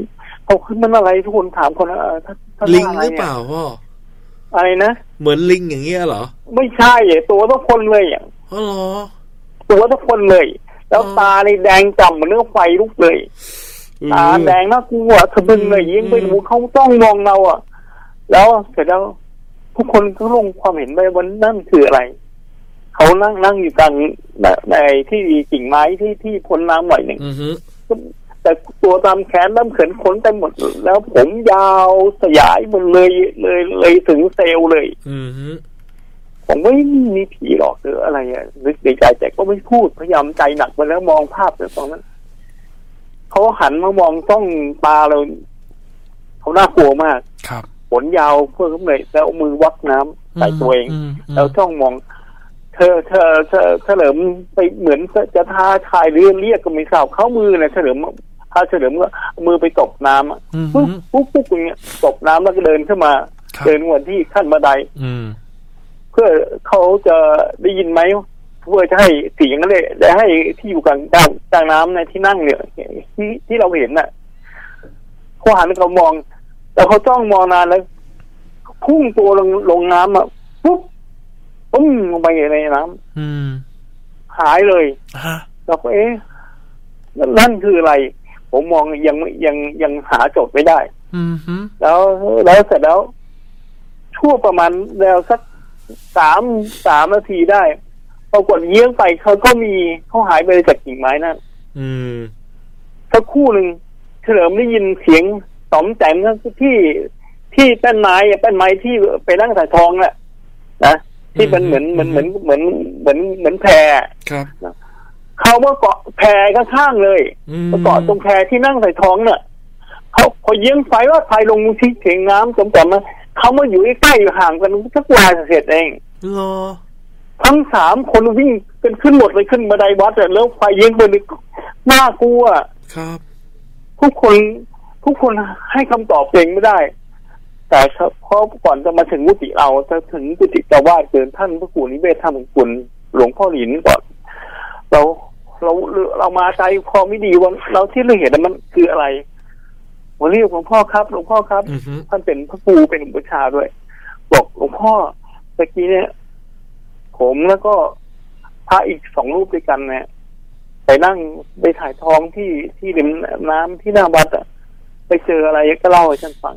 [SPEAKER 5] เขาขึ้นมันอะไรทุกคนถามคนนะ
[SPEAKER 1] ลิงหรือเปล่าพ่อ
[SPEAKER 5] อะไรนะ
[SPEAKER 1] เหมือนลิงอย่างเงี้ยเหรอ
[SPEAKER 5] ไม่ใช่ตัวทุกคนเลยอ่ะ
[SPEAKER 1] อ๋อเหรอ
[SPEAKER 5] ตัวทุกคนเลยแล้วตาในแดงจำเหมือนเนื้อไฟลุกเลยตาแดงน่ากลัวทะบึงเลยยิ่งไปดูเขาต้องมองเราอ่ะแล้วเสร็จแล้วทุกคนก็ลงความเห็นไปว่านั่นคืออะไรเขานั่งนั่งอยู่กลางในที่กิ่งไม้ที่ที่พ้นน้ำหน่อยหนึ่งแต่ตัวตามแขนน้ำเขินขนเต็มหมดแล้วผมยาวสยายหมดเลยเลยเลยถึงเซลล์เลยผมไม่มีผีหรอกหรืออะไรอ่ะนึกในใจแต่ก็ไม่พูดพยายามใจหนักไปแล้วมองภาพตรงนั้นเขาหันมามองต้องตาเราเขาน่ากลัวมาก
[SPEAKER 1] ครับ
[SPEAKER 5] ขนยาวเพื่อเขาเลยแล้วเอามือวักน้ำใส่ตัวเองแล้วจ้องมองเธอเธอเธอเฉลิมไปเหมือนจะท้าทายหรือเรียกก็ไม่ทราบเข้ามือเนี่ยเฉลิมพาเฉลิมก็มือไปตบน้ำอ่ะปุ๊บปุ๊บปุ๊บอย่างเงี้ยตบน้ำแล้วก็เดินขึ้นมาเดินวนที่ขั้นบันไดเพื่อเขาจะได้ยินไหมเพื่อจะให้เสียงนั่นเลยได้ให้ที่อยู่กลางกลางกลางน้ำในที่นั่งเนี่ยที่ที่เราเห็นน่ะเขาหันเขามองแต่เขาจ้องมองนานแล้วพุ่งตัวลงลงน้ำอ่ะปุ๊บปุ้มลงไปในน้ำหายเลยเราก็เอ๊ะนั่นคืออะไรผมมองยังยังยังหาโจทย์ไม่ได้แล้วแล้วเสร็จแล้วชั่วประมาณแล้วสักสามสามนาทีได้ปรากฏเยื้องไปเขาก็มีเขาหายไปจากกิ่งไม้นั่นสักคู่หนึ่งเฉลิมได้ยินเสียงต๋อมแต้มที่ที่แป้นไม้แป้นไม้ที่ไปนั่งใส่ทองแหละนะที่มันเหมือนเหมือนเหมือนเหมือนเหมือนเหมือนแพ
[SPEAKER 1] ครับ
[SPEAKER 5] เขาว่าเกาะแพข้างๆเลยเกาะตรงแพที่นั่งใส่ท้องเนี่ยเขาพอเยื้องไฟว่าไฟลงมุทิเถียงน้ำจมๆมาเขามาอยู่ใกล้ๆอยู่ห่างกันสักวาเสร็จเอง
[SPEAKER 1] เหรอ
[SPEAKER 5] ทั้งสามคนวิ่งกันขึ้นหมดเลยขึ้นบันไดวัดแล้วไฟเยื้องไปน่ากลัว
[SPEAKER 1] ครับ
[SPEAKER 5] ทุกคนทุกคนให้คำตอบเองไม่ได้แต่เพราะก่อนจะมาถึงกุฏิเราจะถึงกุฏิเจ้าวาดเกินท่านพระครูนิเวศธรรมคุณหลวงพ่อหลินก่อนเราเราเรามาใจคอไม่ดีว่าเราที่เราเห็นมันคืออะไรวันนี้หลวงพ่อครับหลวงพ่อครับท่านเป็นพระครูเป็นอุปชาด้วยบอกหลวงพ่อตะกี้เนี่ยผมแล้วก็พระอีกสองรูปด้วยกันเนี่ยไปนั่งไปถ่ายทองที่ที่ริมน้ำที่หน้าวัดอ่ะไปเจออะไรก็เล่าให้ฉันฟัง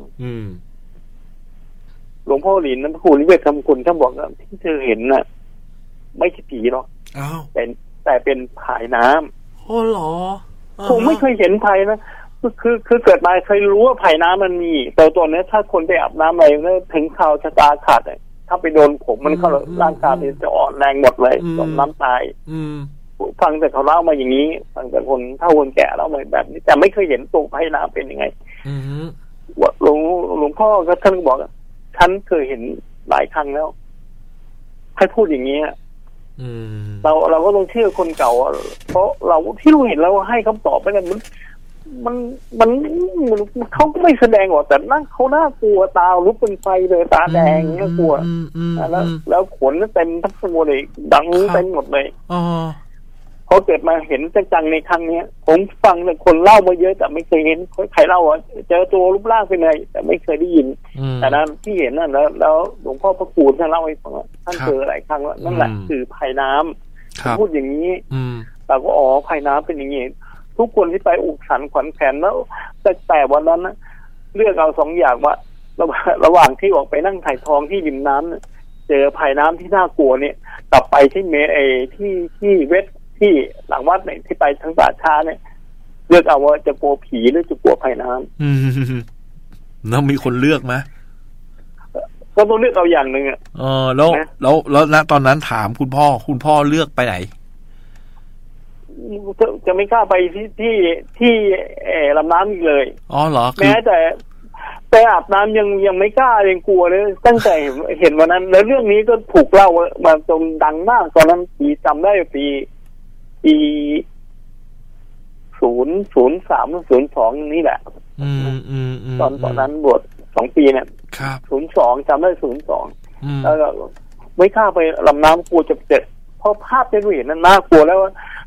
[SPEAKER 5] หลวงพ่อหลินพระครูนิเวศธรรมคุณท่านบอกว่าที่เธอเห็นน่ะไม่ใช่ผีหรอกเป็นแต่เป็นผายน้ำ
[SPEAKER 1] โอ้หรอ
[SPEAKER 5] ผมไม่เคยเห็นผายนะคือคือคือเกิดมาเคยรู้ว่าผายน้ำมันมีแต่ตัวนี้ถ้าคนไปอาบน้ำอะไรเนี่ยถึงข่าวชะตาขาดถ้าไปโดนผมมันเข้าร่างกายมันจะอ่อนแรงหมดเลยจมน้ำตายฟังแต่เขาเล่ามาอย่างนี้ฟังแต่คนเฒ่าคนแก่เล่ามาแบบนี้แต่ไม่เคยเห็นตัวผายน้ำเป็นยังไงหลวงหลวงพ่อก็ท่านบอกฉันเคยเห็นหลายครั้งแล้วใครพูดอย่างนี้เราเราก็ต้องเชื่อคนเก่าเพราะเราที่เราเห็นเราให้คำตอบไปกันมันมันมันเขาก็ไม่แสดงออกแต่นั่งเขาน่ากลัวตาลุกเป็นไฟเลยตาแดงน่ากลัวแล้วแล้วขนเต็มทั้งตัวเลยดังเต็มหมดเลยพอเกิดมาเห็นจังๆในครั้งนี้ผมฟังแต่คนเล่ามาเยอะแต่ไม่เคยเห็นใครเล่าอ่ะเจอตัวรูปร่างเป็นไงแต่ไม่เคยได้ยินแต่นั้นที่เห็นนั่นแล้วแล้วหลวงพ่อพระครูท่านเล่าให้ฟังว่าท่านเจอหลายครั้งแล้วนั่นแหละคือภายน้ำพูดอย่างนี้แต่ก็อ๋อภายน้ำเป็นอย่างนี้ทุกคนที่ไปอุกสันขวัญแขนแล้วแต่แต่วันนั้นนะเลือกเอาสองอย่างว่าระหว่างที่ออกไปนั่งถ่ายทองที่ริมน้ำเจอภายน้ำที่น่ากลัวเนี่ยกลับไปที่เมเอที่ที่เวทที่หลังวัดเนี่ยที่ไปทั้งป่าช้าเนี่ยเลือกเอาว่าจะกลัวผีหรือจะกลัวภายน้
[SPEAKER 1] ำแล้วมีคนเลือกไหม
[SPEAKER 5] ก็ต้องเลือกเอาอย่างหนึ่งอ่ะ
[SPEAKER 1] เออแล้วแล้วแล้วณตอนนั้นถามคุณพ่อคุณพ่อเลือกไปไหน
[SPEAKER 5] จะจะไม่กล้าไปที่ที่ที่เออลำน้ำอีกเลย
[SPEAKER 1] อ๋อเหรอ
[SPEAKER 5] แม้แต่ไปอาบน้ำยังยังไม่กล้ายังกลัวเลยตั้งแต่เห็นวันนั้นแล้วเรื่องนี้ก็ถูกเล่ามาจนดังมากตอนนั้นปีจำได้ปีปีศูนย์ศูนย์สามศูนย์สองนี่แหละตอนตอนนั้นบวชสองปีเนี่ยศูนย์สองจำได้ศูนย์สองแล้วไม่กล้าไปลำน้ำกลัวจะเจ็บเพราะภาพที่เราเห็นนั้นน่ากลัวแล้ว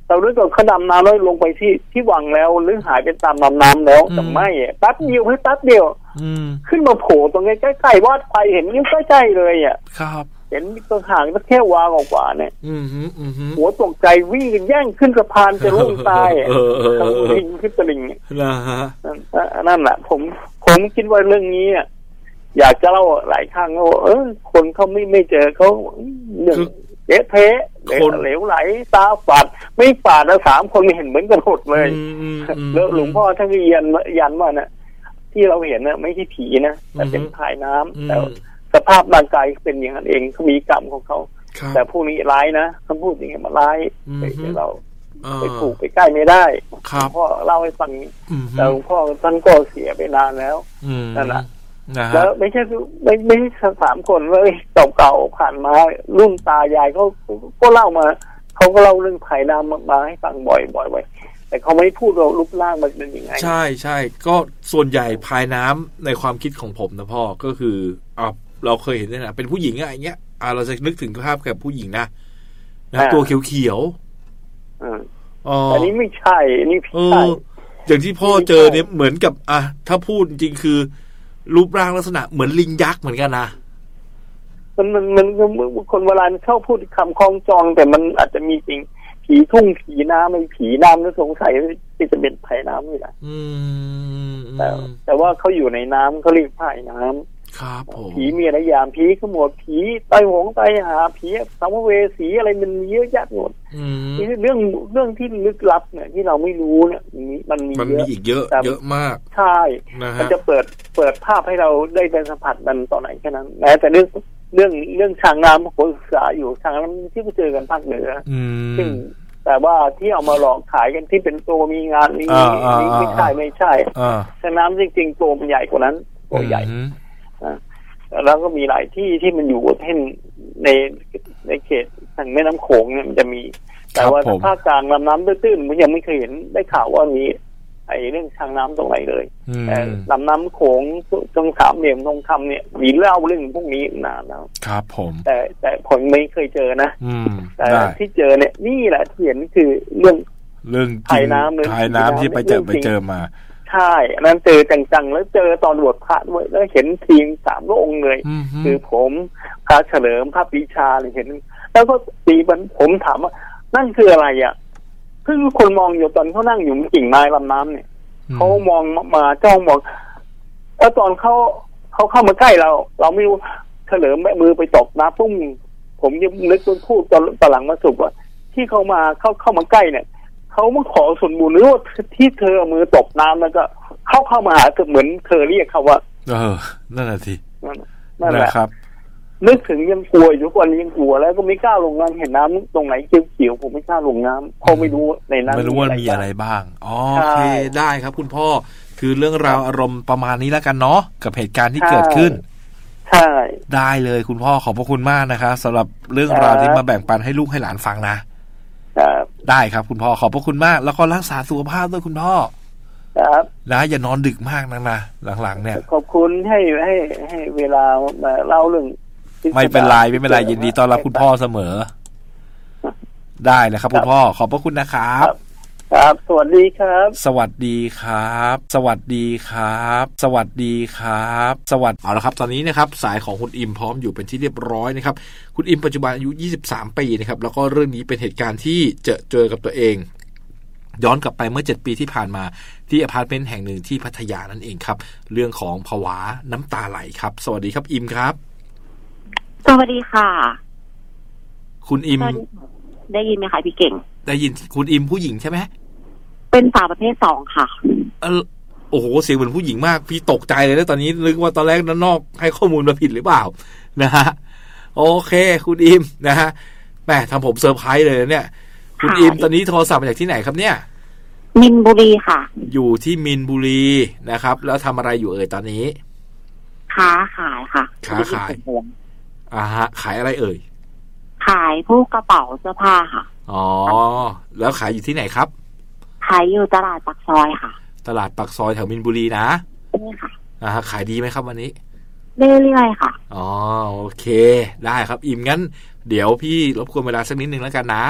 [SPEAKER 5] เราด้วยกับเขาดำน้ำแล้วลงไปที่ที่วังแล้วหรือหายไปตามลำน้ำแล้วแต่ไม่แป๊บเดียวให้แป๊บเดียวขึ้นมาโผล่ตรงใกล้ๆวาดไปเห็นยังใกล้ๆเลยอ่ะ
[SPEAKER 1] ครับ
[SPEAKER 5] เห็นตัวห่างแค่วากว่าเนี่ยหัวตกใจวิ่งกันแย่งขึ้นสะพานจะล่วงตายต้องวิ่งขึ้นตลิ่ง
[SPEAKER 1] นะฮะ
[SPEAKER 5] นั่นแหละผมผมคิดว่าเรื่องนี้อยากจะเล่าหลายครั้งว่าเออคนเขาไม่ไม่เจอเขาหนึ่งเละเทะเหลวไหลตาฝาดไม่ฝาดแล้วสามคนเห็นเหมือนกันหมดเลยแล้วหลวงพ่อท่านก็ยันยันว่าน่ะที่เราเห็นน่ะไม่ใช่ผีนะแต่เป็นภายน้ำแต่สภาพร่างกายเป็นอย่างนั้นเองเขามีกรรมของเขาแต่พวกนี้ร้ายนะคำพูดอย่างนี้มาร้ายเราไปถูกไปใกล้ไม่ได้หลวงพ่อเล่าให้ฟังแต่หลวงพ่อท่านก็เสียไปนานแล้วนั่นแหละแล้วไม่ใช่ไม่ไม่ใช่สามคนเลยเก่าๆผ่านมารุ่นตายายเขาก็เล่ามาเขาก็เล่าเรื่องไผ่น้ำมาให้ฟังบ่อยๆไว้แต่เขาไม่พูดเรารูปร่างมันเป็นยังไง
[SPEAKER 1] ใช่ใช่ก็ส่วนใหญ่พายน้ำในความคิดของผมนะพ่อก็คืออ่าเราเคยเห็นเนี่ยนะเป็นผู้หญิงอะไรเงี้ยอ่าเราจะนึกถึงภาพแบบผู้หญิงนะนะตัวเขียว
[SPEAKER 5] ๆอ๋ออันนี้ไม่ใช่อันนี้พี่ใช่
[SPEAKER 1] อย่างที่พ่อเจอเนี่ยเหมือนกับอ่ะถ้าพูดจริงคือรูปร่างลักษณะเหมือนลิงยักษ์เหมือนกันนะ
[SPEAKER 5] มันมันมันคนโบราณชอบพูดคำคล้องจองแต่มันอาจจะมีจริงผีทุ่งผีน้ำไม่ผีน้ำแล้วสงสัยที่จะเป็นไผ่น้ำนี่แหละแต่แต่ว่าเขาอยู่ในน้ำเขาเรียกไผ่น้ำ
[SPEAKER 1] ครับผม
[SPEAKER 5] ผีมีอะไรอย่างผีขโมยผีไตหงไตหาผีสัมภเวสีอะไรมันเยอะแยะหมดนี่เรื่องเรื่องที่ลึกลับเนี่ยที่เราไม่รู้เนี่ยมันมี
[SPEAKER 1] มันมีอีกเยอะเยอะมาก
[SPEAKER 5] ใช่มันจะเปิดเปิดภาพให้เราได้เป็นสัมผัสมันต่อไหนแค่นั้นแม้แต่เรื่องเรื่องเรื่องช้างน้ำผมศึกษาอยู่ช้างน้ำที่ไปเจอกันภาคเหนือซึ่งแต่ว่าที่เอามาหลอกขายกันที่เป็นตัวมีงานนี้ไม่ใช่ไม่ใช่ช้างน้ำจริงๆตัวมันใหญ่กว่านั้นตัวใหญ่แล้วก็มีหลายที่ที่มันอยู่เช่นในในเขตทางแม่น้ำโขงเนี่ยมันจะมีแต่ว่าภาคกลางลำน้ำตื้นๆมันยังไม่เคยเห็นได้ข่าวว่ามีไอ้เรื่องทางน้ำตรงไหนเลยแต่ลำน้ำโขงตรงสามเหลี่ยมทองคำเนี่ยมีเล่าเรื่องพวกนี้นานแล้ว
[SPEAKER 1] ครับผม
[SPEAKER 5] แต่แต่ผมไม่เคยเจอนะแต่ที่เจอเนี่ยนี่แหละที่เห็นคือเรื่อง
[SPEAKER 1] เรื่อง
[SPEAKER 5] ภายน้ำเลย
[SPEAKER 1] ภายน้ำที่ไปเจอไปเจอมา
[SPEAKER 5] ใช่นั้นเจอจังๆแล้วเจอตอนบวชพระด้วยแล้วเห็นทีมสามพระองค์เลยคือผมพระเฉลิมพระปรีชาเห็นแล้วก็ตีมันผมถามว่านั่นคืออะไรอ่ะเพิ่งคนมองอยู่ตอนเขานั่งอยู่กิ่งไม้ลำน้ำเนี่ยเขามองมาจ้องมองแล้วตอนเขาเขาเข้ามาใกล้เราเราไม่รู้เฉลิมแม่มือไปตบน้ำปุ้งผมยังนึกต้นพูดตอนตอนหลังมาสุกว่าที่เขามาเข้าเข้ามาใกล้เนี่ยเขามาขอส่วนบุญหรือว่าที่เธอมือตบน้ำแล้วก็เข้าเข้ามาหาเหมือนเธอเรียกเขาว่า
[SPEAKER 1] เออนั่นแหละที
[SPEAKER 5] นั่นแหละครับนึกถึงยังกลัวอยู่ทุกวันยังกลัวแล้วก็ไม่กล้าลงน้ำเห็นน้ำตรงไหนเขียวๆผมไม่กล้าลงน้ำเพราะไม่รู้ในน้ำ
[SPEAKER 1] ไม่รู้ว่ามีอะไรบ้างอ๋อโอเคได้ครับคุณพ่อคือเรื่องราวอารมณ์ประมาณนี้แล้วกันเนาะกับเหตุการณ์ที่เกิดขึ้น
[SPEAKER 5] ใช่
[SPEAKER 1] ได้เลยคุณพ่อขอบพระคุณมากนะครับสำหรับเรื่องราวที่มาแบ่งปันให้ลูกให้หลานฟังนะได้ครับคุณพ่อขอบพระคุณมากแล้วก็รักษาสุขภาพด้วยคุณพ่อ
[SPEAKER 5] ครับ
[SPEAKER 1] นะอย่านอนดึกมากนะนะหลังๆเนี่ย
[SPEAKER 5] ขอบคุณให้ให้ให้เวลามาเล่าเรื่อง
[SPEAKER 1] ไม่เป็นไรไม่เป็นไรยินดีต้อนรับคุณพ่อเสมอได้เลยครับคุณพ่อขอบพระคุณนะครับ
[SPEAKER 5] ครับสวัสดีครับ
[SPEAKER 1] สวัสดีครับสวัสดีครับสวัสดีครับสวัสดีเอาละครับตอนนี้นะครับสายของคุณอิมพร้อมอยู่เป็นที่เรียบร้อยนะครับคุณอิมปัจจุบันอายุยี่สิบสามปีนะครับแล้วก็เรื่องนี้เป็นเหตุการณ์ที่เจอเจอกับตัวเองย้อนกลับไปเมื่อเจ็ดปีที่ผ่านมาที่อพาร์ตเมนต์แห่งหนึ่งที่พัทยานั่นเองครับเรื่องของภาวะน้ำตาไหลครับสวัสดีครับอิมครับ
[SPEAKER 6] สวัสดีค่ะ
[SPEAKER 1] คุณอิม
[SPEAKER 6] ได้ยินไหมคะพี่เก่ง
[SPEAKER 1] ได้ยินคุณอิมผู้หญิงใช่ไหม
[SPEAKER 6] เป็นสาวประเภทสองค่ะ
[SPEAKER 1] เออโอ้โหเสียงเหมือนผู้หญิงมากพี่ตกใจเลยนะตอนนี้นึกว่าตอนแรกนั้นนอกให้ข้อมูลมาผิดหรือเปล่านะฮะโอเคคุณอิมนะฮะแหมทำผมเซอร์ไพรส์เลยเนี่ยคุณอิมตอนนี้โทรศัพท์มาจากที่ไหนครับเนี่ย
[SPEAKER 6] มินบุรีค่ะ
[SPEAKER 1] อยู่ที่มินบุรีนะครับแล้วทำอะไรอยู่เอ่ยตอนนี้
[SPEAKER 6] ค้าขายค่ะ
[SPEAKER 1] ค้าขายอ่าฮะขายอะไรเอ่ย
[SPEAKER 6] ขายพวกกระเป๋าเสื้อผ้าค่ะ
[SPEAKER 1] อ๋อแล้วขายอยู่ที่ไหนครับ
[SPEAKER 6] ขายอยู่ตลาดปากซอยค่ะ
[SPEAKER 1] ตลาดปากซอยแถวมินบุรีนะ
[SPEAKER 6] นี่ค่ะ
[SPEAKER 1] อ่าขายดีไหมครับวันนี้
[SPEAKER 6] เรื่อยๆค่ะ
[SPEAKER 1] อ๋อโอเคได้ครับอิมงั้นเดี๋ยวพี่รบกวนเวลาสักนิดนึงแล้วกันนะ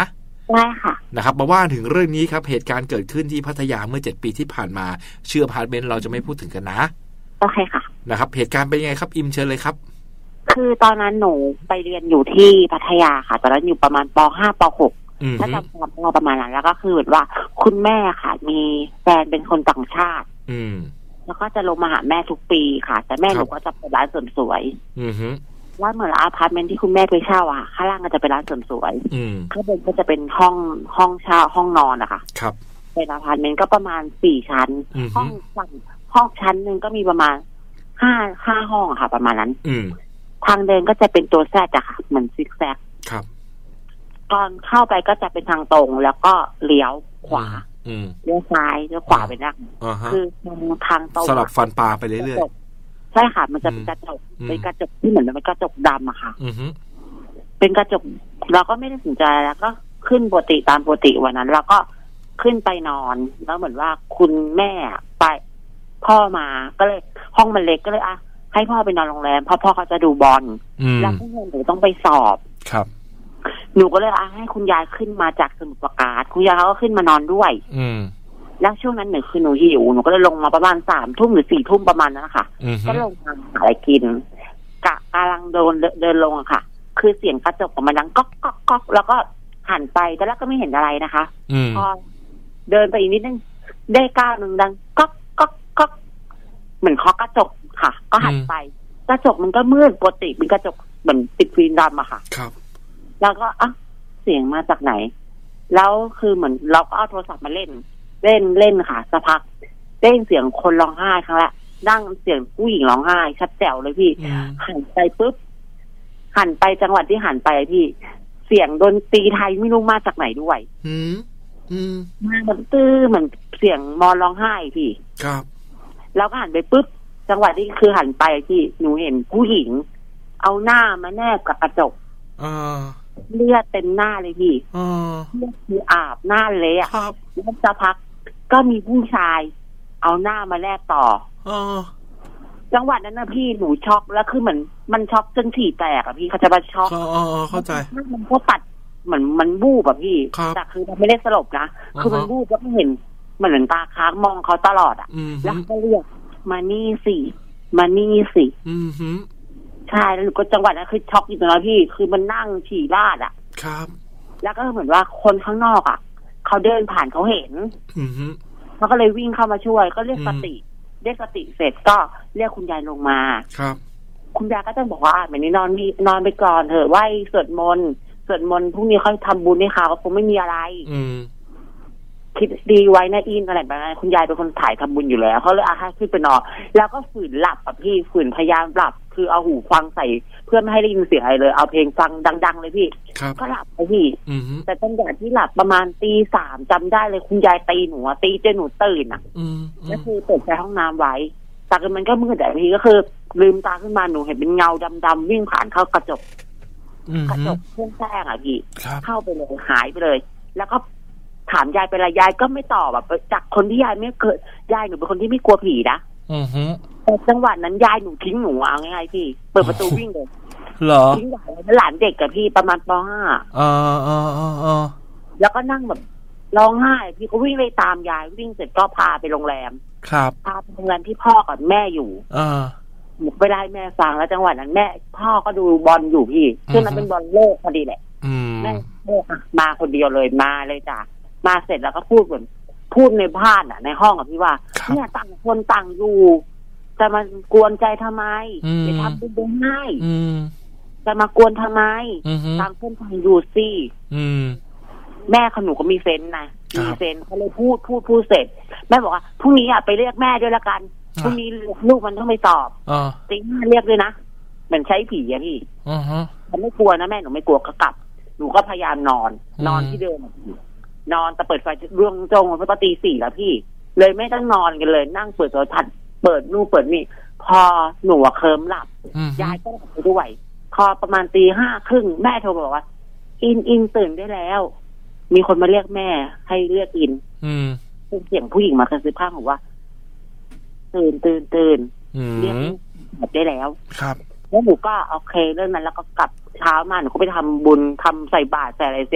[SPEAKER 6] ได้ค่ะ
[SPEAKER 1] นะครับมาว่าถึงเรื่องนี้ครับเหตุการณ์เกิดขึ้นที่พัทยาเมื่อเจ็ดปีที่ผ่านมาชื่ออพาร์ตเมนต์เราจะไม่พูดถึงกันนะ
[SPEAKER 6] โอเคค่ะ
[SPEAKER 1] นะครับเหตุการณ์เป็นยังไงครับอิมเชิญเลยครับ
[SPEAKER 6] คือตอนนั้นหนูไปเรียนอยู่ที่พัทยาค่ะตอนนั้นอยู่ประมาณป ห้า ป หกถ้าจำความได้ประมาณนั้นแล้วก็คือแบบว่าคุณแม่ค่ะมีแฟนเป็นคนต่างชาติ
[SPEAKER 1] อืม
[SPEAKER 6] แล้วก็จะลงมาหาแม่ทุกปีค่ะแต่แม่หนูก็จะเปิดร้านเสริมสวย
[SPEAKER 1] อือฮึ
[SPEAKER 6] ร้านเหมือนอพาร์ตเมนต์ที่คุณแม่ไปเช่าอ่ะข้างล่างก็จะเป็นร้านเสริมสวยข้างบนก็จะเป็นห้องห้องเช่าห้องนอนอะค่ะ
[SPEAKER 1] ครับ
[SPEAKER 6] เป็นอพาร์ตเมนต์ก็ประมาณสี่ชั้นห้องฝั่งห้องชั้นหนึ่งก็มีประมาณห้าห้าห้องอะค่ะประมาณนั้นทางเดินก็จะเป็นตัวแซดอะค่ะเหมือนซิกแซก
[SPEAKER 1] ครับ
[SPEAKER 6] ตอนเข้าไปก็จะเป็นทางตรงแล้วก็เลี้ยวขวาเลี้ยวซ้ายเลี้ยวขวาไปนะคือทางตรง
[SPEAKER 1] สลับฟันปลาไปเรื่อย
[SPEAKER 6] ๆใช่ค่ะมันจะเป็นกระจกเป็นกระจกที่เหมือนเป็นกระจกดำอะค่ะเป็นกระจกเราก็ไม่ได้สนใจแล้วก็ขึ้นปกติตามปกติวันนั้นเราก็ขึ้นไปนอนแล้วเหมือนว่าคุณแม่ไปพ่อมาก็เลยห้องมันเล็กก็เลยอ่ะให้พ่อไปนอนโรงแรมเพราะพ่อเขาจะดูบอลแล้วพวกหนูต้องไปสอบ
[SPEAKER 1] ครับ
[SPEAKER 6] หนูก็เลยอ่ะให้คุณยายขึ้นมาจากสมุทรปราการคุณยายเขาก็ขึ้นมานอนด้วย
[SPEAKER 1] อืม
[SPEAKER 6] แล้วช่วงนั้นหนูคือหนูหิวหนูก็เลยลงมาประมาณสามทุ่มหรือสี่ทุ่มประมาณนั้นนะคะก็ลงมาหาอะไรกินกะกำลังเดินเดินลงอะค่ะคือเสียงกระจกของมันดังก๊อกก๊อกก๊อกแล้วก็หันไปแต่แล้วก็ไม่เห็นอะไรนะคะพอเดินไปอีกนิดนึงได้ก้าวหนึ่งดังก๊อกก๊อกก๊อกเหมือนเคาะกระจกค่ะก็หันไปกระจกมันก็มืดปกติเป็นกระจกเหมือนติดฟิล์มดำอะค่ะ
[SPEAKER 1] ครับ
[SPEAKER 6] แล้วก็อ่ะเสียงมาจากไหนแล้วคือเหมือนเราก็เอาโทรศัพท์มาเล่นเล่นเล่นค่ะสักพักได้ยินเสียงคนร้องไห้ครั้งละดั้งเสียงผู้หญิงร้องไห้ชัดแจ๋วเลยพี่หันไปปุ๊บหันไปจังหวัดที่หันไปพี่เสียงดนตรีไทยไม่รู้มาจากไหนด้วย
[SPEAKER 1] อืมอืม
[SPEAKER 6] มาแบบตื้อเหมือนเสียงมอร้องไห้พี่
[SPEAKER 1] ครับ
[SPEAKER 6] แล้วก็หันไปปุ๊บจังหวัดที่คือหันไปพี่หนูเห็นผู้หญิงเอาหน้ามาแนบกับกระจกเลือดเต็มหน้าเลยพี่เลือดคืออาบหน้าเละแล้วสักพักก็มีผู้ชายเอาหน้ามาแลกต่อจังหวัดนั้นนะพี่หนูช็อกแล้วคือเหมือนมันช็อกจนฉี่แตกอะพี่เขาจะมาช็อก
[SPEAKER 1] อ๋อเข้าใจ
[SPEAKER 6] มันก็ตัดเหมือนมันบูบอะพี่แต่คือมันไม่ได้สลบนะคือมันบูบแล้วก็เห็นมันเหมือนตาค้างมองเขาตลอดอะแล้วก็เรียกมานี่สิมานี่สิใช่แล้วหนูก็จังหวัดนั้นคือช็อกอยู่ตรงนั้นพี่คือมันนั่งฉี่ราดอ่ะ
[SPEAKER 1] ครับ
[SPEAKER 6] แล้วก็เหมือนว่าคนข้างนอกอ่ะเขาเดินผ่านเขาเห็นเขาก็เลยวิ่งเข้ามาช่วยก็เรียกสติเรียกสติเสร็จก็เรียกคุณยายลงมา
[SPEAKER 1] ครับ
[SPEAKER 6] คุณยายก็จะบอกว่าเหมือนนี้นอนนี่นอนไปก่อนเถอะไหว้สวดมนต์สวดมนต์พรุ่งนี้ค่อยทำบุญให้เขาก็คงไม่มีอะไรคิดดีไว้นะอินอะไรแบบนั้นคุณยายเป็นคนถ่ายทำบุญอยู่แล้วเขาเลยอาให้ขึ้นไปนอนแล้วก็ฝืนหลับอ่ะพี่ฝืนพยายามหลับคือเอาหูฟังใส่เพื่อไม่ให้ได้ยินเสียงอะไรเลยเอาเพลงฟังดังๆเลยพี่ก็หลับไปพี่แต่ตอนอย่างที่หลับประมาณตีสามจำได้เลยคุณยายตีหนูตีจนหนูตื่นอ่ะก็คือเปิดไฟห้องน้ำไว้แต่มันก็มืดแต่พี่ก็คือลืมตาขึ้นมาหนูเห็นเป็นเงาดำๆวิ่งผ่านเข้ากระจกกระจกเครื่องแป้งอ่ะพี่เข้าไปเลยหายไปเลยแล้วก็ถามยายเป็นไรยายก็ไม่ตอบแบบจากคนที่ยายไม่เคยยายหนูเป็นคนที่ไม่กลัวผีนะแต่จังหวะนั้นยายหนูทิ้งหนูเอาง่ายๆพี่เปิดประตูวิ่งเลย
[SPEAKER 1] เหรอ
[SPEAKER 6] ทิ้งหลานแล้วหลานเด็กกับพี่ประมาณป.ห้า
[SPEAKER 1] อ๋ออ๋ออ๋อ
[SPEAKER 6] แล้วก็นั่งแบบร้องไห้พี่ก็วิ่งเลยตามยายวิ่งเสร็จก็พาไปโรงแรม
[SPEAKER 1] ครับ
[SPEAKER 6] พาไปโรงแรมที่พ่อกับแม่อยู่
[SPEAKER 1] อ่า
[SPEAKER 6] หนูไปไล่แม่ฟังแล้วจังหวะนั้นแม่พ่อก็ดูบอลอยู่พี่ซึ่งมันเป็นบอลโลกพอดีแหละแม่มาคนเดียวเลยมาเลยจ้ะมาเสร็จแล้วก็พูดเหมือนพูดในบ้านอ่ะในห้องอ่ะพี่ว่าเนี่ยต่างคนต่างอยู่จะมากวนใจทำไมจะทำบุญให้จะมากวนทำไมต่างคนต่างอยู่สิแม่ขนูก็มีเซนนะมีเซนเขาเลยพูดพูดพูดเสร็จแม่บอกว่าพรุ่งนี้อ่ะไปเรียกแม่ด้วยละกันพรุ่งนี้ลูกมันต้องไปสอบตีห้าเรียกด้วยนะเหมือนใช้ผีอะพี่ฉันไม่กลัวนะแม่หนูไม่กลัวก็กลับหนูก็พยายามนอนนอนที่เดิมนอนแต่เปิดไฟร่วงจงเพราะตีสี่แล้วพี่เลยไม่ต้องนอนกันเลยนั่งเปิดโทรทัศน์เปิดนู่นเปิดนี่พอหนูเคลิ้มหลับยายก็หลับไปด้วยพอประมาณตีห้าครึ่งแม่โทรบอกว่าอินอินตื่นได้แล้วมีคนมาเรียกแม่ให้เรียกอินเป็นเสียงผู้หญิงมากระซิบข้างบอกว่าตื่นตื่นตื่นเรียกหลับได้แล้ว
[SPEAKER 1] ครับ
[SPEAKER 6] แล้วหนูก็โอเคเรื่องนั้นแล้วก็กลับเช้ามาหนูก็ไปทำบุญทำใส่บาตรใส่อะไรเสร็จ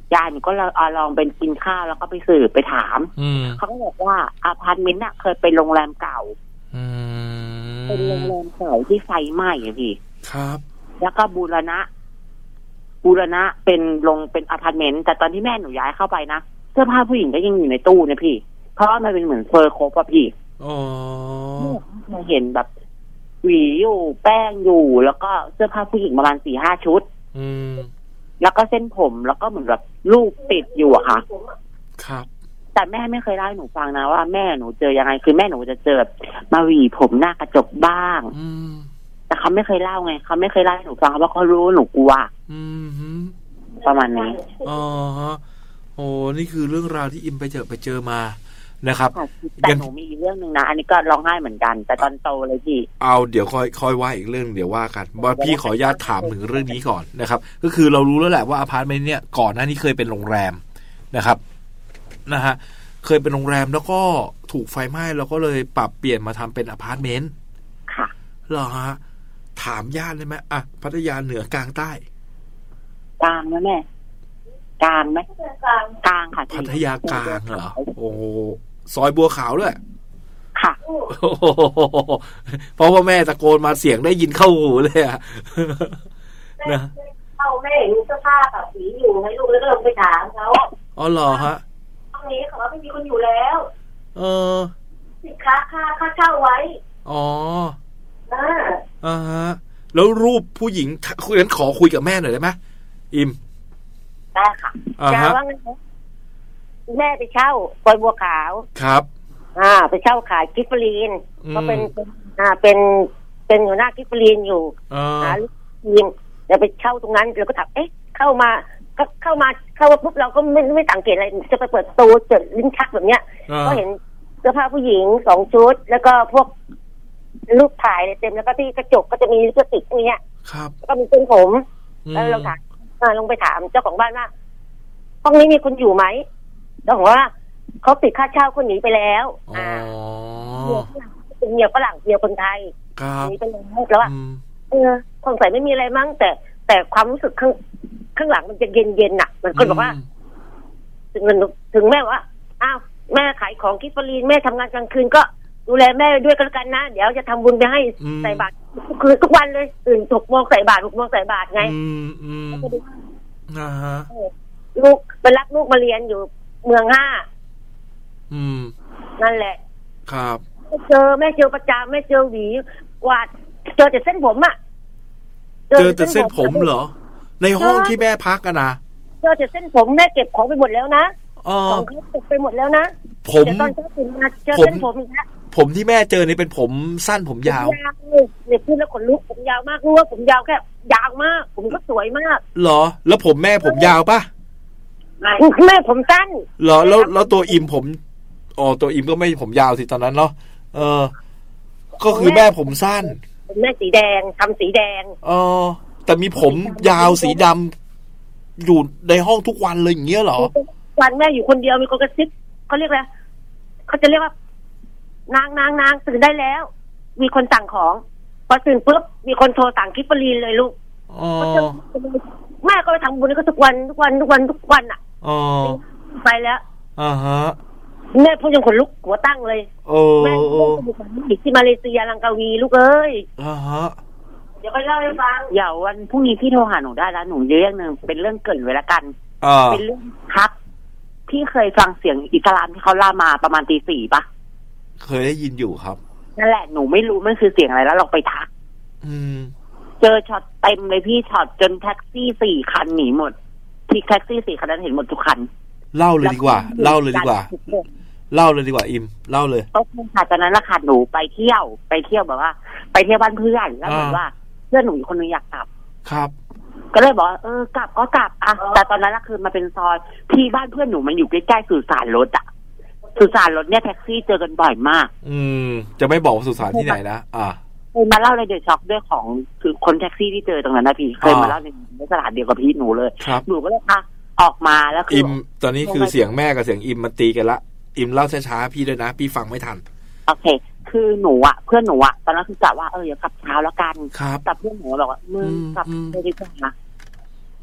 [SPEAKER 6] ยายหนูก็เลยเอาลองเป็นกินข้าวแล้วก็ไปสืบไปถามเขาก็บอกว่าอพาร์ตเมนต์น่ะเคยเป็นโรงแรมเก่าเป็นโรงแรมเก่าที่ไฟไหม้อะพี่
[SPEAKER 1] ครับ
[SPEAKER 6] แล้วก็บูรณะบูรณะเป็นโรงเป็นอพาร์ตเมนต์แต่ตอนที่แม่หนูย้ายเข้าไปนะเสื้อผ้าผู้หญิงก็ยังอยู่ในตู้นะพี่เพราะว่ามันเป็นเหมือนเฟอร์โคปอะพี่
[SPEAKER 1] อ๋อ
[SPEAKER 6] มาเห็นแบบหวีอยู่แป้งอยู่แล้วก็เสื้อผ้าผู้หญิงประมาณสี่ห้าชุด
[SPEAKER 1] อืม
[SPEAKER 6] แล้วก็เส้นผมแล้วก็เหมือนแบบลูกติดอยู่อะค่ะ
[SPEAKER 1] ครับ
[SPEAKER 6] แต่แม่ไม่เคยเล่าให้หนูฟังนะว่าแม่หนูเจอยังไงคือแม่หนูจะเจอมาหวีผมหน้ากระจกบ้าง
[SPEAKER 1] อืม
[SPEAKER 6] แต่เขาไม่เคยเล่าไงเขาไม่เคยเล่าให้หนูฟังเพราะเขารู้หนูกลัว
[SPEAKER 1] อืม
[SPEAKER 6] ประมาณนี้
[SPEAKER 1] อ๋อโอ้นี่คือเรื่องราวที่อิมไปเจอไปเจอมานะครับ
[SPEAKER 6] แต่หนูมีอีกเรื่องนึงนะอันนี้ก็ร้องไห้เหมือนกันแต่ตอนโตเลยพี่
[SPEAKER 1] เอาเดี๋ยวค่อยค่อยว่าอีกเรื่องเดี๋ยวว่ากันว่าพี่ขออนุญาตถามถึงเรื่องนี้ก่อนนะครับก็คือเรารู้แล้วแหละว่าอพาร์ตเมนต์เนี่ยก่อนหน้านี้เคยเป็นโรงแรมนะครับนะฮะเคยเป็นโรงแรมแล้วก็ถูกไฟไหม้แล้วก็เลยปรับเปลี่ยนมาทำเป็นอพาร์ตเมนต์
[SPEAKER 6] ค่ะ
[SPEAKER 1] เหรอฮะถามญาติได้ไหมอ่ะพัทยาเหนือกลางใต้
[SPEAKER 6] กลางนะแม่กลางไหมกลางกลางค่ะ
[SPEAKER 1] พัทยากลางเหรอโอ้ซอยบัวขาวด้วย
[SPEAKER 6] ค่ะ
[SPEAKER 1] เพราะว่าแม่ตะโกนมาเสียงได้ยินเข้าหูเลยอ่ะ
[SPEAKER 7] นะเข้าแม่อยู่เสื้อผ้ากับสีอยู่ให้ลูกแล้วก็ลงไปถามเขา
[SPEAKER 1] อ๋อเหรอฮะ
[SPEAKER 7] ห้องนี้เขาว่าไม่มีคนอยู่แล้ว
[SPEAKER 1] เออ
[SPEAKER 7] สิค่าค่าค่าเช่าไว้
[SPEAKER 1] อ๋อ
[SPEAKER 7] อ่า
[SPEAKER 1] อ่าฮะแล้วรูปผู้หญิงคุยกันขอคุยกับแม่หน่อยได้ไหมอิม
[SPEAKER 6] ได้ค่ะจะว่าไงแม่ไปเช่าซอยบัวขาว
[SPEAKER 1] ครับ
[SPEAKER 6] อ่าไปเช่าขายกิฟฟรีนก็เป็นอ่าเป็นเป็นหัวหน้ากิฟฟรีนอยู่
[SPEAKER 1] หา
[SPEAKER 6] ลูกทีมแล้วไปเช่าตรงนั้นเราก็ถามเอ๊ะเข้ามาก็เข้ามาเข้ามาปุ๊บเราก็ไม่ไม่สังเกตอะไรจะไปเปิดตู้เจอลิ้นชักแบบเนี้ยก็เห็นเสื้อผ้าผู้หญิงสองชุดแล้วก็พวกรูปถ่ายเต็มแล้วก็ที่กระจกก็จะมีลิปสติกเนี้ย
[SPEAKER 1] ครับ
[SPEAKER 6] ก็มีเส้นผมแล้วเราถามลงไปถามเจ้าของบ้านว่าห้องนี้มีคนอยู่ไหมแล้วบอกว่าเขาติดค่าเช่าคนหนีไปแล้ว
[SPEAKER 1] อ่า
[SPEAKER 6] เป็นเมียฝรั่งเมียคนไทยหนีไปแล้วแล้วว่าเออสงสัยไม่มีอะไรมั้งแต่แต่ความรู้สึกข้างข้างหลังมันจะเย็นเย็นอ่ะมันคนบอกว่าถึงถึงแม่ว่าอ้าวแม่ขายของกิฟฟรีนแม่ทำงานกลางคืนก็ดูแลแม่ด้วยกันกันนะเดี๋ยวจะทำบุญไปให้ใส่บาตรคือทุกวันเลยตื่นหกโมงใส่บาตรหกโมงใส่บาตรไง
[SPEAKER 1] อ่าฮะ
[SPEAKER 6] ลูกไปรับลูกมาเรียนอยู่เมืองห้า
[SPEAKER 1] อืม
[SPEAKER 6] นั่นแหละ
[SPEAKER 1] ครับ
[SPEAKER 6] เจอแม่เจอประจำแม่เจอหวีกวาดเจอแต่เส้นผมอ่ะ
[SPEAKER 1] เจอแต่เส้นผมเหรอในห้องที่แม่พักกันนะ
[SPEAKER 6] เจอแต่เส้นผมแม่เก็บของไปหมดแล้วนะของเขาเก็บไปหมดแล้วนะ
[SPEAKER 1] ผม
[SPEAKER 6] ตอนเช้าตื่นมาเจอเส้นผมอีกแล้ว
[SPEAKER 1] ผมที่แม่เจอนี่เป็นผมสั้นผมยาว
[SPEAKER 6] เนี่ยพูดแล้วขนลุกผมยาวมากรู้ว่าผมยาวแค่ยาวมากผมก็สวยมาก
[SPEAKER 1] เหรอแล้วผมแม่ผมยาวปะ
[SPEAKER 6] แม่ผมสั้น
[SPEAKER 1] เหรอแล้วแล้วตัวอิมผมอ๋อตัวอิมก็ไม่ผมยาวสิตอนนั้นเนาะเออก็คือแม่ผมสั้น
[SPEAKER 6] แม่สีแดงทำสีแดง
[SPEAKER 1] อ๋อแต่มีผมยาวสีดำอยู่ในห้องทุกวันเลยอย่างเงี้ยเหรอ
[SPEAKER 6] วันแม่อยู่คนเดียวมีคนกระซิบเขาเรียกอะไรเขาจะเรียกว่านางนางนางตื่นได้แล้วมีคนสั่งของพอตื่นปุ๊บมีคนโทรสั่งกิฟฟรีนเลยลูกแม่ก็ไปทำบุญก็ทุกวันทุกวันทุกวันทุกวันอ่ะไปแล้ว
[SPEAKER 1] อ่าฮะ
[SPEAKER 6] แม่พูดจนขนลุกหัวตั้งเลยแม่ที่มาเลเซียลังกาวีลูกเอ้ย
[SPEAKER 1] อ่าฮะ
[SPEAKER 6] เดี๋ยวค่อยเล่าให้ฟังเดี๋ยววันพรุ่งนี้พี่โทรหาหนูได้แล้วหนูเรื่องนึงเป็นเรื่องเกิดไว้ละกันเป็นเรื่องครับพี่เคยฟังเสียงอิสลามที่เขาล่ามาประมาณตีสี่ปะ
[SPEAKER 1] เคยได้ยินอยู่ครับ
[SPEAKER 6] นั่นแหละหนูไม่รู้มันคือเสียงอะไรแล้วเราไปทัก
[SPEAKER 1] อืม
[SPEAKER 6] เจอช็อตเต็มเลยพี่ช็อตจนแท็กซี่สี่คันหนีหมดที่แท็กซี่สี่คันนั้นเห็นหมดทุกคัน
[SPEAKER 1] เล่าเลยดีกว่าเล่าเลยดีกว่าเล่าเลยดีกว่าอิมเล่าเลย
[SPEAKER 6] โอเคค่ะตอนนั้นราคาหนูไปเที่ยวไปเที่ยวแบบว่าไปเที่ยวบ้านเพื่อนแล้วเหมือนว่าเพื่อนหนูอีกคนนึงอยากกลับ
[SPEAKER 1] ครับ
[SPEAKER 6] ก็เลยบอกเออกลับก็กลับอ่ะแต่ตอนนั้นคือมันเป็นซอยที่บ้านเพื่อนหนูมันอยู่ใกล้ๆสุสานรถอ่ะสุสานรถเนี่ยแท็กซี่เจอกันบ่อยมาก
[SPEAKER 1] อืมจะไม่บอกสุสานที่ไหนนะอ่า
[SPEAKER 6] เคยมาเล่าในเดอะช็อคด้วยของคือคนแท็กซี่ที่เจอตรงนั้นนะพี่เคยมาเล่าในสถานเดียวกับพี่หนูเลยหนูก็เลยค่ะออกมาแล้วคือ
[SPEAKER 1] อิมตอนนี้คือเสียงแม่กับเสียงอิมมาตีกันละอิมเล่าช้าๆพี่ด้วยนะพี่ฟังไม่ทัน
[SPEAKER 6] โอเคคือหนูอ่ะเพื่อนหนูอ่ะตอนนั้นคือกะว่าเอออย่ากลับเช้าแล้วกันแต่เพื่อนหนูบอกว่ามึงกลับไปดีกว่านะ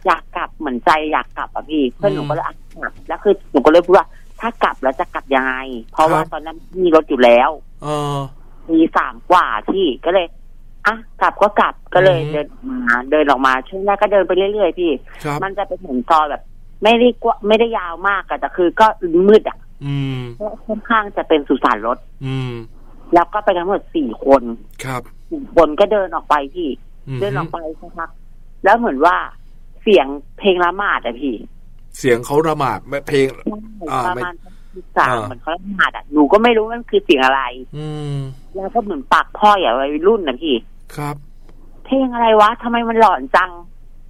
[SPEAKER 6] อยากกลับเหมือนใจอยากกลับอ่ะพี่เพื่อนหนูก็เลยกลับแล้วคือหนูก็เลยพูดว่าถ้ากลับแล้วจะกลับยังไงเพราะว่าตอนนั้นมีรถอยู่แล้ว
[SPEAKER 1] เออ
[SPEAKER 6] มีสามกว่าที่ก็เลยอ่ะกลับก็กลับก็เลยเดินมาเดินออกมาช่วงแรกก็เดินไปเรื่อยๆพี่มันจะเป็นเหมือนซอยแบบไม่ได้กว่าไม่ได้ยาวมากแต่คือก็มืดอ่ะเพราะค่อนข้างจะเป็นสุสานรถแล้วก็ไปกันหมดสี่คน
[SPEAKER 1] ครับ
[SPEAKER 6] สี่คนก็เดินออกไปพี่เดินออกไปสักพักแล้วเหมือนว่าเสียงเพลงละหมาดอะพี่
[SPEAKER 1] เสียงเขาละหมาดไม่เพลง
[SPEAKER 6] ประมาณสามเหมือนเขาละหมาดอะหนูก็ไม่รู้มันคือเสียงอะไรแล้วก็เหมือนปากพ่อยอะวัยรุ่นนะพี่
[SPEAKER 1] ครับ
[SPEAKER 6] เพลงอะไรวะทำไมมันหลอนจัง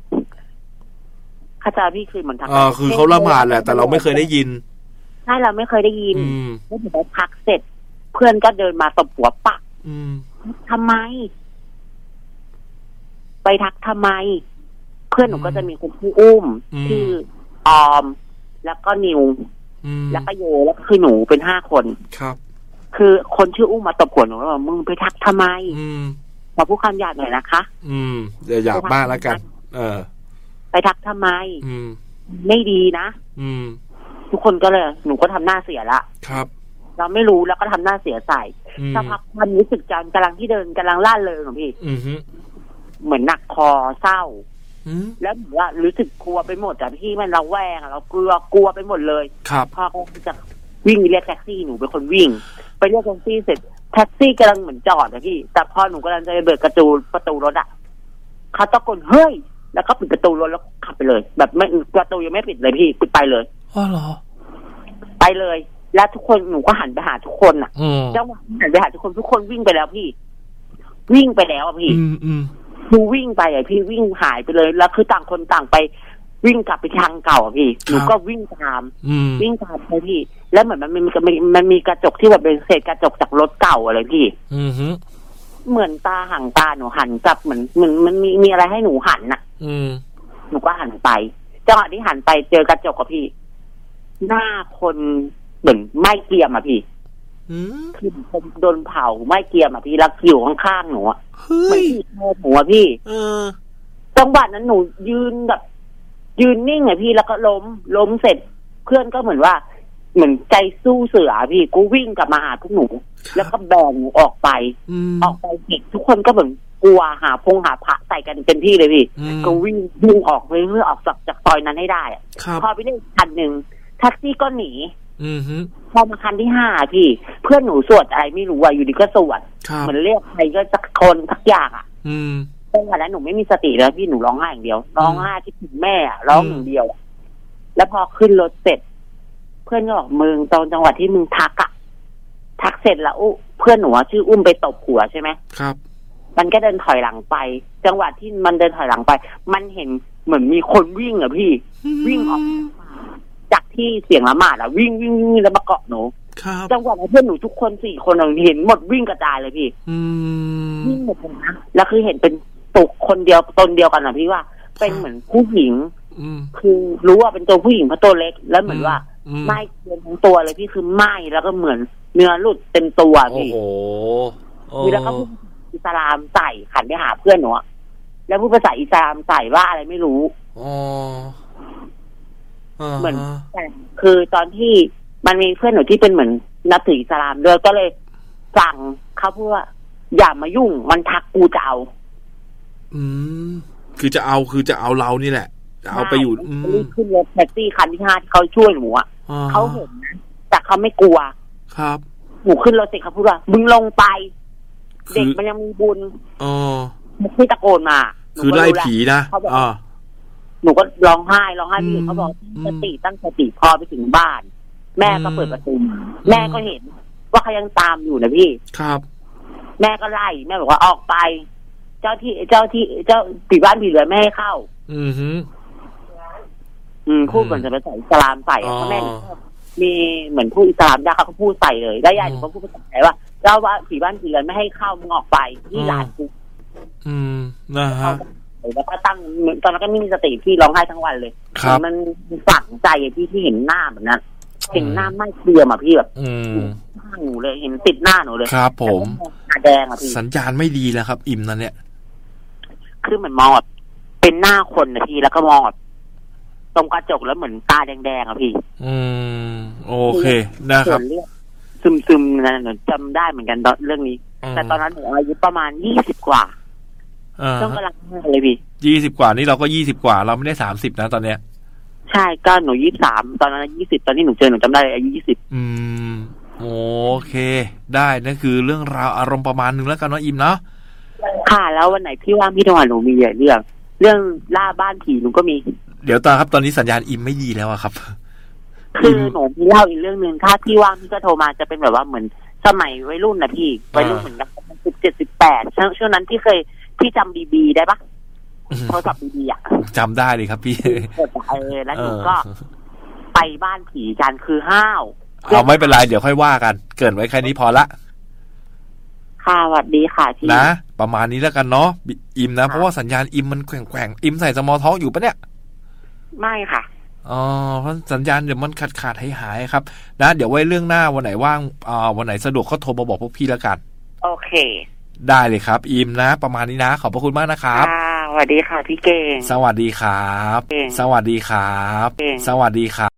[SPEAKER 6] ข้าจ้าพี่คือเหมือนทัก
[SPEAKER 1] อ่าคือเขาละหมาดแหละแต่เราไม่เคยได้ยิน
[SPEAKER 6] ใช่เราไม่เคยได้ยินแล้วถึงได้พักเสร็จเพื่อนก็เดินมาตบหัวปักทำไมไปทักทำไมเพื่อนหนูก็จะมีคนชื่ออุ้มชื่อออมแล้วก็นิวแล้วก็โยแล้วก็คือหนูเป็นห้าคน
[SPEAKER 1] ครับ
[SPEAKER 6] คือคนชื่ออุ้มมาตบหัวหนูแล้วบอกมึงไปทักทำไมมาพูดคำหยาบหน่อยนะคะ
[SPEAKER 1] อืมอย่าหยาบมากแล้วกันเออ
[SPEAKER 6] ไปทักทำไม
[SPEAKER 1] อืม
[SPEAKER 6] ไม่ดีนะ
[SPEAKER 1] อืม
[SPEAKER 6] ทุกคนก็เลยหนูก็ทำหน้าเสียละ
[SPEAKER 1] ครับ
[SPEAKER 6] เราไม่รู้แล้วก็ทำหน้าเสียใส่สักพักความรู้สึกจังกำลังที่เดินกำลังล่าเริงของพี่เหมือนหนักคอเศร้าแล้วเหมือนว่ารู้สึกกลัวไปหมดแต่พี่มันเราแวงเรากลัวกลัวไปหมดเลย
[SPEAKER 1] ครับ
[SPEAKER 6] พอเขาจะวิ่งเรียกแท็กซี่หนูเป็นคนวิ่งไปเรียกแท็กซี่เสร็จแท็กซี่กำลังเหมือนจอดนะพี่แต่พอหนูกำลังจะเบิดกระจูประตูรถอ่ะเขาตะโกนเฮ้ยแล้วก็ปิดประตูรถแล้วขับไปเลยแบบไม่ประตูยังไม่ปิดเลยพี่ปิดไปเลย
[SPEAKER 1] อ๋อเหรอ
[SPEAKER 6] ไปเลยแล้วทุกคนหนูก็หันไปหาทุกคนอ่ะจังหวะหันไปหาทุกคนทุกคนวิ่งไปแล้วพี่วิ่งไปแล้วอ่ะพี่หนูวิ่งไปอ่ะพี่วิ่งหายไปเลยแล้วคือต่างคนต่างไปวิ่งกลับไปทางเก่าอ่ะพี่หนูก็วิ่งตามวิ่งตามไปพี่แล้วเหมือนมันมีมันมีกระจกที่แบบเป็นเศษกระจกจากรถเก่าอะไรพี่เหมือนตาห่างตาหนูหันกลับเหมือนเหมือนมันมีมีอะไรให้หนูหันน่ะหนูก็หันไปจังหวะที่หันไปเจอกระจกอ่ะพี่หน้าคนเหมือนไม้เกียมอ่ะพี่คือผมโดนเผาไม้เกียมอ่ะพี่แล้วอยู่ข้างๆหนูอ่ะไม่ที่โม่หัวพี่จังหวะนั้นหนูยืนแบบยืนนิ่งอ่ะพี่แล้วก็ล้มล้มเสร็จเพื่อนก็เหมือนว่าเหมือนใจสู้เสือพี่กูวิ่งกลับมาหาพวกหนูแล้วก็แบกหนูออกไปออกไปอีกทุกคนก็เหมือนกลัวหาพงหาพระใส่กันเป็นที่เลยพี่ก็วิ่งวิ่งออกไปเพื่อออกจากจากซอยนั้นให้ได้พอไปได้คันหนึ่งแท็กซี่ก็หนีพอมาคันที่ห้าพี่เพื่อนหนูสวดอะไรไม่รู้อ่ะอยู่ดีก็สวดเหมือนเรียกใครก็สักคนสักอย่างอ่ะตอนนั้นหนูไม่มีสติแล้วพี่หนูร้องไห้อย่างเดียวร้องไห้ที่ถึงแม่ร้องอย่างเดียวแล้วพอขึ้นรถเสร็จเพื่อนก็บอกมึงตอนจังหวะที่มึงทักอ่ะทักเสร็จแล้วเพื่อนหนูชื่ออุ้มไปตบหัวใช่ไหม
[SPEAKER 1] ครับ
[SPEAKER 6] มันก็เดินถอยหลังไปจังหวะที่มันเดินถอยหลังไปมันเห็นเหมือนมีคนวิ่งอ่ะพี่วิ่งออกจากที่เสียงละหมาดอ่ะวิ่งวิ่งวิ่งแล้วมาเกาะหนูจังหวะเพื่อนหนูทุกคนสี่คนเห็นหมดวิ่งกระจายเลยพี่วิ่งหมดเลยนะแล้วคือเห็นเป็นตุกคนเดียวตนเดียวกันนะพี่ว่าเป็นเหมือนผู้หญิงคือรู้ว่าเป็นตัวผู้หญิงเพราะตัวเล็กแล้วเหมือนว่าไหม้เต็มทั้งตัวเลยพี่คือไหม้แล้วก็เหมือนเนื้อหลุดเต็มตัวพี่
[SPEAKER 1] โอ้โห
[SPEAKER 6] แล้วก็พูดอิสลามใส่ขันไปหาเพื่อนหนูแล้วพูดภาษาอิสลามใส่ว่าอะไรไม่รู้เหมือนคือตอนที่มันมีเพื่อนหนูที่เป็นเหมือนนับถืออิสลามด้วยก็เลยสั่งเขาพูดว่าอย่ามายุ่งมันทักกูจะเอา
[SPEAKER 1] อืมคือจะเอาคือจะเอาเรานี่แหละจะเอาไปอยู่
[SPEAKER 6] ขึ้นรถแท็กซี่คันที่ห้าที่เขาช่วยหนูอ่ะเขาเห็นนะแต่เขาไม่กลัว
[SPEAKER 1] ครับ
[SPEAKER 6] หนูขึ้นรถเสร็จเขาพูดว่ามึงลงไปเด็กมันยังมีบุญ
[SPEAKER 1] อ๋อ
[SPEAKER 6] ไม่ตะโกนมา
[SPEAKER 1] คือไล่ผีนะอ๋อ
[SPEAKER 6] หนูก็ร้องไห้ร้องไห้พี่เขาบอกสติตั้งสติพอไปถึงบ้านแม่ก็เปิดประตูแม่ก็เห็นว่าเขายังตามอยู่นะพี่
[SPEAKER 1] ครับ
[SPEAKER 6] แม่ก็ไล่แม่บอกว่าออกไปเจ้าที่เจ้าที่เจ้าผีบ้านผีเรือนไม่ให้เข้า
[SPEAKER 1] อือฮึ
[SPEAKER 6] อืมพูดเหมือนจะไปใส่อิสลามใส่เพราะแม่มีเหมือนพูดอิสลามได้เขาก็พูดใส่เลยได้ยายหนูก็พูดภาษาไทยว่าเจ้าว่าผีบ้านผีเรือนไม่ให้เข้ามึงออกไปนี่หลานกู
[SPEAKER 1] อืมนะฮะ
[SPEAKER 6] แล้วก็ตั้งตอนนั้นก็ไม่มีสติพี่ร้องไห้ทั้งวันเลยมันฝังใจพี่ที่เห็นหน้าแบบนั้นเห็นหน้าไม่เคลียร์มาพี่แบบหน้าหนูเลยเห็นติดหน้าหนูเลย
[SPEAKER 1] ครับผม
[SPEAKER 6] ตาแดงอะพี่
[SPEAKER 1] สัญญาณไม่ดีแล้วครับอิ่มนั่นเนี่ย
[SPEAKER 6] คือเหมือนมองแบบเป็นหน้าคนนะพี่แล้วก็มองแบบตรงกระจกแล้วเหมือนตาแดงๆอ่ะพี่
[SPEAKER 1] อืมโอเคนะครับ
[SPEAKER 6] ซึมๆนั่นหนูจำได้เหมือนกันตอนเรื่องนี้แต่ตอนนั้นหนูอายุประมาณยี่สิบกว่าต้องกำลังเลยพี่
[SPEAKER 1] ยี่สิบกว่านี่เราก็ยี่สิบกว่าเราไม่ได้สามสิบนะตอนเนี้ย
[SPEAKER 6] ใช่ก็หนูยี่สิบสามตอนนั้นยี่สิบตอนที่หนูเจอหนูจำได้อายุยี่สิบ
[SPEAKER 1] อืมโอเคได้นั่นคือเรื่องราวอารมณ์ประมาณนึงแล้วกันเนาะอิมเนาะ
[SPEAKER 6] ค่ะแล้ววันไหนพี่ว่างพี่โทรหาหนูมีเรื่องเรื่องล่าบ้านผีหนูก็มี
[SPEAKER 1] เดี๋ยวตอนครับตอนนี้สัญญาณอิมไม่ดีแล้วอะครับ
[SPEAKER 6] คือหนูมีเล่าอีกเรื่องนึงถ้าพี่ว่างพี่ก็โทรมาจะเป็นแบบว่าเหมือนสมัยวัยรุ่นนะพี่วัยรุ่นเหมือนกันสิบเจ็ดสิบแปดช่วงช่วงนั้นที่เคยพี่จำบีบีได้ปะโทรศัพท์บีบีอะ
[SPEAKER 1] จำได้เลยครับพี่
[SPEAKER 6] เออแล้วหนูก็ไปบ้านผีกันคือห้าว
[SPEAKER 1] เอาไม่เป็นไรเดี๋ยวค่อยว่ากันเกินไว้แค่นี้พอละ
[SPEAKER 6] ค่ะสวัสดีค่ะพี่
[SPEAKER 1] นะประมาณนี้แล้วกันเนาะอิมนะเพราะว่าสัญญาณอิมมันแกว่งๆอิมใส่สมอลท็อกอยู่ปะเนี่ย
[SPEAKER 6] ไม่ค่ะ
[SPEAKER 1] อ๋อเพราะสัญญาณเดี๋ยวมันขาดขาดหายหายครับนะเดี๋ยวไว้เรื่องหน้าวันไหนว่างอ่าวันไหนสะดวกก็โทรมาบอกพวกพี่แล้วกัน
[SPEAKER 6] โอเค
[SPEAKER 1] ได้เลยครับอิมนะประมาณนี้นะขอบพระคุณมากนะครับ
[SPEAKER 6] สวัสดีค่ะพี่เก่ง
[SPEAKER 1] สวัสดีครับสวัสดีครับสวัสดีครับ